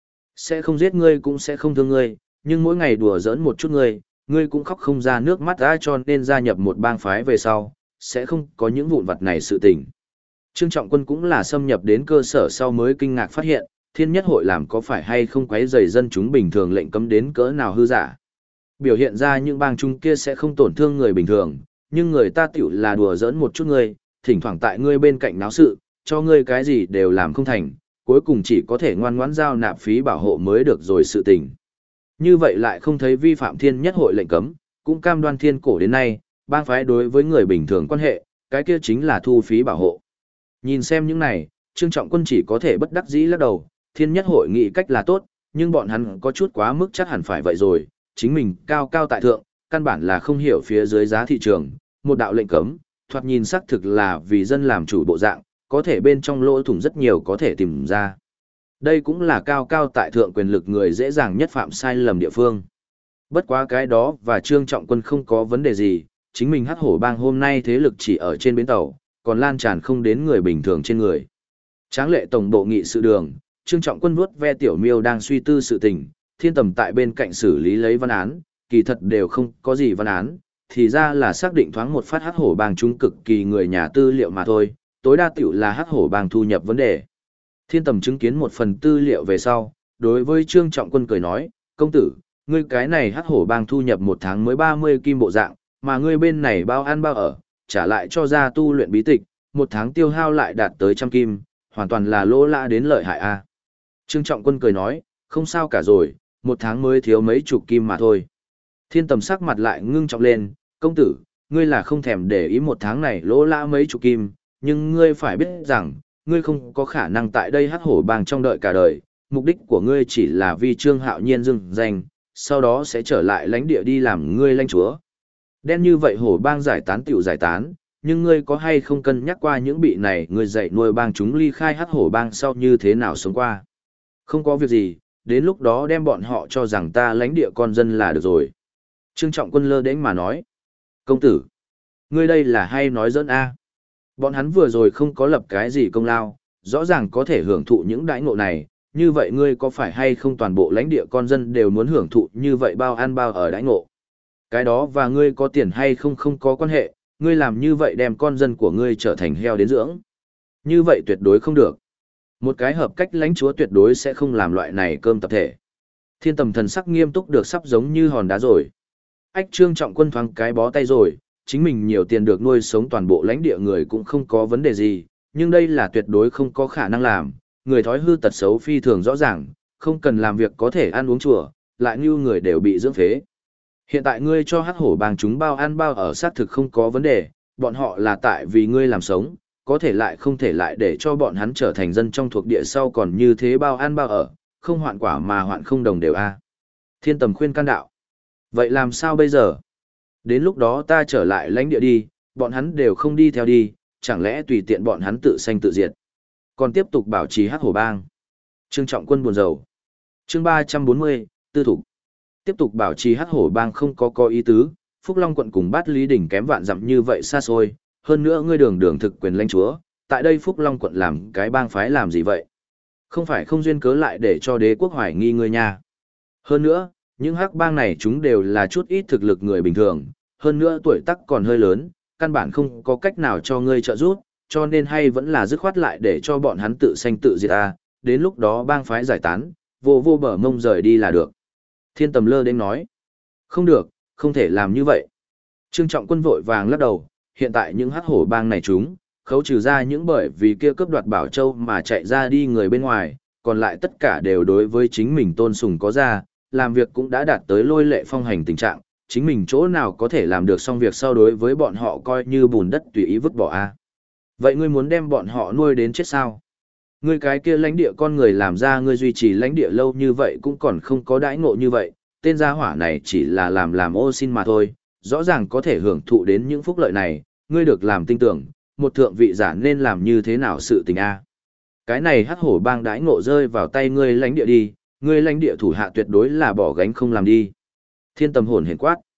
Speaker 1: Sẽ không giết ngươi cũng sẽ không thương ngươi, nhưng mỗi ngày đùa giỡn một chút ngươi cũng khóc không ra nước mắt ra, cho nên gia nhập một bang phái về sau, sẽ không có những vụn vặt này sự tình. Trương Trọng Quân cũng là xâm nhập đến cơ sở sau mới kinh ngạc phát hiện, Thiên Nhất Hội làm có phải hay không quấy rầy dân chúng bình thường lệnh cấm đến cỡ nào hư giả. Biểu hiện ra những bang chúng kia sẽ không tổn thương người bình thường, nhưng người ta tiểu là đùa giỡn một chút ngươi, thỉnh thoảng tại ngươi bên cạnh náo sự, cho ngươi cái gì đều làm không thành, cuối cùng chỉ có thể ngoan ngoãn giao nạp phí bảo hộ mới được rồi sự tình. Như vậy lại không thấy vi phạm Thiên Nhất Hội lệnh cấm, cũng cam đoan thiên cổ đến nay, bang phái đối với người bình thường quan hệ, cái kia chính là thu phí bảo hộ. Nhìn xem những này, Trương Trọng Quân chỉ có thể bất đắc dĩ lắc đầu, Thiên Nhất Hội nghĩ cách là tốt, nhưng bọn hắn có chút quá mức chắc hẳn phải vậy rồi, chính mình cao cao tại thượng, căn bản là không hiểu phía dưới giá thị trường, một đạo lệnh cấm, thoạt nhìn xác thực là vì dân làm chủ bộ dạng, có thể bên trong lỗ thủng rất nhiều có thể tìm ra. Đây cũng là cao cao tại thượng quyền lực người dễ dàng nhất phạm sai lầm địa phương. Bất quá cái đó và Trương Trọng Quân không có vấn đề gì, chính mình Hắc Hổ Bang hôm nay thế lực chỉ ở trên bến tàu, còn lan tràn không đến người bình thường trên người. Tráng lệ tổng bộ nghị sự đường, Trương Trọng Quân vuốt ve Tiểu Miêu đang suy tư sự tình, Thiên Tầm tại bên cạnh xử lý lấy văn án, kỳ thật đều không có gì văn án, thì ra là xác định thoáng một phát Hắc Hổ Bang chúng cực kỳ người nhà tư liệu mà thôi, tối đa tiểu là Hắc Hổ Bang thu nhập vấn đề. Thiên Tầm chứng kiến một phần tư liệu về sau, đối với Trương Trọng Quân cười nói, công tử, ngươi cái này Hắc Hổ Bang thu nhập một tháng mới 30 kim bộ dạng, mà ngươi bên này bao ăn bao ở, trả lại cho ra tu luyện bí tịch, một tháng tiêu hao lại đạt tới 100 kim, hoàn toàn là lỗ lã đến lợi hại a. Trương Trọng Quân cười nói, không sao cả rồi, một tháng mới thiếu mấy chục kim mà thôi. Thiên Tầm sắc mặt lại ngưng trọng lên, công tử, ngươi là không thèm để ý một tháng này lỗ lã mấy chục kim, nhưng ngươi phải biết rằng, ngươi không có khả năng tại đây Hắc Hổ Bang trong đợi cả đời, mục đích của ngươi chỉ là vì Trương Hạo Nhiên dưng danh, sau đó sẽ trở lại lãnh địa đi làm ngươi lãnh chúa. Đen như vậy Hổ Bang giải tán tiểu giải tán, nhưng ngươi có hay không cân nhắc qua những bị này ngươi dạy nuôi bang chúng ly khai Hắc Hổ Bang sau như thế nào sống qua? Không có việc gì, đến lúc đó đem bọn họ cho rằng ta lãnh địa con dân là được rồi. Trương Trọng Quân lơ đễnh mà nói. Công tử, ngươi đây là hay nói giỡn a? Bọn hắn vừa rồi không có lập cái gì công lao, rõ ràng có thể hưởng thụ những đãi ngộ này, như vậy ngươi có phải hay không toàn bộ lãnh địa con dân đều muốn hưởng thụ như vậy bao ăn bao ở đãi ngộ? Cái đó và ngươi có tiền hay không không có quan hệ, ngươi làm như vậy đem con dân của ngươi trở thành heo đến dưỡng. Như vậy tuyệt đối không được. Một cái hợp cách lãnh chúa tuyệt đối sẽ không làm loại này cơm tập thể. Thiên Tầm thần sắc nghiêm túc được sắp giống như hòn đá rồi. Ách Trương Trọng Quân thoáng cái bó tay rồi, chính mình nhiều tiền được nuôi sống toàn bộ lãnh địa người cũng không có vấn đề gì, nhưng đây là tuyệt đối không có khả năng làm, người thói hư tật xấu phi thường rõ ràng, không cần làm việc có thể ăn uống chùa, lại như người đều bị dưỡng phế. Hiện tại ngươi cho Hắc Hổ Bang chúng bao ăn bao ở xác thực không có vấn đề, bọn họ là tại vì ngươi làm sống, có thể lại không thể lại để cho bọn hắn trở thành dân trong thuộc địa sau còn như thế bao ăn bao ở, không hoạn quả mà hoạn không đồng đều a. Thiên Tầm khuyên can đạo. Vậy làm sao bây giờ? Đến lúc đó ta trở lại lãnh địa đi, bọn hắn đều không đi theo đi, chẳng lẽ tùy tiện bọn hắn tự sanh tự diệt. Còn tiếp tục bảo trì Hắc Hổ Bang. Trương Trọng Quân buồn rầu. Chương 340, tư thủ. Tiếp tục bảo trì Hắc Hổ Bang không có ý tứ, Phúc Long quận cùng Bát Lý đỉnh kém vạn dặm như vậy xa xôi, hơn nữa ngươi đường thực quyền lãnh chúa, tại đây Phúc Long quận làm cái bang phái làm gì vậy? Không phải không duyên cớ lại để cho đế quốc hoài nghi ngươi nha. Hơn nữa, những hắc bang này chúng đều là chút ít thực lực người bình thường, hơn nữa tuổi tác còn hơi lớn, căn bản không có cách nào cho ngươi trợ giúp, cho nên hay vẫn là dứt khoát lại để cho bọn hắn tự sanh tự diệt a, đến lúc đó bang phái giải tán, vô bờ mông rời đi là được. Thiên Tầm lơ đến nói, không được, không thể làm như vậy. Trương Trọng Quân vội vàng lắc đầu, hiện tại những hắc hổ bang này chúng, khấu trừ ra những bởi vì kia cướp đoạt Bảo Châu mà chạy ra đi người bên ngoài, còn lại tất cả đều đối với chính mình tôn sùng có ra, làm việc cũng đã đạt tới lôi lệ phong hành tình trạng, chính mình chỗ nào có thể làm được xong việc sau đối với bọn họ coi như bùn đất tùy ý vứt bỏ a. Vậy ngươi muốn đem bọn họ nuôi đến chết sao? Ngươi cái kia lãnh địa con người làm ra ngươi duy trì lãnh địa lâu như vậy cũng còn không có đãi ngộ như vậy, tên gia hỏa này chỉ là làm ô xin mà thôi, rõ ràng có thể hưởng thụ đến những phúc lợi này, ngươi được làm tinh tưởng, một thượng vị giả nên làm như thế nào sự tình a? Cái này hắc hổ bang đãi ngộ rơi vào tay ngươi lãnh địa đi, ngươi lãnh địa thủ hạ tuyệt đối là bỏ gánh không làm đi. Thiên Tầm hồn hển quát.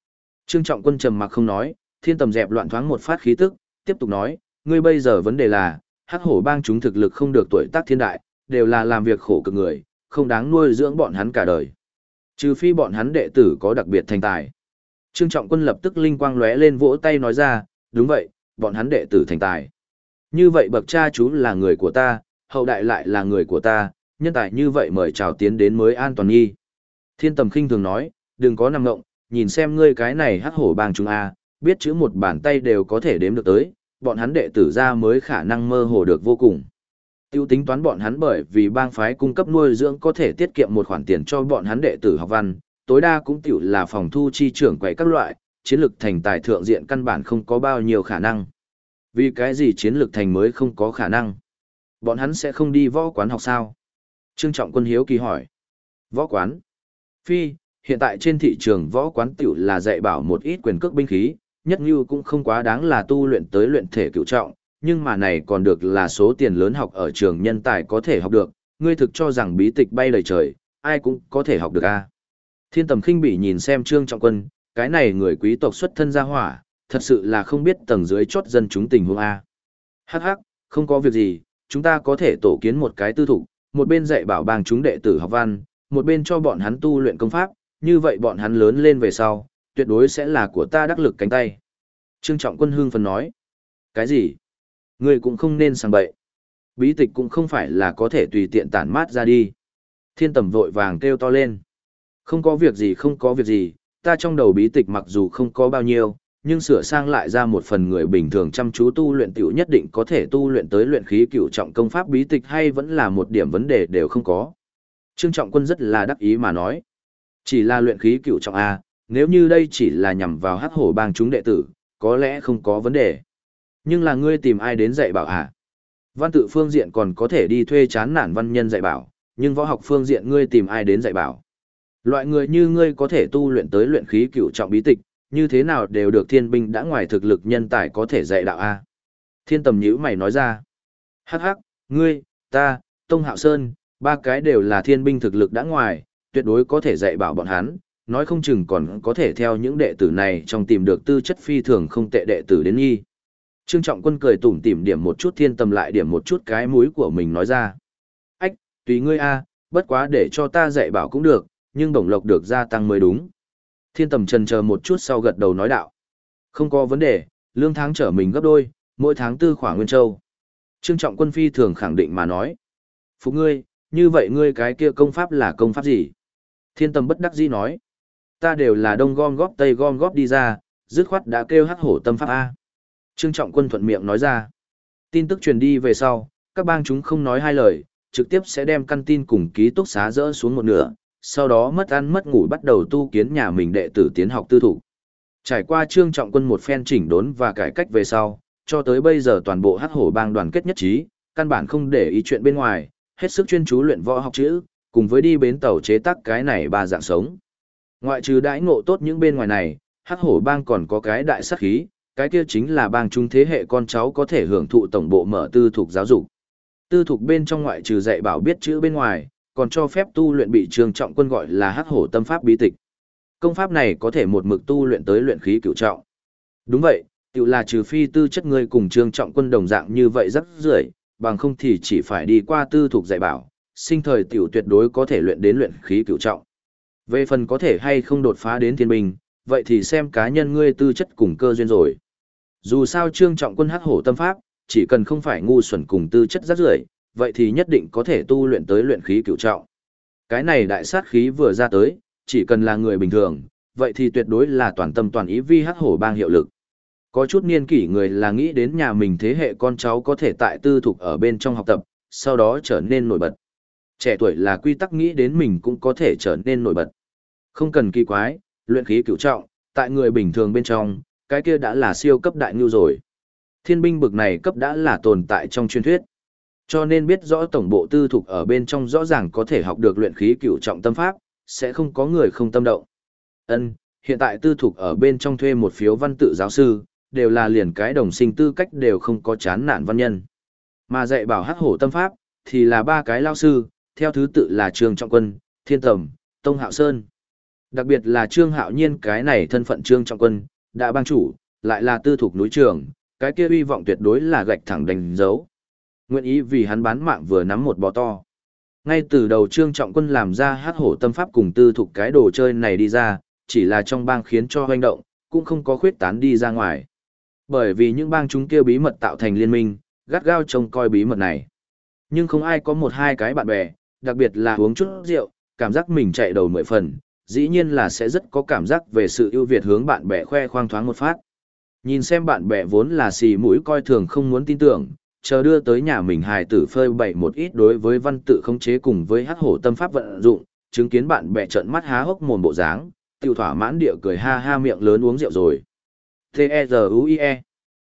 Speaker 1: Trương Trọng Quân trầm mặc không nói, Thiên Tầm dẹp loạn thoáng một phát khí tức, tiếp tục nói, ngươi bây giờ vấn đề là, Hắc Hổ bang chúng thực lực không được tuổi tác thiên đại, đều là làm việc khổ cực người, không đáng nuôi dưỡng bọn hắn cả đời. Trừ phi bọn hắn đệ tử có đặc biệt thành tài. Trương Trọng Quân lập tức linh quang lóe lên vỗ tay nói ra, đúng vậy, bọn hắn đệ tử thành tài. Như vậy bậc cha chú là người của ta, hậu đại lại là người của ta, nhân tài như vậy mời chào tiến đến mới an toàn nghi. Thiên Tầm khinh thường nói, đừng có nằm ngộng, nhìn xem ngươi cái này Hắc Hổ bang chúng a, biết chữ một bàn tay đều có thể đếm được tới, bọn hắn đệ tử ra mới khả năng mơ hồ được vô cùng. Tiêu tính toán bọn hắn bởi vì bang phái cung cấp nuôi dưỡng có thể tiết kiệm một khoản tiền cho bọn hắn đệ tử học văn, tối đa cũng tiểu là phòng thu chi trưởng quầy các loại, chiến lược thành tài thượng diện căn bản không có bao nhiêu khả năng. Vì cái gì chiến lược thành mới không có khả năng? Bọn hắn sẽ không đi võ quán học sao? Trương Trọng Quân hiếu kỳ hỏi. Võ quán? Phi, hiện tại trên thị trường võ quán tiểu là dạy bảo một ít quyền cước binh khí, nhất như cũng không quá đáng là tu luyện tới luyện thể cựu trọng, nhưng mà này còn được là số tiền lớn học ở trường nhân tài có thể học được, ngươi thực cho rằng bí tịch bay đầy trời, ai cũng có thể học được a? Thiên Tầm khinh bỉ nhìn xem Trương Trọng Quân, cái này người quý tộc xuất thân gia hỏa, thật sự là không biết tầng dưới chốt dân chúng tình huống a. Hắc hắc, không có việc gì, chúng ta có thể tổ kiến một cái tư thục, một bên dạy bảo bang chúng đệ tử học văn, một bên cho bọn hắn tu luyện công pháp, như vậy bọn hắn lớn lên về sau, tuyệt đối sẽ là của ta đắc lực cánh tay. Trương Trọng Quân hưng phấn nói. Cái gì? Ngươi cũng không nên sang bậy. Bí tịch cũng không phải là có thể tùy tiện tản mát ra đi. Thiên Tầm vội vàng kêu to lên. Không có việc gì, không có việc gì, ta trong đầu bí tịch mặc dù không có bao nhiêu, nhưng sửa sang lại ra một phần người bình thường chăm chú tu luyện tiểu nhất định có thể tu luyện tới luyện khí cửu trọng công pháp bí tịch hay vẫn là một điểm vấn đề đều không có. Trương Trọng Quân rất là đắc ý mà nói. Chỉ là luyện khí cửu trọng A, nếu như đây chỉ là nhằm vào Hắc Hổ bang chúng đệ tử, có lẽ không có vấn đề. Nhưng là ngươi tìm ai đến dạy bảo à? Văn tự phương diện còn có thể đi thuê chán nản văn nhân dạy bảo, nhưng võ học phương diện ngươi tìm ai đến dạy bảo? Loại người như ngươi có thể tu luyện tới luyện khí cửu trọng bí tịch, như thế nào đều được thiên binh đã ngoài thực lực nhân tài có thể dạy đạo a? Thiên Tầm nhíu mày nói ra. Hắc hắc, ngươi, ta, Tông Hạo Sơn, ba cái đều là thiên binh thực lực đã ngoài, tuyệt đối có thể dạy bảo bọn hắn, nói không chừng còn có thể theo những đệ tử này trong tìm được tư chất phi thường không tệ đệ tử đến nghi. Trương Trọng Quân cười tủm tỉm điểm một chút Thiên Tầm lại điểm một chút cái mũi của mình nói ra. Ách, tùy ngươi a, bất quá để cho ta dạy bảo cũng được, nhưng bổng lộc được gia tăng mới đúng. Thiên Tầm chần chờ một chút sau gật đầu nói đạo. Không có vấn đề, lương tháng trở mình gấp đôi, mỗi tháng tư khỏa Nguyên Châu. Trương Trọng Quân phi thường khẳng định mà nói. Phục ngươi, như vậy ngươi cái kia công pháp là công pháp gì? Thiên Tầm bất đắc dĩ nói. Ta đều là đông gom góp tây gom góp đi ra, dứt khoát đã kêu Hắc Hổ tâm pháp A. Trương Trọng Quân thuận miệng nói ra. Tin tức truyền đi về sau, các bang chúng không nói hai lời, trực tiếp sẽ đem căn tin cùng ký túc xá dỡ xuống một nửa, sau đó mất ăn mất ngủ bắt đầu tu kiến nhà mình đệ tử tiến học tư thục. Trải qua Trương Trọng Quân một phen chỉnh đốn và cải cách về sau, cho tới bây giờ toàn bộ Hắc Hổ bang đoàn kết nhất trí, căn bản không để ý chuyện bên ngoài, hết sức chuyên chú luyện võ học chữ, cùng với đi bến tàu chế tác cái này ba dạng sống. Ngoại trừ đãi ngộ tốt những bên ngoài này, Hắc Hổ bang còn có cái đại sát khí, cái kia chính là bang chúng thế hệ con cháu có thể hưởng thụ tổng bộ mở tư thục giáo dục. Tư thục bên trong ngoại trừ dạy bảo biết chữ bên ngoài, còn cho phép tu luyện bị Trương Trọng Quân gọi là Hắc Hổ tâm pháp bí tịch. Công pháp này có thể một mực tu luyện tới luyện khí cửu trọng. Đúng vậy, tự là trừ phi tư chất ngươi cùng Trương Trọng Quân đồng dạng như vậy rất rưởi, bằng không thì chỉ phải đi qua tư thục dạy bảo, sinh thời tiểu tuyệt đối có thể luyện đến luyện khí cửu trọng. Về phần có thể hay không đột phá đến thiên binh, vậy thì xem cá nhân ngươi tư chất cùng cơ duyên rồi. Dù sao Trương Trọng Quân Hắc Hổ tâm pháp, chỉ cần không phải ngu xuẩn cùng tư chất rất rưởi, vậy thì nhất định có thể tu luyện tới luyện khí cửu trọng. Cái này đại sát khí vừa ra tới, chỉ cần là người bình thường, vậy thì tuyệt đối là toàn tâm toàn ý vi Hắc Hổ bang hiệu lực. Có chút niên kỷ người là nghĩ đến nhà mình thế hệ con cháu có thể tại tư thục ở bên trong học tập, sau đó trở nên nổi bật. Trẻ tuổi là quy tắc nghĩ đến mình cũng có thể trở nên nổi bật. Không cần kỳ quái, luyện khí cửu trọng, tại người bình thường bên trong, cái kia đã là siêu cấp đại ngưu rồi. Thiên binh bực này cấp đã là tồn tại trong truyền thuyết. Cho nên biết rõ tổng bộ tư thục ở bên trong rõ ràng có thể học được luyện khí cửu trọng tâm pháp, sẽ không có người không tâm động. Hiện tại tư thục ở bên trong thuê một phiếu văn tự giáo sư, đều là liền cái đồng sinh tư cách đều không có chán nản văn nhân. Mà dạy bảo Hắc Hổ tâm pháp, thì là ba cái lao sư, theo thứ tự là Trương Trọng Quân, Thiên Tầm, Tông Hạo Sơn. Đặc biệt là Trương Hạo Nhiên cái này thân phận Trương Trọng Quân, đã bang chủ, lại là tư thục núi trường, cái kia uy vọng tuyệt đối là gạch thẳng đánh dấu. Nguyện ý vì hắn bán mạng vừa nắm một bò to. Ngay từ đầu Trương Trọng Quân làm ra hắc hổ tâm pháp cùng tư thục cái đồ chơi này đi ra, chỉ là trong bang khiến cho hoành động, cũng không có khuyết tán đi ra ngoài. Bởi vì những bang chúng kia bí mật tạo thành liên minh, gắt gao trông coi bí mật này. Nhưng không ai có một hai cái bạn bè, đặc biệt là uống chút rượu, cảm giác mình chạy đầu 10 phần, dĩ nhiên là sẽ rất có cảm giác về sự ưu việt hướng bạn bè khoe khoang thoáng một phát. Nhìn xem bạn bè vốn là xì mũi coi thường không muốn tin tưởng, chờ đưa tới nhà mình hài tử phơi bày một ít đối với văn tự khống chế cùng với hắc hổ tâm pháp vận dụng, chứng kiến bạn bè trợn mắt há hốc mồm bộ dáng, tiêu thỏa mãn địa cười ha ha miệng lớn uống rượu rồi. T-E-Z-U-I-E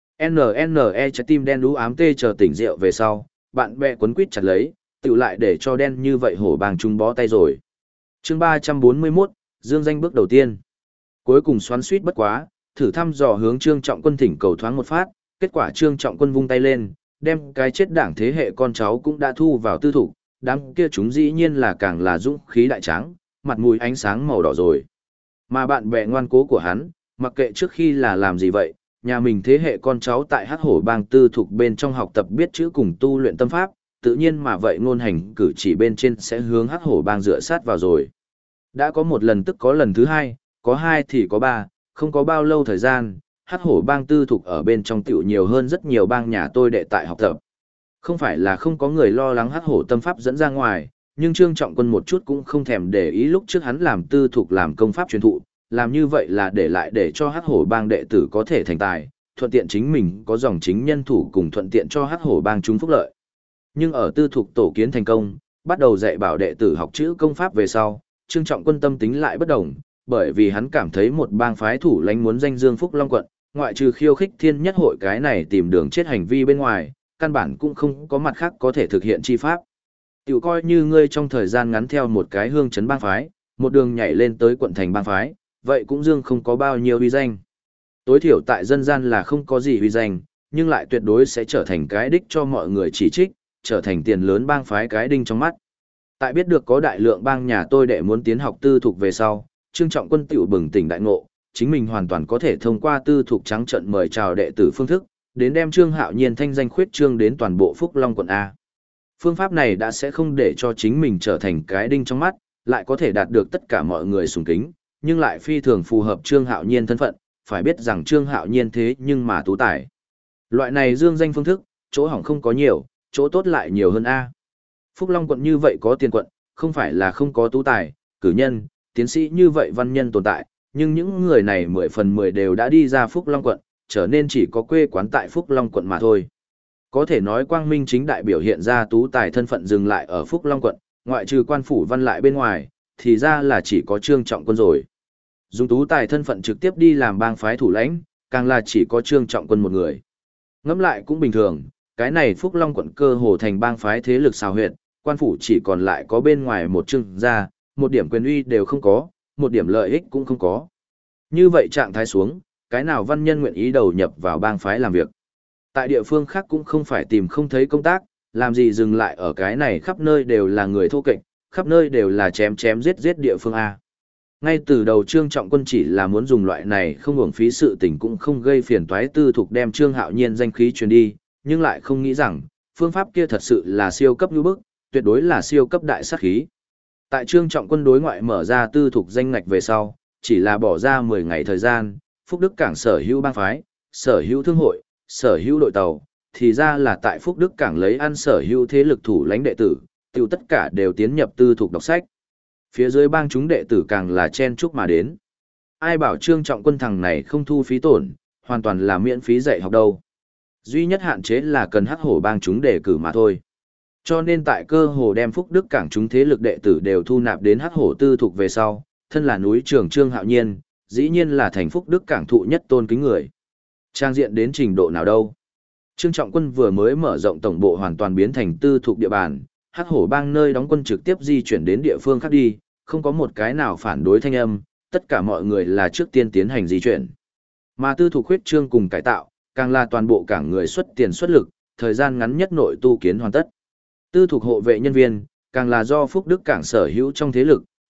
Speaker 1: N-N-E trái tim đen đú ám tê chờ tỉnh rượu về sau, bạn bè quấn quýt chặt lấy, tự lại để cho đen như vậy hổ bàng chúng bó tay rồi. Chương 341, dương danh bước đầu tiên. Cuối cùng xoắn suýt bất quá, thử thăm dò hướng Trương Trọng Quân thỉnh cầu thoáng một phát, kết quả Trương Trọng Quân vung tay lên, đem cái chết đảng thế hệ con cháu cũng đã thu vào tư thủ, đám kia chúng dĩ nhiên là càng là dũng khí đại tráng, mặt mũi ánh sáng màu đỏ rồi. Mà bạn bè ngoan cố của hắn, mặc kệ trước khi là làm gì vậy, nhà mình thế hệ con cháu tại Hắc Hổ Bang tư thuộc bên trong học tập biết chữ cùng tu luyện tâm pháp, tự nhiên mà vậy ngôn hành cử chỉ bên trên sẽ hướng Hắc Hổ Bang dựa sát vào rồi. Đã có một lần tức có lần thứ hai, có hai thì có ba, không có bao lâu thời gian, Hắc Hổ Bang tư thuộc ở bên trong tiểu nhiều hơn rất nhiều bang nhà tôi đệ tại học tập. Không phải là không có người lo lắng Hắc Hổ tâm pháp dẫn ra ngoài, nhưng Trương Trọng Quân một chút cũng không thèm để ý lúc trước hắn làm tư thuộc làm công pháp truyền thụ, làm như vậy là để lại để cho Hắc Hổ Bang đệ tử có thể thành tài, thuận tiện chính mình có dòng chính nhân thủ cùng thuận tiện cho Hắc Hổ Bang chúng phúc lợi. Nhưng ở tư thuộc tổ kiến thành công, bắt đầu dạy bảo đệ tử học chữ công pháp về sau, Trương Trọng Quân tâm tính lại bất đồng, bởi vì hắn cảm thấy một bang phái thủ lãnh muốn danh dương Phúc Long quận, ngoại trừ khiêu khích thiên nhất hội cái này tìm đường chết hành vi bên ngoài, căn bản cũng không có mặt khác có thể thực hiện chi pháp. Tiểu coi như ngươi trong thời gian ngắn theo một cái hương chấn bang phái, một đường nhảy lên tới quận thành bang phái, vậy cũng dương không có bao nhiêu uy danh. Tối thiểu tại dân gian là không có gì uy danh, nhưng lại tuyệt đối sẽ trở thành cái đích cho mọi người chỉ trích, trở thành tiền lớn bang phái cái đinh trong mắt. Tại biết được có đại lượng bang nhà tôi đệ muốn tiến học tư thục về sau, Trương Trọng Quân tiểu bừng tỉnh đại ngộ, chính mình hoàn toàn có thể thông qua tư thục trắng trận mời chào đệ tử phương thức, đến đem Trương Hạo Nhiên thanh danh khuyết trương đến toàn bộ Phúc Long quận A. Phương pháp này đã sẽ không để cho chính mình trở thành cái đinh trong mắt, lại có thể đạt được tất cả mọi người sùng kính, nhưng lại phi thường phù hợp Trương Hạo Nhiên thân phận, phải biết rằng Trương Hạo Nhiên thế nhưng mà tú tài. Loại này dương danh phương thức, chỗ hỏng không có nhiều, chỗ tốt lại nhiều hơn A. Phúc Long quận như vậy có tiền quận, không phải là không có tú tài, cử nhân, tiến sĩ như vậy văn nhân tồn tại, nhưng những người này 10 phần 10 đều đã đi ra Phúc Long quận, trở nên chỉ có quê quán tại Phúc Long quận mà thôi. Có thể nói quang minh chính đại biểu hiện ra tú tài thân phận dừng lại ở Phúc Long quận, ngoại trừ quan phủ văn lại bên ngoài, thì ra là chỉ có Trương Trọng Quân rồi. Dùng tú tài thân phận trực tiếp đi làm bang phái thủ lãnh, càng là chỉ có Trương Trọng Quân một người. Ngẫm lại cũng bình thường, cái này Phúc Long quận cơ hồ thành bang phái thế lực xào huyệt, quan phủ chỉ còn lại có bên ngoài một Trương gia, một điểm quyền uy đều không có, một điểm lợi ích cũng không có. Như vậy trạng thái xuống, cái nào văn nhân nguyện ý đầu nhập vào bang phái làm việc. Tại địa phương khác cũng không phải tìm không thấy công tác, làm gì dừng lại ở cái này khắp nơi đều là người thô kệch, khắp nơi đều là chém chém giết giết địa phương A. Ngay từ đầu Trương Trọng Quân chỉ là muốn dùng loại này không uổng phí sự tình cũng không gây phiền toái tư thục đem Trương Hạo Nhiên danh khí truyền đi, nhưng lại không nghĩ rằng, phương pháp kia thật sự là siêu cấp như bức, tuyệt đối là siêu cấp đại sát khí. Tại Trương Trọng Quân đối ngoại mở ra tư thục danh ngạch về sau, chỉ là bỏ ra 10 ngày thời gian, Phúc Đức Cảng sở hữu bang phái, sở hữu thương hội, sở hữu đội tàu, thì ra là tại Phúc Đức Cảng lấy ăn sở hữu thế lực thủ lãnh đệ tử, tiêu tất cả đều tiến nhập tư thục đọc sách. Phía dưới bang chúng đệ tử càng là chen chúc mà đến. Ai bảo Trương Trọng Quân thằng này không thu phí tổn, hoàn toàn là miễn phí dạy học đâu. Duy nhất hạn chế là cần Hắc Hổ bang chúng đề cử mà thôi. Cho nên tại cơ hồ đem Phúc Đức Cảng chúng thế lực đệ tử đều thu nạp đến Hắc Hổ tư thục về sau, thân là núi trưởng Trương Hạo Nhiên, dĩ nhiên là thành Phúc Đức Cảng thụ nhất tôn kính người. Trang diện đến trình độ nào đâu? Trương Trọng Quân vừa mới mở rộng tổng bộ hoàn toàn biến thành tư thục địa bàn, Hắc Hổ bang nơi đóng quân trực tiếp di chuyển đến địa phương khác đi, không có một cái nào phản đối thanh âm, tất cả mọi người là trước tiên tiến hành di chuyển. Mà tư thục huyết trương cùng cải tạo, càng là toàn bộ cảng người xuất tiền xuất lực, thời gian ngắn nhất nội tu kiến hoàn tất. Tư thục hộ vệ nhân viên, càng là do Phúc Đức Cảng sở hữu trong thế lực,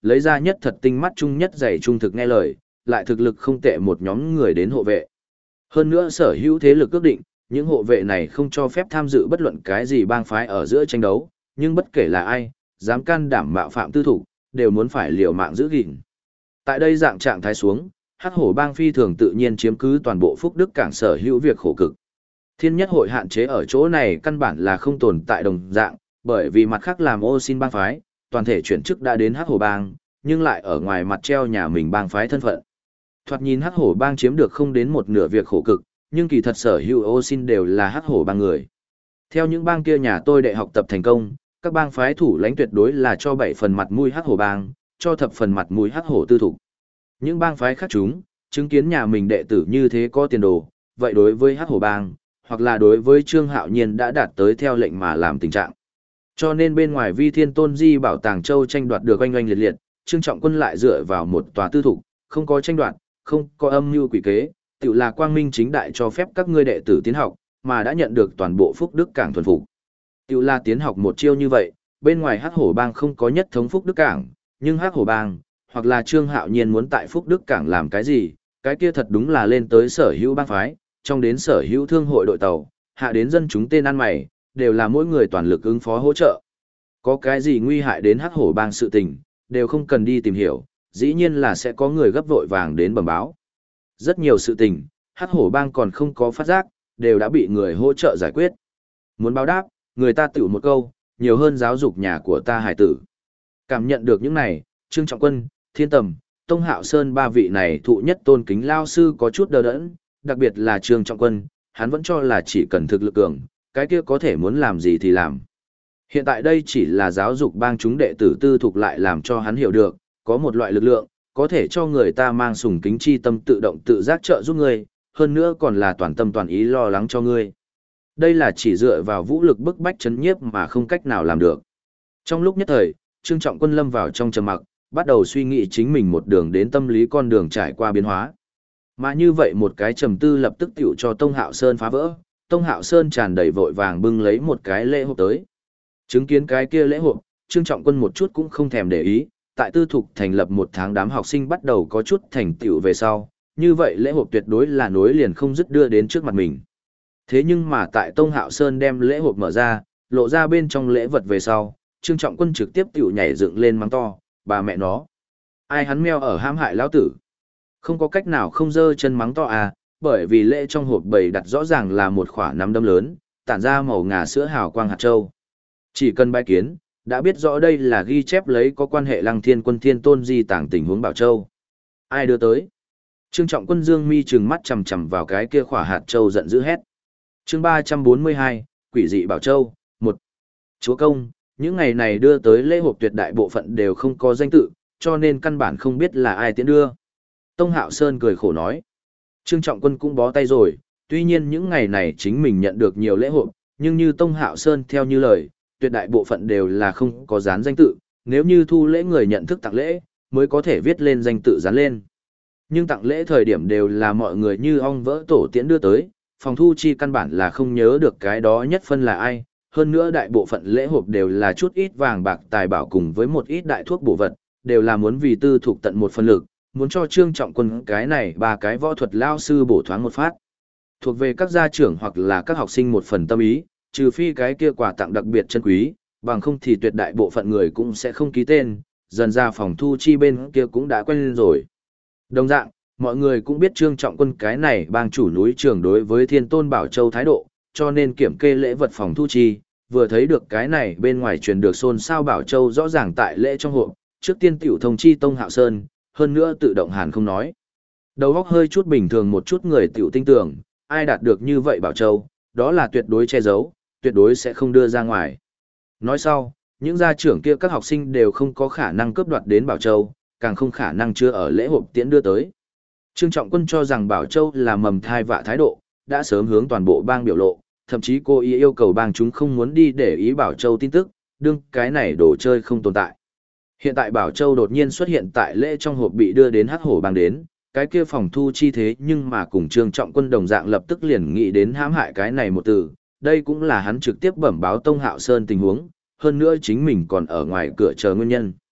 Speaker 1: lấy ra nhất thật tinh mắt trung nhất dày trung thực nghe lời, lại thực lực không tệ một nhóm người đến hộ vệ. Hơn nữa sở hữu thế lực ước định, những hộ vệ này không cho phép tham dự bất luận cái gì bang phái ở giữa tranh đấu, nhưng bất kể là ai, dám can đảm mạo phạm tư thủ, đều muốn phải liều mạng giữ gìn. Tại đây dạng trạng thái xuống, Hắc Hổ bang phi thường tự nhiên chiếm cứ toàn bộ Phúc Đức cảng sở hữu việc khổ cực. Thiên nhất hội hạn chế ở chỗ này căn bản là không tồn tại đồng dạng, bởi vì mặt khác làm ô xin bang phái, toàn thể chuyển chức đã đến Hắc Hổ bang, nhưng lại ở ngoài mặt treo nhà mình bang phái thân phận. Thoạt nhìn Hắc Hổ bang chiếm được không đến một nửa việc khổ cực, nhưng kỳ thật sở hữu ô xin đều là Hắc Hổ bang người. Theo những bang kia nhà tôi đệ học tập thành công, các bang phái thủ lãnh tuyệt đối là cho 7 phần mặt mũi Hắc Hổ bang, cho thập phần mặt mũi Hắc Hổ tư thủ. Những bang phái khác chúng, chứng kiến nhà mình đệ tử như thế có tiền đồ, vậy đối với Hắc Hổ bang, hoặc là đối với Trương Hạo Nhiên đã đạt tới theo lệnh mà làm tình trạng. Cho nên bên ngoài Vi Thiên Tôn Di bảo tàng châu tranh đoạt được oanh oanh liệt liệt, Trương Trọng Quân lại dựa vào một tòa tư thủ, không có tranh đoạt, không có âm mưu quỷ kế, tự là quang minh chính đại cho phép các ngươi đệ tử tiến học, mà đã nhận được toàn bộ Phúc Đức cảng thuần phục. Tự là tiến học một chiêu như vậy, bên ngoài Hắc Hổ bang không có nhất thống Phúc Đức cảng, nhưng Hắc Hổ bang, hoặc là Trương Hạo Nhiên muốn tại Phúc Đức cảng làm cái gì, cái kia thật đúng là lên tới sở hữu bang phái, trong đến sở hữu thương hội đội tàu, hạ đến dân chúng tên ăn mày, đều là mỗi người toàn lực ứng phó hỗ trợ. Có cái gì nguy hại đến Hắc Hổ bang sự tình, đều không cần đi tìm hiểu, dĩ nhiên là sẽ có người gấp vội vàng đến bẩm báo. Rất nhiều sự tình, Hắc Hổ bang còn không có phát giác, đều đã bị người hỗ trợ giải quyết. Muốn báo đáp, người ta tự một câu, nhiều hơn giáo dục nhà của ta hải tử. Cảm nhận được những này, Trương Trọng Quân, Thiên Tầm, Tông Hạo Sơn ba vị này thụ nhất tôn kính lao sư có chút đờ đẫn, đặc biệt là Trương Trọng Quân, hắn vẫn cho là chỉ cần thực lực cường, cái kia có thể muốn làm gì thì làm. Hiện tại đây chỉ là giáo dục bang chúng đệ tử tư thuộc lại làm cho hắn hiểu được, có một loại lực lượng, có thể cho người ta mang sùng kính chi tâm tự động tự giác trợ giúp người, hơn nữa còn là toàn tâm toàn ý lo lắng cho ngươi. Đây là chỉ dựa vào vũ lực bức bách chấn nhiếp mà không cách nào làm được. Trong lúc nhất thời, Trương Trọng Quân lâm vào trong trầm mặc, bắt đầu suy nghĩ chính mình một đường đến tâm lý con đường trải qua biến hóa. Mà như vậy một cái trầm tư lập tức tiểu cho Tông Hạo Sơn phá vỡ, Tông Hạo Sơn tràn đầy vội vàng bưng lấy một cái lễ hộp tới. Chứng kiến cái kia lễ hộp, Trương Trọng Quân một chút cũng không thèm để ý, tại tư thục thành lập một tháng đám học sinh bắt đầu có chút thành tựu về sau, như vậy lễ hộp tuyệt đối là nối liền không dứt đưa đến trước mặt mình. Thế nhưng mà tại Tông Hạo Sơn đem lễ hộp mở ra, lộ ra bên trong lễ vật về sau, Trương Trọng Quân trực tiếp tiểu nhảy dựng lên mắng to, bà mẹ nó. Ai hắn meo ở hãm hại lão tử. Không có cách nào không dơ chân mắng to à, bởi vì lễ trong hộp bầy đặt rõ ràng là một khỏa nắm đấm lớn, tản ra màu ngà sữa hào quang hạt châu. Chỉ cần bái kiến, đã biết rõ đây là ghi chép lấy có quan hệ Lăng Thiên Quân Thiên Tôn di tàng tình huống Bảo Châu. Ai đưa tới? Trương Trọng Quân dương mi trừng mắt chằm chằm vào cái kia khỏa hạt châu giận dữ hét. Chương 342, Quỷ dị Bảo Châu, 1. Chúa công, những ngày này đưa tới lễ hộp tuyệt đại bộ phận đều không có danh tự, cho nên căn bản không biết là ai tiễn đưa. Tông Hạo Sơn cười khổ nói. Trương Trọng Quân cũng bó tay rồi, tuy nhiên những ngày này chính mình nhận được nhiều lễ hộp, nhưng như Tông Hạo Sơn theo như lời, tuyệt đại bộ phận đều là không có dán danh tự, nếu như thu lễ người nhận thức tặng lễ, mới có thể viết lên danh tự dán lên. Nhưng tặng lễ thời điểm đều là mọi người như ong vỡ tổ tiễn đưa tới, phòng thu chi căn bản là không nhớ được cái đó nhất phân là ai, hơn nữa đại bộ phận lễ hộp đều là chút ít vàng bạc tài bảo cùng với một ít đại thuốc bổ vật, đều là muốn vì tư thuộc tận một phần lực, muốn cho Trương Trọng Quân cái này ba cái võ thuật lao sư bổ thoáng một phát. Thuộc về các gia trưởng hoặc là các học sinh một phần tâm ý, trừ phi cái kia quà tặng đặc biệt chân quý, bằng không thì tuyệt đại bộ phận người cũng sẽ không ký tên, dần ra phòng thu chi bên kia cũng đã quen lên rồi. Đồng dạng, mọi người cũng biết Trương Trọng Quân cái này bang chủ núi trưởng đối với Thiên Tôn Bảo Châu thái độ, cho nên kiểm kê lễ vật phòng thu chi, vừa thấy được cái này bên ngoài truyền được xôn xao Bảo Châu rõ ràng tại lễ trong hộp, trước tiên tiểu thông chi Tông Hạo Sơn, hơn nữa tự động hàn không nói. Đầu óc hơi chút bình thường một chút người tiểu tinh tưởng, ai đạt được như vậy Bảo Châu, đó là tuyệt đối che giấu, tuyệt đối sẽ không đưa ra ngoài. Nói sau, những gia trưởng kia các học sinh đều không có khả năng cướp đoạt đến Bảo Châu, càng không khả năng chưa ở lễ hộp tiễn đưa tới. Trương Trọng Quân cho rằng Bảo Châu là mầm thai vạ thái độ, đã sớm hướng toàn bộ bang biểu lộ, thậm chí cô ý yêu cầu bang chúng không muốn đi để ý Bảo Châu tin tức, đương cái này đồ chơi không tồn tại. Hiện tại Bảo Châu đột nhiên xuất hiện tại lễ trong hộp bị đưa đến Hắc Hổ bang đến, cái kia phòng thu chi thế nhưng mà cùng Trương Trọng Quân đồng dạng lập tức liền nghĩ đến hãm hại cái này một từ, đây cũng là hắn trực tiếp bẩm báo Tông Hạo Sơn tình huống, hơn nữa chính mình còn ở ngoài cửa chờ nguyên nhân.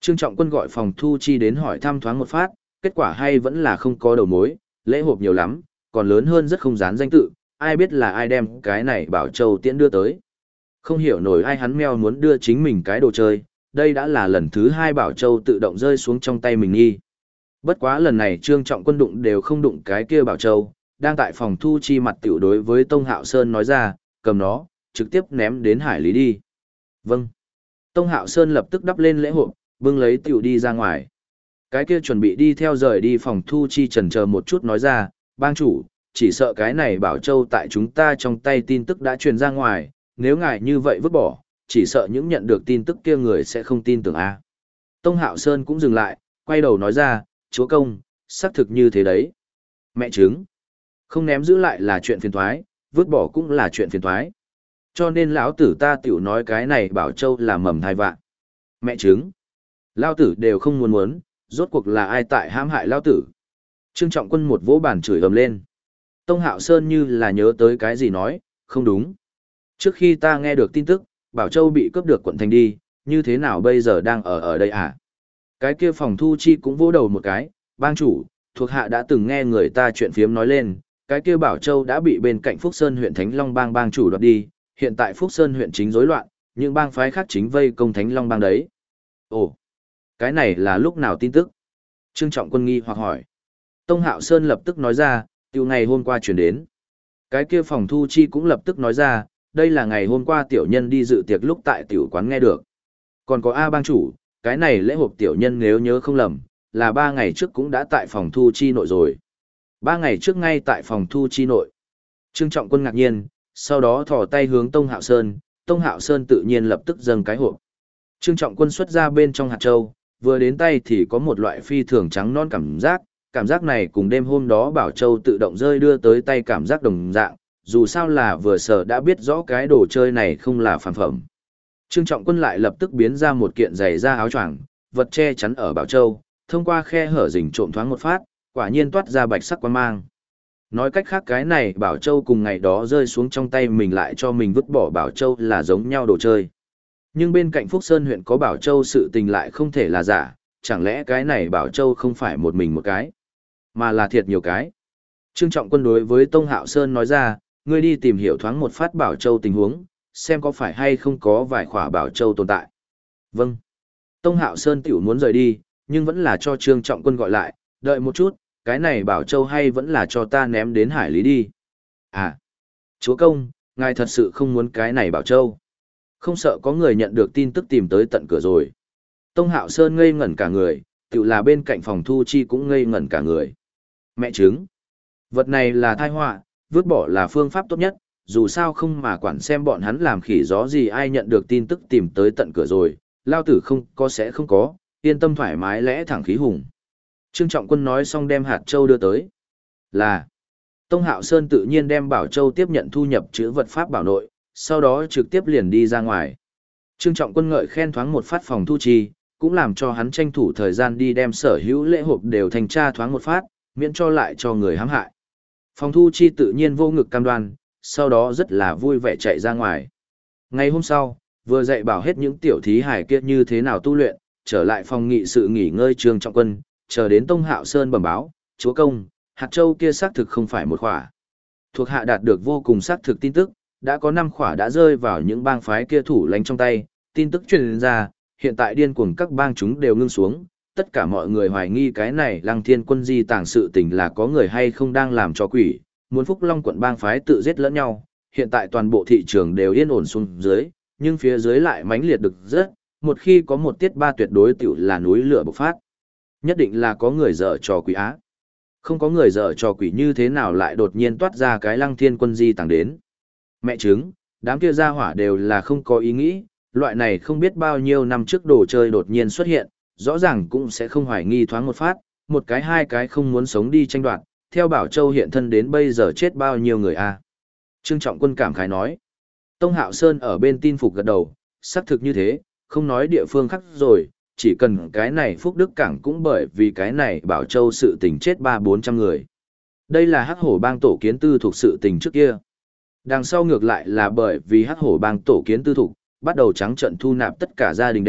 Speaker 1: Trương Trọng Quân gọi phòng thu chi đến hỏi thăm thoáng một phát, kết quả hay vẫn là không có đầu mối, lễ hộp nhiều lắm, còn lớn hơn rất không dán danh tự, ai biết là ai đem cái này Bảo Châu tiễn đưa tới. Không hiểu nổi ai hắn meo muốn đưa chính mình cái đồ chơi, đây đã là lần thứ 2 Bảo Châu tự động rơi xuống trong tay mình nghi. Bất quá lần này Trương Trọng Quân đụng đều không đụng cái kia Bảo Châu, đang tại phòng thu chi mặt tiểu đối với Tông Hạo Sơn nói ra, cầm nó, trực tiếp ném đến hải lý đi. Vâng. Tông Hạo Sơn lập tức đắp lên lễ hộp, bưng lấy tiểu đi ra ngoài. Cái kia chuẩn bị đi theo rời đi phòng thu chi chần chờ một chút nói ra, bang chủ, chỉ sợ cái này Bảo Châu tại chúng ta trong tay tin tức đã truyền ra ngoài, nếu ngài như vậy vứt bỏ, chỉ sợ những nhận được tin tức kia người sẽ không tin tưởng a. Tông Hạo Sơn cũng dừng lại, quay đầu nói ra, chúa công, xác thực như thế đấy. Mẹ chứng, không ném giữ lại là chuyện phiền toái, vứt bỏ cũng là chuyện phiền toái. Cho nên lão tử ta tiểu nói cái này Bảo Châu là mầm thai vạn. Mẹ chứng, lão tử đều không muốn, rốt cuộc là ai tại hãm hại lão tử. Trương Trọng Quân một vỗ bàn chửi ầm lên. Tông Hạo Sơn như là nhớ tới cái gì nói, không đúng. Trước khi ta nghe được tin tức, Bảo Châu bị cướp được quận thành đi, như thế nào bây giờ đang ở đây à? Cái kia phòng thu chi cũng vỗ đầu một cái, bang chủ, thuộc hạ đã từng nghe người ta chuyện phiếm nói lên, cái kia Bảo Châu đã bị bên cạnh Phúc Sơn huyện Thánh Long bang bang chủ đoạt đi, hiện tại Phúc Sơn huyện chính rối loạn, những bang phái khác chính vây công Thánh Long bang đấy. Ồ, cái này là lúc nào tin tức? Trương Trọng Quân nghi hoặc hỏi. Tông Hạo Sơn lập tức nói ra, tiểu ngày hôm qua chuyển đến. Cái kia phòng thu chi cũng lập tức nói ra, đây là ngày hôm qua tiểu nhân đi dự tiệc lúc tại tiểu quán nghe được. Còn có A bang chủ, cái này lễ hộp tiểu nhân nếu nhớ không lầm, là 3 ngày trước cũng đã tại phòng thu chi nội rồi. 3 ngày trước ngay tại phòng thu chi nội. Trương Trọng Quân ngạc nhiên, sau đó thò tay hướng Tông Hạo Sơn, Tông Hạo Sơn tự nhiên lập tức dâng cái hộp. Trương Trọng Quân xuất ra bên trong hạt châu, vừa đến tay thì có một loại phi thường trắng non cảm giác này cùng đêm hôm đó Bảo Châu tự động rơi đưa tới tay cảm giác đồng dạng, dù sao là vừa sờ đã biết rõ cái đồ chơi này không là phản phẩm. Trương Trọng Quân lại lập tức biến ra một kiện giày da áo choàng, vật che chắn ở Bảo Châu, thông qua khe hở rình trộm thoáng một phát, quả nhiên toát ra bạch sắc quang mang. Nói cách khác cái này Bảo Châu cùng ngày đó rơi xuống trong tay mình lại cho mình vứt bỏ Bảo Châu là giống nhau đồ chơi. Nhưng bên cạnh Phúc Sơn huyện có Bảo Châu sự tình lại không thể là giả, chẳng lẽ cái này Bảo Châu không phải một mình một cái, mà là thiệt nhiều cái. Trương Trọng Quân đối với Tông Hạo Sơn nói ra, ngươi đi tìm hiểu thoáng một phát Bảo Châu tình huống, xem có phải hay không có vài khỏa Bảo Châu tồn tại. Vâng. Tông Hạo Sơn tiểu muốn rời đi, nhưng vẫn là cho Trương Trọng Quân gọi lại, đợi một chút, cái này Bảo Châu hay vẫn là cho ta ném đến hải lý đi. À, chúa công, ngài thật sự không muốn cái này Bảo Châu. Không sợ có người nhận được tin tức tìm tới tận cửa rồi. Tông Hạo Sơn ngây ngẩn cả người, tự là bên cạnh phòng thu chi cũng ngây ngẩn cả người. Mẹ chứng. Vật này là tai họa, vứt bỏ là phương pháp tốt nhất, dù sao không mà quản xem bọn hắn làm khỉ gió gì ai nhận được tin tức tìm tới tận cửa rồi, lao tử không có sẽ không có, yên tâm thoải mái lẽ thẳng khí hùng. Trương Trọng Quân nói xong đem hạt châu đưa tới. Là, Tông Hạo Sơn tự nhiên đem Bảo Châu tiếp nhận thu nhập chữ vật pháp bảo nội, sau đó trực tiếp liền đi ra ngoài. Trương Trọng Quân ngợi khen thoáng một phát phòng thu chi, cũng làm cho hắn tranh thủ thời gian đi đem sở hữu lễ hộp đều thành tra thoáng một phát, miễn cho lại cho người hãm hại. Phòng thu chi tự nhiên vô ngực cam đoan, sau đó rất là vui vẻ chạy ra ngoài. Ngày hôm sau, vừa dạy bảo hết những tiểu thí hải kia như thế nào tu luyện, trở lại phòng nghị sự nghỉ ngơi Trương Trọng Quân, chờ đến Tông Hạo Sơn bẩm báo, chúa công, hạt châu kia xác thực không phải một khỏa. Thuộc hạ đạt được vô cùng xác thực tin tức, đã có 5 khỏa đã rơi vào những bang phái kia thủ lãnh trong tay, tin tức truyền ra, hiện tại điên cuồng các bang chúng đều ngưng xuống, tất cả mọi người hoài nghi cái này Lăng Thiên Quân di tàng sự tình là có người hay không đang làm cho quỷ, muốn Phúc Long quận bang phái tự giết lẫn nhau, hiện tại toàn bộ thị trường đều yên ổn xuống dưới, nhưng phía dưới lại mãnh liệt được rất, một khi có một tiết ba tuyệt đối tiểu là núi lửa bộc phát. Nhất định là có người dở trò quỷ á. Không có người dở trò quỷ như thế nào lại đột nhiên toát ra cái Lăng Thiên Quân di tàng đến. Mẹ chứng, đám kia gia hỏa đều là không có ý nghĩ, loại này không biết bao nhiêu năm trước đồ chơi đột nhiên xuất hiện, rõ ràng cũng sẽ không hoài nghi thoáng một phát, một cái hai cái không muốn sống đi tranh đoạt, theo Bảo Châu hiện thân đến bây giờ chết bao nhiêu người a. Trương Trọng Quân cảm khái nói. Tông Hạo Sơn ở bên tin phục gật đầu, xác thực như thế, không nói địa phương khác rồi, chỉ cần cái này Phúc Đức Cảng cũng bởi vì cái này Bảo Châu sự tình chết 300-400 người. Đây là Hắc Hổ bang tổ kiến tư thuộc sự tình trước kia. Đằng sau ngược lại là bởi vì Hắc Hổ bang tổ kiến tư thục, bắt đầu trắng trận thu nạp tất cả gia đình đệ,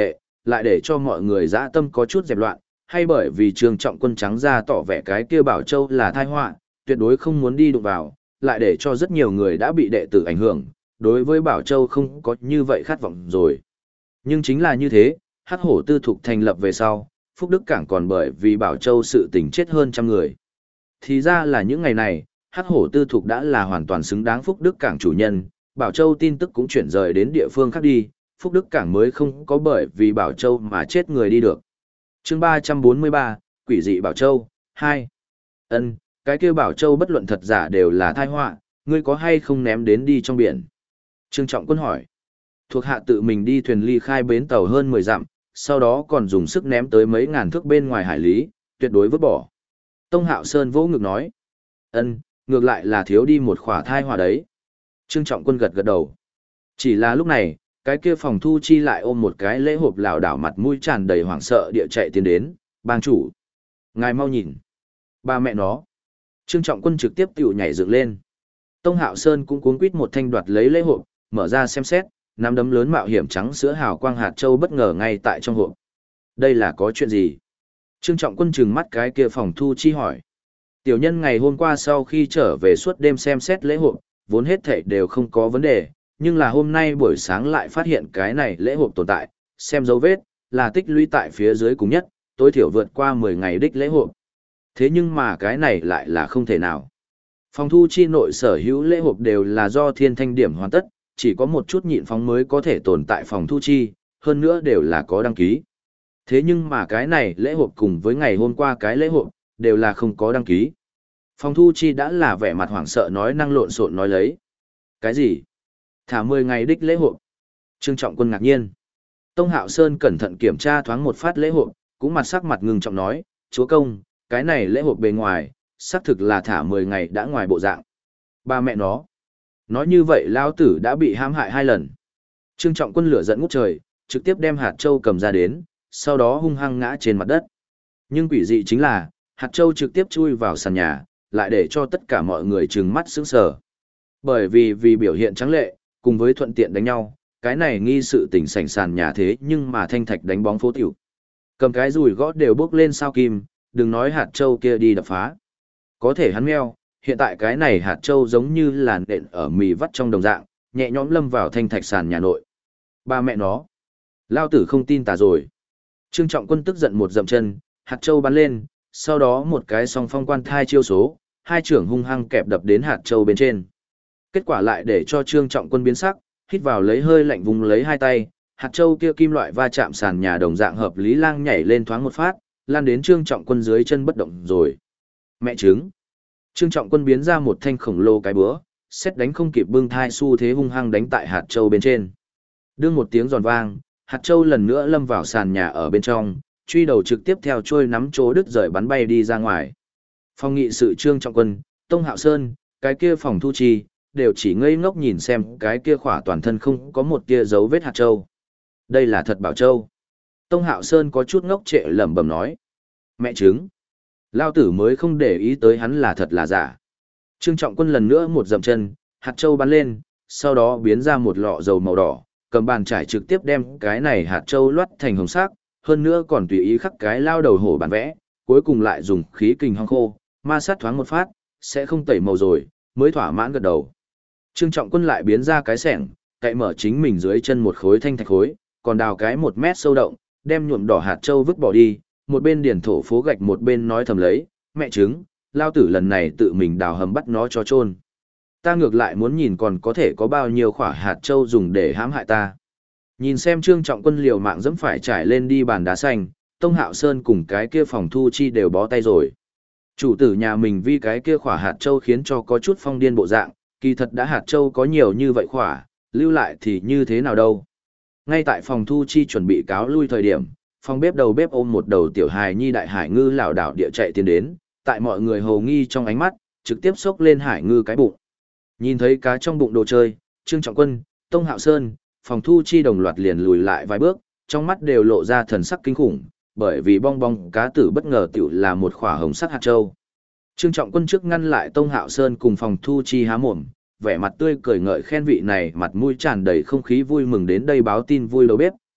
Speaker 1: lại để cho mọi người dã tâm có chút dẹp loạn, hay bởi vì Trương Trọng Quân trắng ra tỏ vẻ cái kia Bảo Châu là tai họa, tuyệt đối không muốn đi đụng vào, lại để cho rất nhiều người đã bị đệ tử ảnh hưởng, đối với Bảo Châu không có như vậy khát vọng rồi. Nhưng chính là như thế, Hắc Hổ Tư Thục thành lập về sau, Phúc Đức Cảng còn bởi vì Bảo Châu sự tình chết hơn trăm người. Thì ra là những ngày này, Hắc Hổ Tư Thục đã là hoàn toàn xứng đáng Phúc Đức Cảng chủ nhân, Bảo Châu tin tức cũng chuyển rời đến địa phương khác đi, Phúc Đức Cảng mới không có bởi vì Bảo Châu mà chết người đi được. Chương 343, Quỷ dị Bảo Châu 2. Ân, cái kia Bảo Châu bất luận thật giả đều là tai họa, ngươi có hay không ném đến đi trong biển? Trương Trọng Quân hỏi. Thuộc hạ tự mình đi thuyền ly khai bến tàu hơn 10 dặm, sau đó còn dùng sức ném tới mấy ngàn thước bên ngoài hải lý, tuyệt đối vứt bỏ. Tông Hạo Sơn vỗ ngực nói. Ân, ngược lại là thiếu đi một khỏa thai hỏa đấy. Trương Trọng Quân gật gật đầu. Chỉ là lúc này, cái kia phòng thu chi lại ôm một cái lễ hộp lảo đảo mặt mũi tràn đầy hoảng sợ địa chạy tiến đến, bang chủ. Ngài mau nhìn. Ba mẹ nó. Trương Trọng Quân trực tiếp tiểu nhảy dựng lên. Tông Hạo Sơn cũng cuống quýt một thanh đoạt lấy lễ hộp, mở ra xem xét, nắm đấm lớn mạo hiểm trắng sữa hào quang hạt châu bất ngờ ngay tại trong hộp. Đây là có chuyện gì? Trương Trọng Quân trừng mắt cái kia phòng thu chi hỏi. Tiểu nhân ngày hôm qua sau khi trở về suốt đêm xem xét lễ hộp, vốn hết thảy đều không có vấn đề, nhưng là hôm nay buổi sáng lại phát hiện cái này lễ hộp tồn tại, xem dấu vết, là tích lũy tại phía dưới cùng nhất, tối thiểu vượt qua 10 ngày đích lễ hộp. Thế nhưng mà cái này lại là không thể nào. Phòng thu chi nội sở hữu lễ hộp đều là do thiên thanh điểm hoàn tất, chỉ có một chút nhịn phóng mới có thể tồn tại phòng thu chi, hơn nữa đều là có đăng ký. Thế nhưng mà cái này lễ hộp cùng với ngày hôm qua cái lễ hộp, đều là không có đăng ký. Phòng thu chi đã là vẻ mặt hoảng sợ nói năng lộn xộn nói lấy. Cái gì? Thả 10 ngày đích lễ hộp. Trương Trọng Quân ngạc nhiên. Tông Hạo Sơn cẩn thận kiểm tra thoáng một phát lễ hộp, cũng mặt sắc mặt ngưng trọng nói, chúa công, cái này lễ hộp bề ngoài, xác thực là thả 10 ngày đã ngoài bộ dạng. Ba mẹ nó. Nói như vậy lao tử đã bị hãm hại 2 lần. Trương Trọng Quân lửa giận ngút trời, trực tiếp đem hạt châu cầm ra đến, sau đó hung hăng ngã trên mặt đất. Nhưng quỷ dị chính là, hạt châu trực tiếp chui vào sàn nhà, lại để cho tất cả mọi người trừng mắt sững sờ. Bởi vì biểu hiện trắng lệ, cùng với thuận tiện đánh nhau, cái này nghi sự tình sảnh sàn nhà thế nhưng mà thanh thạch đánh bóng phố tiểu. Cầm cái rùi gõ đều bước lên sao kim, đừng nói hạt châu kia đi đập phá. Có thể hắn meo, hiện tại cái này hạt châu giống như là nện ở mì vắt trong đồng dạng, nhẹ nhõm lâm vào thanh thạch sàn nhà nội. Ba mẹ nó. Lao tử không tin tà rồi. Trương Trọng Quân tức giận một dậm chân, hạt châu bắn lên, sau đó một cái song phong quan thai chiêu số, hai trưởng hung hăng kẹp đập đến hạt châu bên trên. Kết quả lại để cho Trương Trọng Quân biến sắc, hít vào lấy hơi lạnh vùng lấy hai tay, hạt châu kia kim loại va chạm sàn nhà đồng dạng hợp lý lang nhảy lên thoáng một phát, lan đến Trương Trọng Quân dưới chân bất động rồi. Mẹ trứng. Trương Trọng Quân biến ra một thanh khổng lồ cái búa, xét đánh không kịp bưng thai xu thế hung hăng đánh tại hạt châu bên trên. Đương một tiếng giòn vang, hạt châu lần nữa lâm vào sàn nhà ở bên trong, truy đầu trực tiếp theo trôi nắm chỗ đứt rời bắn bay đi ra ngoài. Phòng nghị sự Trương Trọng Quân, Tông Hạo Sơn, cái kia phòng thu chi, đều chỉ ngây ngốc nhìn xem cái kia khỏa toàn thân không có một tia dấu vết hạt châu. Đây là thật bảo châu. Tông Hạo Sơn có chút ngốc trệ lẩm bẩm nói. Mẹ trứng. Lao tử mới không để ý tới hắn là thật là giả. Trương Trọng Quân lần nữa một dậm chân, hạt châu bắn lên, sau đó biến ra một lọ dầu màu đỏ, cầm bàn chải trực tiếp đem cái này hạt châu loắt thành hồng sắc, hơn nữa còn tùy ý khắc cái lao đầu hổ bản vẽ, cuối cùng lại dùng khí kình hong khô, ma sát thoáng một phát, sẽ không tẩy màu rồi, mới thỏa mãn gật đầu. Trương Trọng Quân lại biến ra cái xẻng, cậy mở chính mình dưới chân một khối thanh thạch khối, còn đào cái 1 mét sâu động, đem nhuộm đỏ hạt châu vứt bỏ đi, một bên điển thổ phố gạch một bên nói thầm lấy, mẹ trứng, lao tử lần này tự mình đào hầm bắt nó cho chôn. Ta ngược lại muốn nhìn còn có thể có bao nhiêu khỏa hạt châu dùng để hãm hại ta. Nhìn xem Trương Trọng Quân liều mạng dẫm phải trải lên đi bàn đá xanh, Tông Hạo Sơn cùng cái kia phòng thu chi đều bó tay rồi. Chủ tử nhà mình vì cái kia khỏa hạt châu khiến cho có chút phong điên bộ dạng, kỳ thật đã hạt châu có nhiều như vậy khỏa, lưu lại thì như thế nào đâu. Ngay tại phòng thu chi chuẩn bị cáo lui thời điểm, phòng bếp đầu bếp ôm một đầu tiểu hài nhi đại hải ngư lảo đảo địa chạy tiến đến, tại mọi người hầu nghi trong ánh mắt, trực tiếp xốc lên hải ngư cái bụng. Nhìn thấy cá trong bụng đồ chơi, Trương Trọng Quân, Tông Hạo Sơn, phòng thu chi đồng loạt liền lùi lại vài bước, trong mắt đều lộ ra thần sắc kinh khủng, bởi vì bong bong cá tử bất ngờ tiểu là một khỏa hồng sắc hạt châu. Trương Trọng Quân trước ngăn lại Tông Hạo Sơn cùng phòng thu chi há mồm, vẻ mặt tươi cười ngợi khen vị này mặt mũi tràn đầy không khí vui mừng đến đây báo tin vui đầu bếp,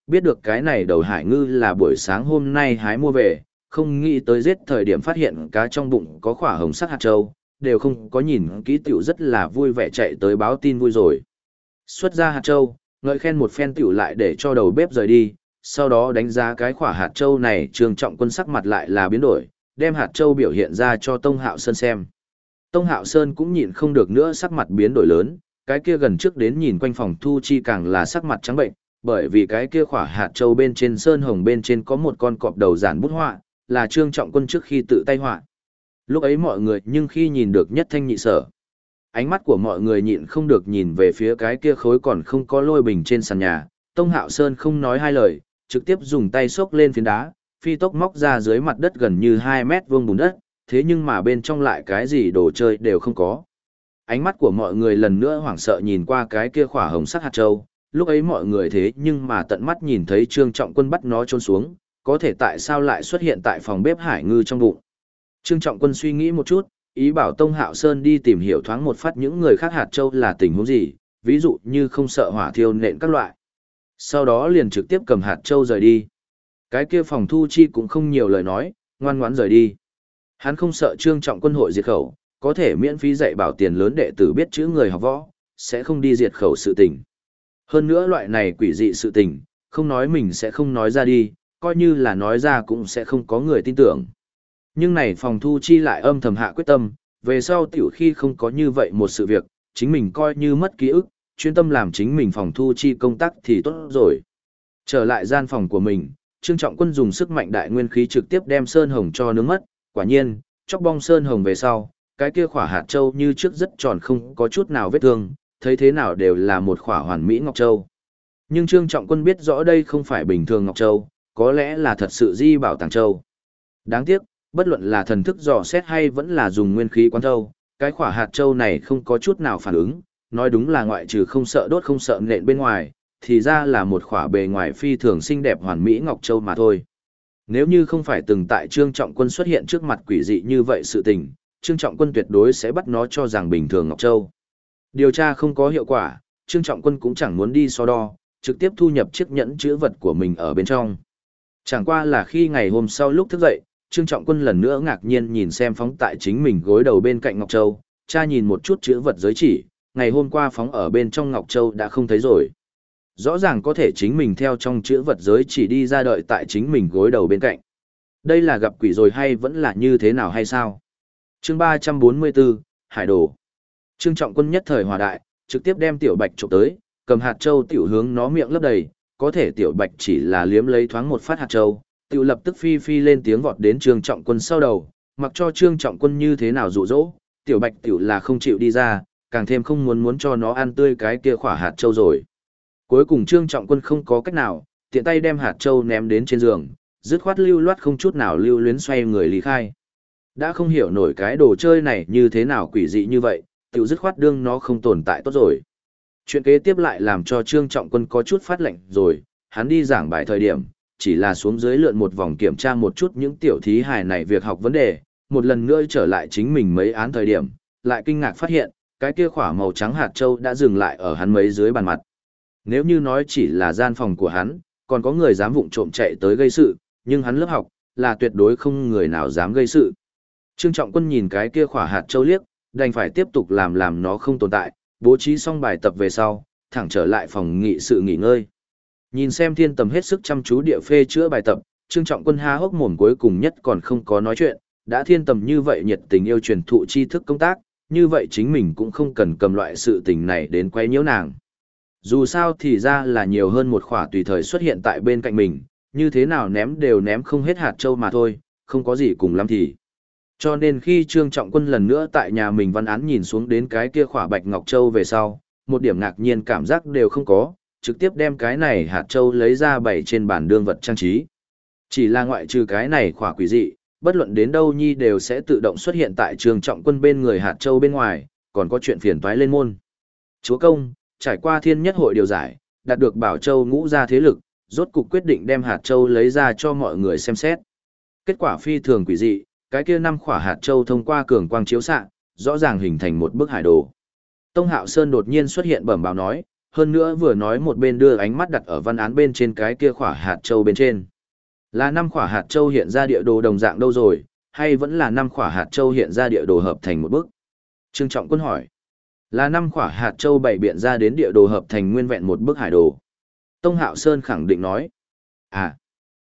Speaker 1: biết được cái này đầu hải ngư là buổi sáng hôm nay hái mua về, không nghĩ tới giết thời điểm phát hiện cá trong bụng có khỏa hồng sắc hạt châu, đều không có nhìn kỹ tiểu rất là vui vẻ chạy tới báo tin vui rồi. Xuất ra hạt châu, ngợi khen một phen tiểu lại để cho đầu bếp rời đi, sau đó đánh giá cái khỏa hạt châu này Trương Trọng Quân sắc mặt lại là biến đổi, đem hạt châu biểu hiện ra cho Tông Hạo Sơn xem. Tông Hạo Sơn cũng nhịn không được nữa sắc mặt biến đổi lớn, cái kia gần trước đến nhìn quanh phòng thu chi càng là sắc mặt trắng bệnh, bởi vì cái kia khỏa hạt châu bên trên sơn hồng bên trên có một con cọp đầu giản bút họa, là Trương Trọng Quân trước khi tự tay họa. Lúc ấy mọi người nhưng khi nhìn được nhất thanh nhị sở. Ánh mắt của mọi người nhịn không được nhìn về phía cái kia khối còn không có lôi bình trên sàn nhà, Tông Hạo Sơn không nói hai lời, trực tiếp dùng tay xốc lên phiến đá, phi tốc móc ra dưới mặt đất gần như 2 mét vuông bùn đất, thế nhưng mà bên trong lại cái gì đồ chơi đều không có. Ánh mắt của mọi người lần nữa hoảng sợ nhìn qua cái kia khỏa hồng sắc hạt châu, lúc ấy mọi người thế nhưng mà tận mắt nhìn thấy Trương Trọng Quân bắt nó chôn xuống, có thể tại sao lại xuất hiện tại phòng bếp hải ngư trong bụng. Trương Trọng Quân suy nghĩ một chút, ý bảo Tông Hạo Sơn đi tìm hiểu thoáng một phát những người khác hạt châu là tình huống gì, ví dụ như không sợ hỏa thiêu nện các loại. Sau đó liền trực tiếp cầm hạt châu rời đi. Cái kia phòng thu chi cũng không nhiều lời nói, ngoan ngoãn rời đi. Hắn không sợ Trương Trọng Quân hội diệt khẩu, có thể miễn phí dạy bảo tiền lớn đệ tử biết chữ người học võ, sẽ không đi diệt khẩu sự tình. Hơn nữa loại này quỷ dị sự tình, không nói mình sẽ không nói ra đi, coi như là nói ra cũng sẽ không có người tin tưởng. Nhưng này phòng thu chi lại âm thầm hạ quyết tâm, về sau tiểu khi không có như vậy một sự việc, chính mình coi như mất ký ức, chuyên tâm làm chính mình phòng thu chi công tác thì tốt rồi. Trở lại gian phòng của mình, Trương Trọng Quân dùng sức mạnh đại nguyên khí trực tiếp đem sơn hồng cho nướng mất, quả nhiên, chóc bong sơn hồng về sau, cái kia khỏa hạt châu như trước rất tròn không có chút nào vết thương, thấy thế nào đều là một khỏa hoàn mỹ ngọc châu. Nhưng Trương Trọng Quân biết rõ đây không phải bình thường ngọc châu, có lẽ là thật sự di bảo tàng châu. Đáng tiếc, bất luận là thần thức dò xét hay vẫn là dùng nguyên khí quán thâu, cái khỏa hạt châu này không có chút nào phản ứng, nói đúng là ngoại trừ không sợ đốt không sợ nện bên ngoài, thì ra là một khỏa bề ngoài phi thường xinh đẹp hoàn mỹ ngọc châu mà thôi. Nếu như không phải từng tại Trương Trọng Quân xuất hiện trước mặt quỷ dị như vậy sự tình, Trương Trọng Quân tuyệt đối sẽ bắt nó cho rằng bình thường ngọc châu. Điều tra không có hiệu quả, Trương Trọng Quân cũng chẳng muốn đi so đo, trực tiếp thu nhập chiếc nhẫn chữ vật của mình ở bên trong. Chẳng qua là khi ngày hôm sau lúc thức dậy, Trương Trọng Quân lần nữa ngạc nhiên nhìn xem phóng tại chính mình gối đầu bên cạnh Ngọc Châu, cha nhìn một chút chữ vật giới chỉ, ngày hôm qua phóng ở bên trong Ngọc Châu đã không thấy rồi. Rõ ràng có thể chính mình theo trong chữ vật giới chỉ đi ra đợi tại chính mình gối đầu bên cạnh. Đây là gặp quỷ rồi hay vẫn là như thế nào hay sao? Chương 344, Hải Đồ. Trương Trọng Quân nhất thời hòa đại, trực tiếp đem Tiểu Bạch chụp tới, cầm hạt châu tiểu hướng nó miệng lấp đầy, có thể Tiểu Bạch chỉ là liếm lấy thoáng một phát hạt châu, tiểu lập tức phi phi lên tiếng vọt đến Trương Trọng Quân sau đầu, mặc cho Trương Trọng Quân như thế nào dụ dỗ, Tiểu Bạch tiểu là không chịu đi ra, càng thêm không muốn cho nó ăn tươi cái kia khỏa hạt châu rồi. Cuối cùng Trương Trọng Quân không có cách nào, tiện tay đem hạt châu ném đến trên giường, dứt khoát lưu loát không chút nào lưu luyến xoay người lý khai. Đã không hiểu nổi cái đồ chơi này như thế nào quỷ dị như vậy, tiểu dứt khoát đương nó không tồn tại tốt rồi. Chuyện kế tiếp lại làm cho Trương Trọng Quân có chút phát lệnh rồi, hắn đi giảng bài thời điểm, chỉ là xuống dưới lượn một vòng kiểm tra một chút những tiểu thí hài này việc học vấn đề, một lần nữa trở lại chính mình mấy án thời điểm, lại kinh ngạc phát hiện, cái kia khỏa màu trắng hạt châu đã dừng lại ở hắn mấy dưới bàn mặt. Nếu như nói chỉ là gian phòng của hắn, còn có người dám vụng trộm chạy tới gây sự, nhưng hắn lớp học, là tuyệt đối không người nào dám gây sự. Trương Trọng Quân nhìn cái kia khỏa hạt châu liếc, đành phải tiếp tục làm nó không tồn tại, bố trí xong bài tập về sau, thẳng trở lại phòng nghị sự nghỉ ngơi. Nhìn xem Thiên Tầm hết sức chăm chú địa phê chữa bài tập, Trương Trọng Quân há hốc mồm cuối cùng nhất còn không có nói chuyện, đã Thiên Tầm như vậy nhiệt tình yêu truyền thụ tri thức công tác, như vậy chính mình cũng không cần cầm loại sự tình này đến quay nhiễu nàng. Dù sao thì ra là nhiều hơn một khỏa tùy thời xuất hiện tại bên cạnh mình, như thế nào ném đều ném không hết hạt châu mà thôi, không có gì cùng lắm thì. Cho nên khi Trương Trọng Quân lần nữa tại nhà mình văn án nhìn xuống đến cái kia khỏa bạch ngọc châu về sau, một điểm ngạc nhiên cảm giác đều không có, trực tiếp đem cái này hạt châu lấy ra bày trên bàn đương vật trang trí. Chỉ là ngoại trừ cái này khỏa quỷ dị, bất luận đến đâu nhi đều sẽ tự động xuất hiện tại Trương Trọng Quân bên người hạt châu bên ngoài, còn có chuyện phiền toái lên môn. Chúa công, trải qua thiên nhất hội điều giải, đạt được Bảo Châu ngũ gia thế lực, rốt cục quyết định đem hạt châu lấy ra cho mọi người xem xét. Kết quả phi thường quỷ dị, cái kia 5 khỏa hạt châu thông qua cường quang chiếu xạ, rõ ràng hình thành một bức hải đồ. Tông Hạo Sơn đột nhiên xuất hiện bẩm báo nói, Hơn nữa vừa nói một bên đưa ánh mắt đặt ở văn án bên trên cái kia khỏa hạt châu bên trên. Là 5 khỏa hạt châu hiện ra địa đồ đồng dạng đâu rồi, hay vẫn là 5 khỏa hạt châu hiện ra địa đồ hợp thành một bức? Trương Trọng Quân hỏi. Là 5 khỏa hạt châu bày biện ra đến địa đồ hợp thành nguyên vẹn một bức hải đồ. Tông Hạo Sơn khẳng định nói. À,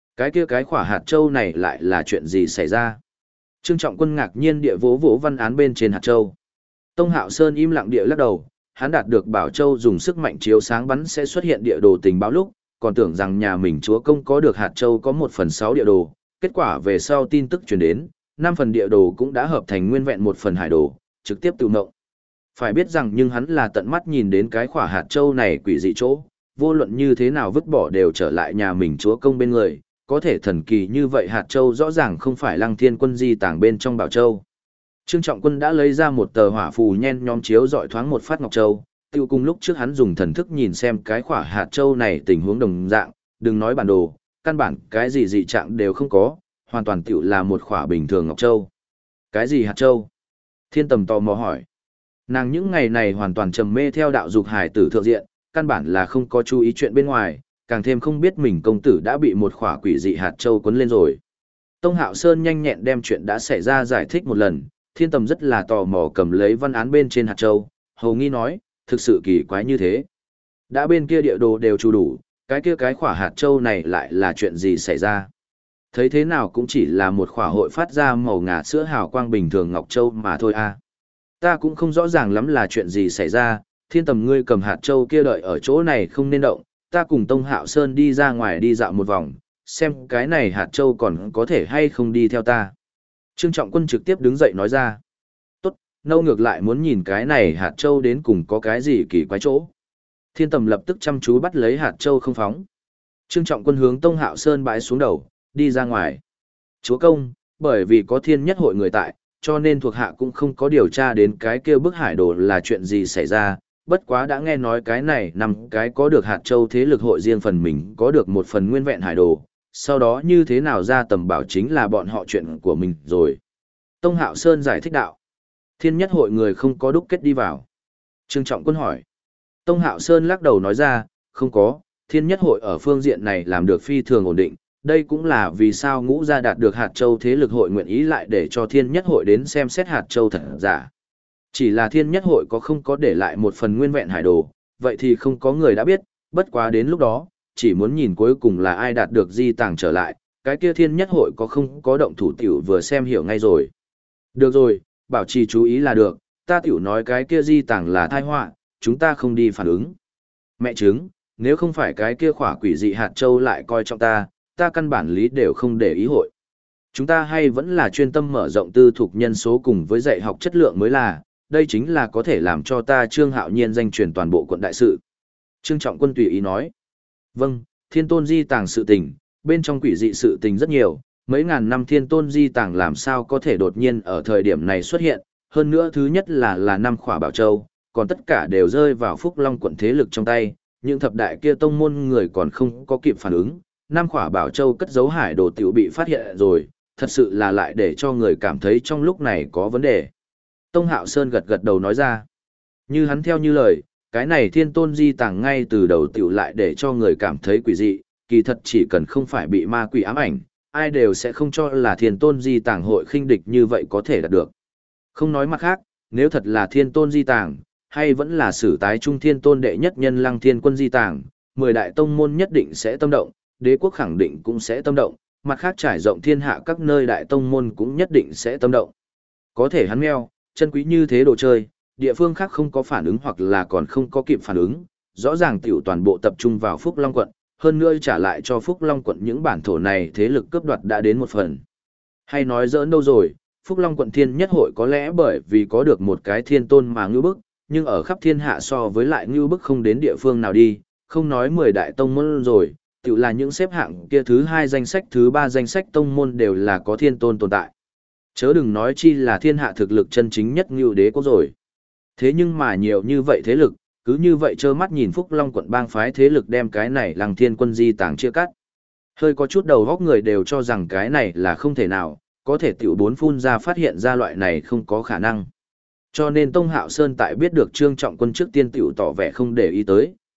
Speaker 1: cái khỏa hạt châu này lại là chuyện gì xảy ra? Trương Trọng Quân ngạc nhiên địa vỗ vỗ văn án bên trên hạt châu. Tông Hạo Sơn im lặng địa lắc đầu, hắn đạt được Bảo Châu dùng sức mạnh chiếu sáng bắn sẽ xuất hiện địa đồ tình báo lúc, còn tưởng rằng nhà mình chúa công có được hạt châu có 1/6 địa đồ, kết quả về sau tin tức truyền đến, 5 phần địa đồ cũng đã hợp thành nguyên vẹn 1 phần hải đồ, trực tiếp tự ngộng. Phải biết rằng nhưng hắn là tận mắt nhìn đến cái khỏa hạt châu này quỷ dị chỗ, vô luận như thế nào vứt bỏ đều trở lại nhà mình chúa công bên người, có thể thần kỳ như vậy hạt châu rõ ràng không phải Lăng Thiên Quân di tàng bên trong Bảo Châu. Trương Trọng Quân đã lấy ra một tờ hỏa phù nhen nhóm chiếu dọi thoáng một phát ngọc châu, tiêu cùng lúc trước hắn dùng thần thức nhìn xem cái khỏa hạt châu này tình huống đồng dạng, đừng nói bản đồ, căn bản cái gì dị trạng đều không có, hoàn toàn tiểu là một khỏa bình thường ngọc châu. Cái gì hạt châu? Thiên Tầm tò mò hỏi. Nàng những ngày này hoàn toàn trầm mê theo đạo dục hài tử thượng diện, căn bản là không có chú ý chuyện bên ngoài, càng thêm không biết mình công tử đã bị một khỏa quỷ dị hạt châu cuốn lên rồi. Tông Hạo Sơn nhanh nhẹn đem chuyện đã xảy ra giải thích một lần, Thiên Tầm rất là tò mò cầm lấy văn án bên trên hạt châu, hầu nghi nói, thực sự kỳ quái như thế. Đã bên kia địa đồ đều chu đủ, cái khỏa hạt châu này lại là chuyện gì xảy ra? Thấy thế nào cũng chỉ là một khỏa hội phát ra màu ngà sữa hào quang bình thường ngọc châu mà thôi a. Ta cũng không rõ ràng lắm là chuyện gì xảy ra, Thiên Tầm ngươi cầm hạt châu kia đợi ở chỗ này không nên động, ta cùng Tông Hạo Sơn đi ra ngoài đi dạo một vòng, xem cái này hạt châu còn có thể hay không đi theo ta. Trương Trọng Quân trực tiếp đứng dậy nói ra. Tốt, nâu ngược lại muốn nhìn cái này hạt châu đến cùng có cái gì kỳ quái chỗ. Thiên Tầm lập tức chăm chú bắt lấy hạt châu không phóng. Trương Trọng Quân hướng Tông Hạo Sơn bái xuống đầu, đi ra ngoài. Chúa công, bởi vì có thiên nhất hội người tại, cho nên thuộc hạ cũng không có điều tra đến cái kia bức hải đồ là chuyện gì xảy ra, bất quá đã nghe nói cái này nằm cái có được hạt châu thế lực hội riêng phần mình có được một phần nguyên vẹn hải đồ, sau đó như thế nào ra tầm bảo chính là bọn họ chuyện của mình rồi. Tông Hạo Sơn giải thích đạo. Thiên nhất hội người không có đúc kết đi vào. Trương Trọng Quân hỏi. Tông Hạo Sơn lắc đầu nói ra, không có, thiên nhất hội ở phương diện này làm được phi thường ổn định. Đây cũng là vì sao ngũ gia đạt được hạt châu thế lực hội nguyện ý lại để cho thiên nhất hội đến xem xét hạt châu thật giả. Chỉ là thiên nhất hội có không có để lại một phần nguyên vẹn hải đồ, vậy thì không có người đã biết, bất quá đến lúc đó, chỉ muốn nhìn cuối cùng là ai đạt được di tàng trở lại, cái kia thiên nhất hội có không có động thủ tiểu vừa xem hiểu ngay rồi. Được rồi, bảo trì chú ý là được, ta tiểu nói cái kia di tàng là tai họa, chúng ta không đi phản ứng. Mẹ chứng, nếu không phải cái kia khỏa quỷ dị hạt châu lại coi trọng ta căn bản lý đều không để ý hội. Chúng ta hay vẫn là chuyên tâm mở rộng tư thục nhân số cùng với dạy học chất lượng mới là, đây chính là có thể làm cho ta Trương Hạo Nhiên danh truyền toàn bộ quận đại sự. Trương Trọng Quân tùy ý nói. Vâng, thiên tôn di tàng sự tình, bên trong quỷ dị sự tình rất nhiều, mấy ngàn năm thiên tôn di tàng làm sao có thể đột nhiên ở thời điểm này xuất hiện, hơn nữa thứ nhất là 5 khỏa bảo châu, còn tất cả đều rơi vào Phúc Long quận thế lực trong tay, những thập đại kia tông môn người còn không có kịp phản ứng, 5 khỏa bảo châu cất giấu hải đồ tiểu bị phát hiện rồi, thật sự là lại để cho người cảm thấy trong lúc này có vấn đề. Tông Hạo Sơn gật gật đầu nói ra, như hắn theo như lời, cái này thiên tôn di tàng ngay từ đầu tiểu lại để cho người cảm thấy quỷ dị, kỳ thật chỉ cần không phải bị ma quỷ ám ảnh, ai đều sẽ không cho là thiên tôn di tàng hội khinh địch như vậy có thể đạt được. Không nói mặt khác, nếu thật là thiên tôn di tàng, hay vẫn là sử tái trung thiên tôn đệ nhất nhân Lăng Thiên Quân di tàng, 10 đại tông môn nhất định sẽ tâm động, đế quốc khẳng định cũng sẽ tâm động, mặt khác trải rộng thiên hạ các nơi đại tông môn cũng nhất định sẽ tâm động. Có thể hắn meo, chân quý như thế đồ chơi, địa phương khác không có phản ứng hoặc là còn không có kịp phản ứng, rõ ràng tiểu toàn bộ tập trung vào Phúc Long quận, hơn nữa trả lại cho Phúc Long quận những bản thổ này thế lực cướp đoạt đã đến một phần. Hay nói giỡn đâu rồi, Phúc Long quận thiên nhất hội có lẽ bởi vì có được một cái thiên tôn mà ngưu bức, nhưng ở khắp thiên hạ so với lại ngưu bức không đến địa phương nào đi, không nói 10 đại tông môn rồi, tự là những xếp hạng kia thứ 2 danh sách thứ 3 danh sách tông môn đều là có thiên tôn tồn tại. Chớ đừng nói chi là thiên hạ thực lực chân chính nhất ngưu đế quốc rồi. Thế nhưng mà nhiều như vậy thế lực, cứ như vậy trơ mắt nhìn Phúc Long quận bang phái thế lực đem cái này Lăng Thiên Quân di tàng chia cắt. Hơi có chút đầu góc người đều cho rằng cái này là không thể nào, có thể tiểu bốn phun ra phát hiện ra loại này không có khả năng. Cho nên Tông Hạo Sơn tại biết được Trương Trọng Quân trước tiên tiểu tỏ vẻ không để ý tới,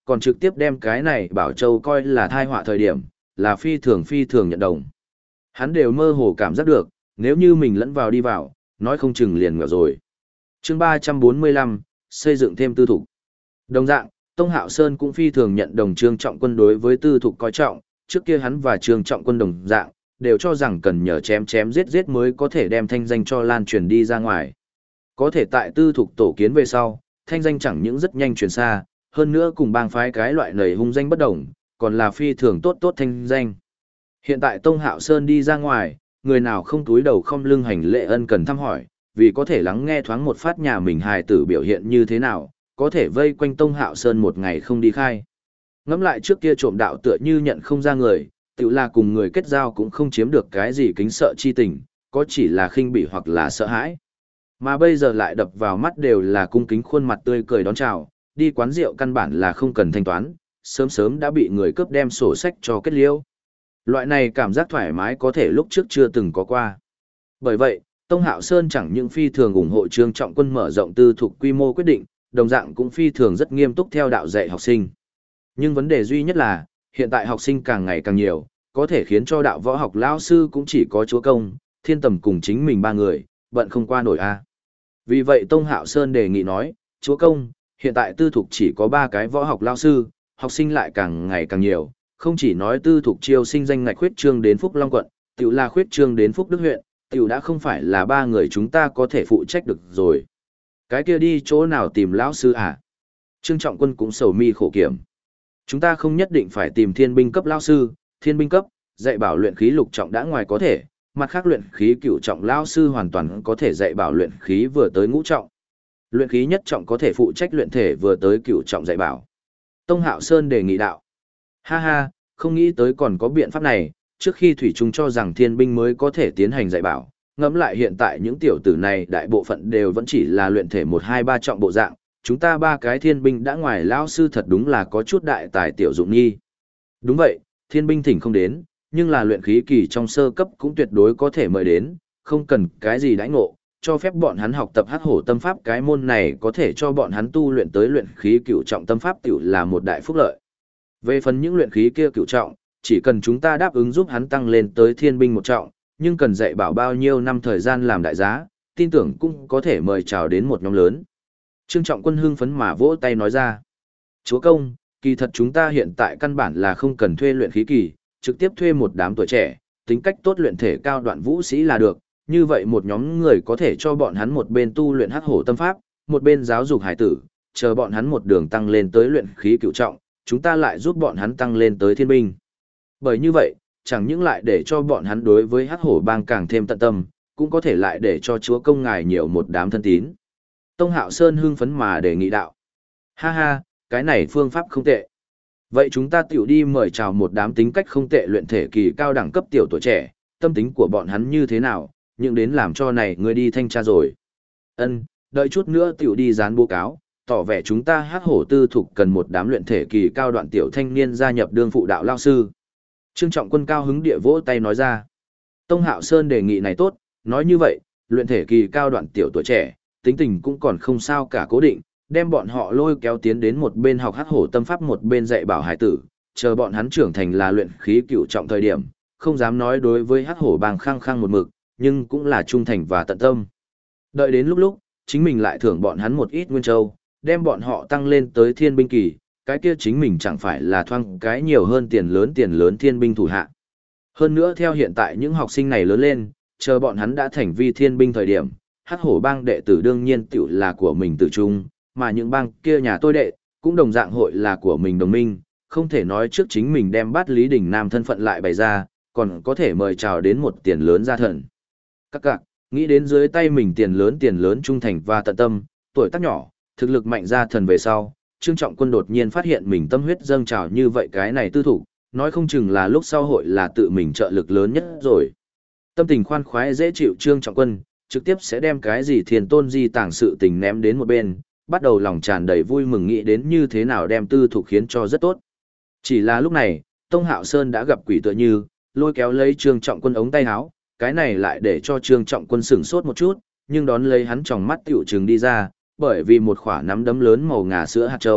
Speaker 1: còn trực tiếp đem cái này Bảo Châu coi là thai họa thời điểm, là phi thường nhận đồng. Hắn đều mơ hồ cảm giác được, nếu như mình lẫn vào đi vào, nói không chừng liền ngờ rồi. Chương 345, xây dựng thêm tư thục. Đồng dạng, Tông Hạo Sơn cũng phi thường nhận đồng Trương Trọng Quân đối với tư thục coi trọng, trước kia hắn và Trương Trọng Quân đồng dạng, đều cho rằng cần nhờ chém chém giết giết mới có thể đem thanh danh cho lan truyền đi ra ngoài. Có thể tại tư thục tổ kiến về sau, thanh danh chẳng những rất nhanh truyền xa, hơn nữa cùng bang phái cái loại nầy hung danh bất đồng, còn là phi thường tốt thanh danh. Hiện tại Tông Hạo Sơn đi ra ngoài, người nào không túi đầu không lưng hành lễ ân cần thăm hỏi, vì có thể lắng nghe thoáng một phát nhà mình hài tử biểu hiện như thế nào, có thể vây quanh Tông Hạo Sơn một ngày không đi khai. Ngẫm lại trước kia trộm đạo tựa như nhận không ra người, tự là cùng người kết giao cũng không chiếm được cái gì kính sợ chi tình, có chỉ là khinh bỉ hoặc là sợ hãi. Mà bây giờ lại đập vào mắt đều là cung kính khuôn mặt tươi cười đón chào, đi quán rượu căn bản là không cần thanh toán, sớm sớm đã bị người cướp đem sổ sách cho kết liễu. Loại này cảm giác thoải mái có thể lúc trước chưa từng có qua. Bởi vậy, Tông Hạo Sơn chẳng những phi thường ủng hộ Trương Trọng Quân mở rộng tư thục quy mô quyết định, đồng dạng cũng phi thường rất nghiêm túc theo đạo dạy học sinh. Nhưng vấn đề duy nhất là, hiện tại học sinh càng ngày càng nhiều, có thể khiến cho đạo võ học lão sư cũng chỉ có Chúa Công, Thiên Tầm cùng chính mình ba người, bận không qua nổi a. Vì vậy Tông Hạo Sơn đề nghị nói, Chúa Công, hiện tại tư thục chỉ có 3 cái võ học lão sư, học sinh lại càng ngày càng nhiều, không chỉ nói tư thục chiêu sinh danh ngạch khuyết trương đến Phúc Long quận, tiểu là khuyết trương đến Phúc Đức huyện, tiểu đã không phải là 3 người chúng ta có thể phụ trách được rồi. Cái kia đi chỗ nào tìm lão sư à? Trương Trọng Quân cũng sầu mi khổ kiểm. Chúng ta không nhất định phải tìm thiên binh cấp lão sư, thiên binh cấp, dạy bảo luyện khí lục trọng đã ngoài có thể, mặt khác luyện khí cửu trọng lão sư hoàn toàn có thể dạy bảo luyện khí vừa tới ngũ trọng. Luyện khí nhất trọng có thể phụ trách luyện thể vừa tới cửu trọng dạy bảo. Tông Hạo Sơn đề nghị đạo. Ha ha, không nghĩ tới còn có biện pháp này, trước khi Thủy Trung cho rằng thiên binh mới có thể tiến hành dạy bảo, ngẫm lại hiện tại những tiểu tử này đại bộ phận đều vẫn chỉ là luyện thể 1, 2, 3 trọng bộ dạng, chúng ta 3 cái thiên binh đã ngoài lão sư thật đúng là có chút đại tài tiểu dụng nhi. Đúng vậy, thiên binh thỉnh không đến, nhưng là luyện khí kỳ trong sơ cấp cũng tuyệt đối có thể mời đến, không cần cái gì đãi ngộ, cho phép bọn hắn học tập Hắc Hổ tâm pháp, cái môn này có thể cho bọn hắn tu luyện tới luyện khí cửu trọng tâm pháp tiểu là một đại phúc lợi. Về phần những luyện khí kia cửu trọng, chỉ cần chúng ta đáp ứng giúp hắn tăng lên tới thiên binh 1 trọng, nhưng cần dạy bảo bao nhiêu năm thời gian làm đại giá, tin tưởng cũng có thể mời chào đến một nhóm lớn. Trương Trọng Quân hưng phấn mà vỗ tay nói ra. Chúa Công, kỳ thật chúng ta hiện tại căn bản là không cần thuê luyện khí kỳ, trực tiếp thuê một đám tuổi trẻ, tính cách tốt luyện thể cao đoạn vũ sĩ là được, như vậy một nhóm người có thể cho bọn hắn một bên tu luyện Hắc Hổ tâm pháp, một bên giáo dục hải tử, chờ bọn hắn một đường tăng lên tới luyện khí cửu trọng, chúng ta lại giúp bọn hắn tăng lên tới thiên binh. Bởi như vậy, chẳng những lại để cho bọn hắn đối với Hắc Hổ bang càng thêm tận tâm, cũng có thể lại để cho Chúa Công ngài nhiều một đám thân tín. Tông Hạo Sơn hưng phấn mà đề nghị đạo. Ha ha, cái này phương pháp không tệ. Vậy chúng ta tiểu đi mời chào một đám tính cách không tệ luyện thể kỳ cao đẳng cấp tiểu tuổi trẻ, tâm tính của bọn hắn như thế nào, nhưng đến làm cho này ngươi đi thanh tra rồi. Ân, đợi chút nữa tiểu đi dán báo cáo, tỏ vẻ chúng ta Hắc Hổ tư thục cần một đám luyện thể kỳ cao đoạn tiểu thanh niên gia nhập đương phụ đạo lao sư. Trương Trọng Quân cao hứng địa vỗ tay nói ra. Tông Hạo Sơn đề nghị này tốt, nói như vậy, luyện thể kỳ cao đoạn tiểu tuổi trẻ, tính tình cũng còn không sao cả cố định, đem bọn họ lôi kéo tiến đến một bên học Hắc Hổ tâm pháp một bên dạy bảo hải tử, chờ bọn hắn trưởng thành là luyện khí cửu trọng thời điểm, không dám nói đối với Hắc Hổ bang khăng khăng một mực, nhưng cũng là trung thành và tận tâm. Đợi đến lúc, chính mình lại thưởng bọn hắn một ít nguyên châu, đem bọn họ tăng lên tới thiên binh kỳ, cái kia chính mình chẳng phải là thoang cái nhiều hơn tiền lớn thiên binh thủ hạ. Hơn nữa theo hiện tại những học sinh này lớn lên, chờ bọn hắn đã thành vi thiên binh thời điểm, Hắc Hổ bang đệ tử đương nhiên tiểu là của mình tự trung, mà những bang kia nhà tôi đệ, cũng đồng dạng hội là của mình đồng minh, không thể nói trước chính mình đem bắt Lý Đình Nam thân phận lại bày ra, còn có thể mời chào đến một tiền lớn gia thần. Các cạc, nghĩ đến dưới tay mình tiền lớn trung thành và tận tâm, tuổi tác nhỏ, thực lực mạnh gia thần về sau, Trương Trọng Quân đột nhiên phát hiện mình tâm huyết dâng trào như vậy cái này tư thủ, nói không chừng là lúc sau hội là tự mình trợ lực lớn nhất rồi. Tâm tình khoan khoái dễ chịu Trương Trọng Quân, trực tiếp sẽ đem cái gì thiền tôn di tàng sự tình ném đến một bên, bắt đầu lòng tràn đầy vui mừng nghĩ đến như thế nào đem tư thủ khiến cho rất tốt. Chỉ là lúc này, Tông Hạo Sơn đã gặp quỷ tựa như, lôi kéo lấy Trương Trọng Quân ống tay áo, cái này lại để cho Trương Trọng Quân sửng sốt một chút, nhưng đón lấy hắn tròng mắt tiểu trừng đi ra, bởi vì một quả nắm đấm lớn màu ngà sữa hạt châu,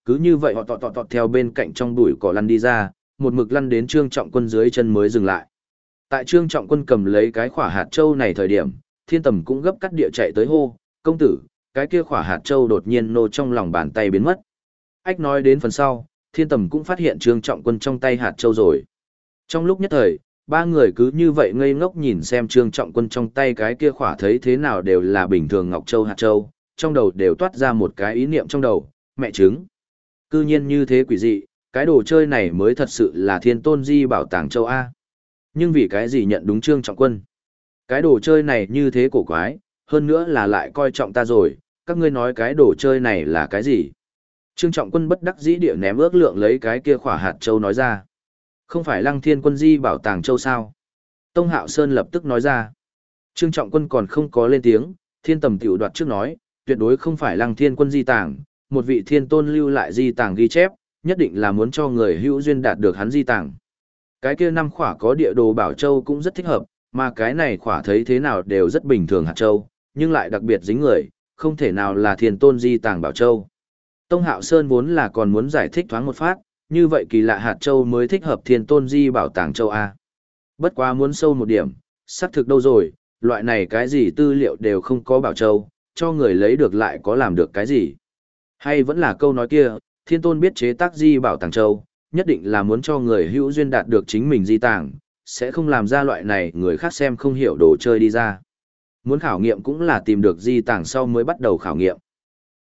Speaker 1: Cứ như vậy họ tọt tọt tọt theo bên cạnh trong bụi cỏ lăn đi ra, một mực lăn đến Trương Trọng Quân dưới chân mới dừng lại. Tại Trương Trọng Quân cầm lấy cái khỏa hạt châu này thời điểm, Thiên Tầm cũng gấp cắt địa chạy tới hô, công tử, cái kia khỏa hạt châu đột nhiên nô trong lòng bàn tay biến mất. Ách nói đến phần sau, Thiên Tầm cũng phát hiện Trương Trọng Quân trong tay hạt châu rồi. Trong lúc nhất thời, ba người cứ như vậy ngây ngốc nhìn xem Trương Trọng Quân trong tay cái kia khỏa thấy thế nào đều là bình thường ngọc châu hạt châu, trong đầu đều toát ra một cái ý niệm trong đầu, mẹ trứng. Cư nhiên như thế quỷ dị, cái đồ chơi này mới thật sự là Thiên Tôn Di bảo tàng châu A. Nhưng vì cái gì nhận đúng Trương Trọng Quân? Cái đồ chơi này như thế cổ quái, hơn nữa là lại coi trọng ta rồi, các ngươi nói cái đồ chơi này là cái gì? Trương Trọng Quân bất đắc dĩ địa ném ước lượng lấy cái kia khỏa hạt châu nói ra. Không phải Lăng Thiên Quân Di bảo tàng châu sao? Tông Hạo Sơn lập tức nói ra. Trương Trọng Quân còn không có lên tiếng, Thiên Tầm tiểu đoạt trước nói, tuyệt đối không phải Lăng Thiên Quân Di tàng, một vị thiên tôn lưu lại di tàng ghi chép, nhất định là muốn cho người hữu duyên đạt được hắn di tàng. Cái kia năm khỏa có địa đồ bảo châu cũng rất thích hợp, mà cái này khỏa thấy thế nào đều rất bình thường hạt châu, nhưng lại đặc biệt dính người, không thể nào là thiên tôn di tàng bảo châu. Tông Hạo Sơn vốn là còn muốn giải thích thoáng một phát, như vậy kỳ lạ hạt châu mới thích hợp thiên tôn di bảo tàng châu A. Bất quá muốn sâu một điểm, xác thực đâu rồi, loại này cái gì tư liệu đều không có bảo châu, cho người lấy được lại có làm được cái gì. Hay vẫn là câu nói kia, thiên tôn biết chế tác di bảo tàng châu, nhất định là muốn cho người hữu duyên đạt được chính mình di tàng, sẽ không làm ra loại này người khác xem không hiểu đồ chơi đi ra. Muốn khảo nghiệm cũng là tìm được di tàng sau mới bắt đầu khảo nghiệm.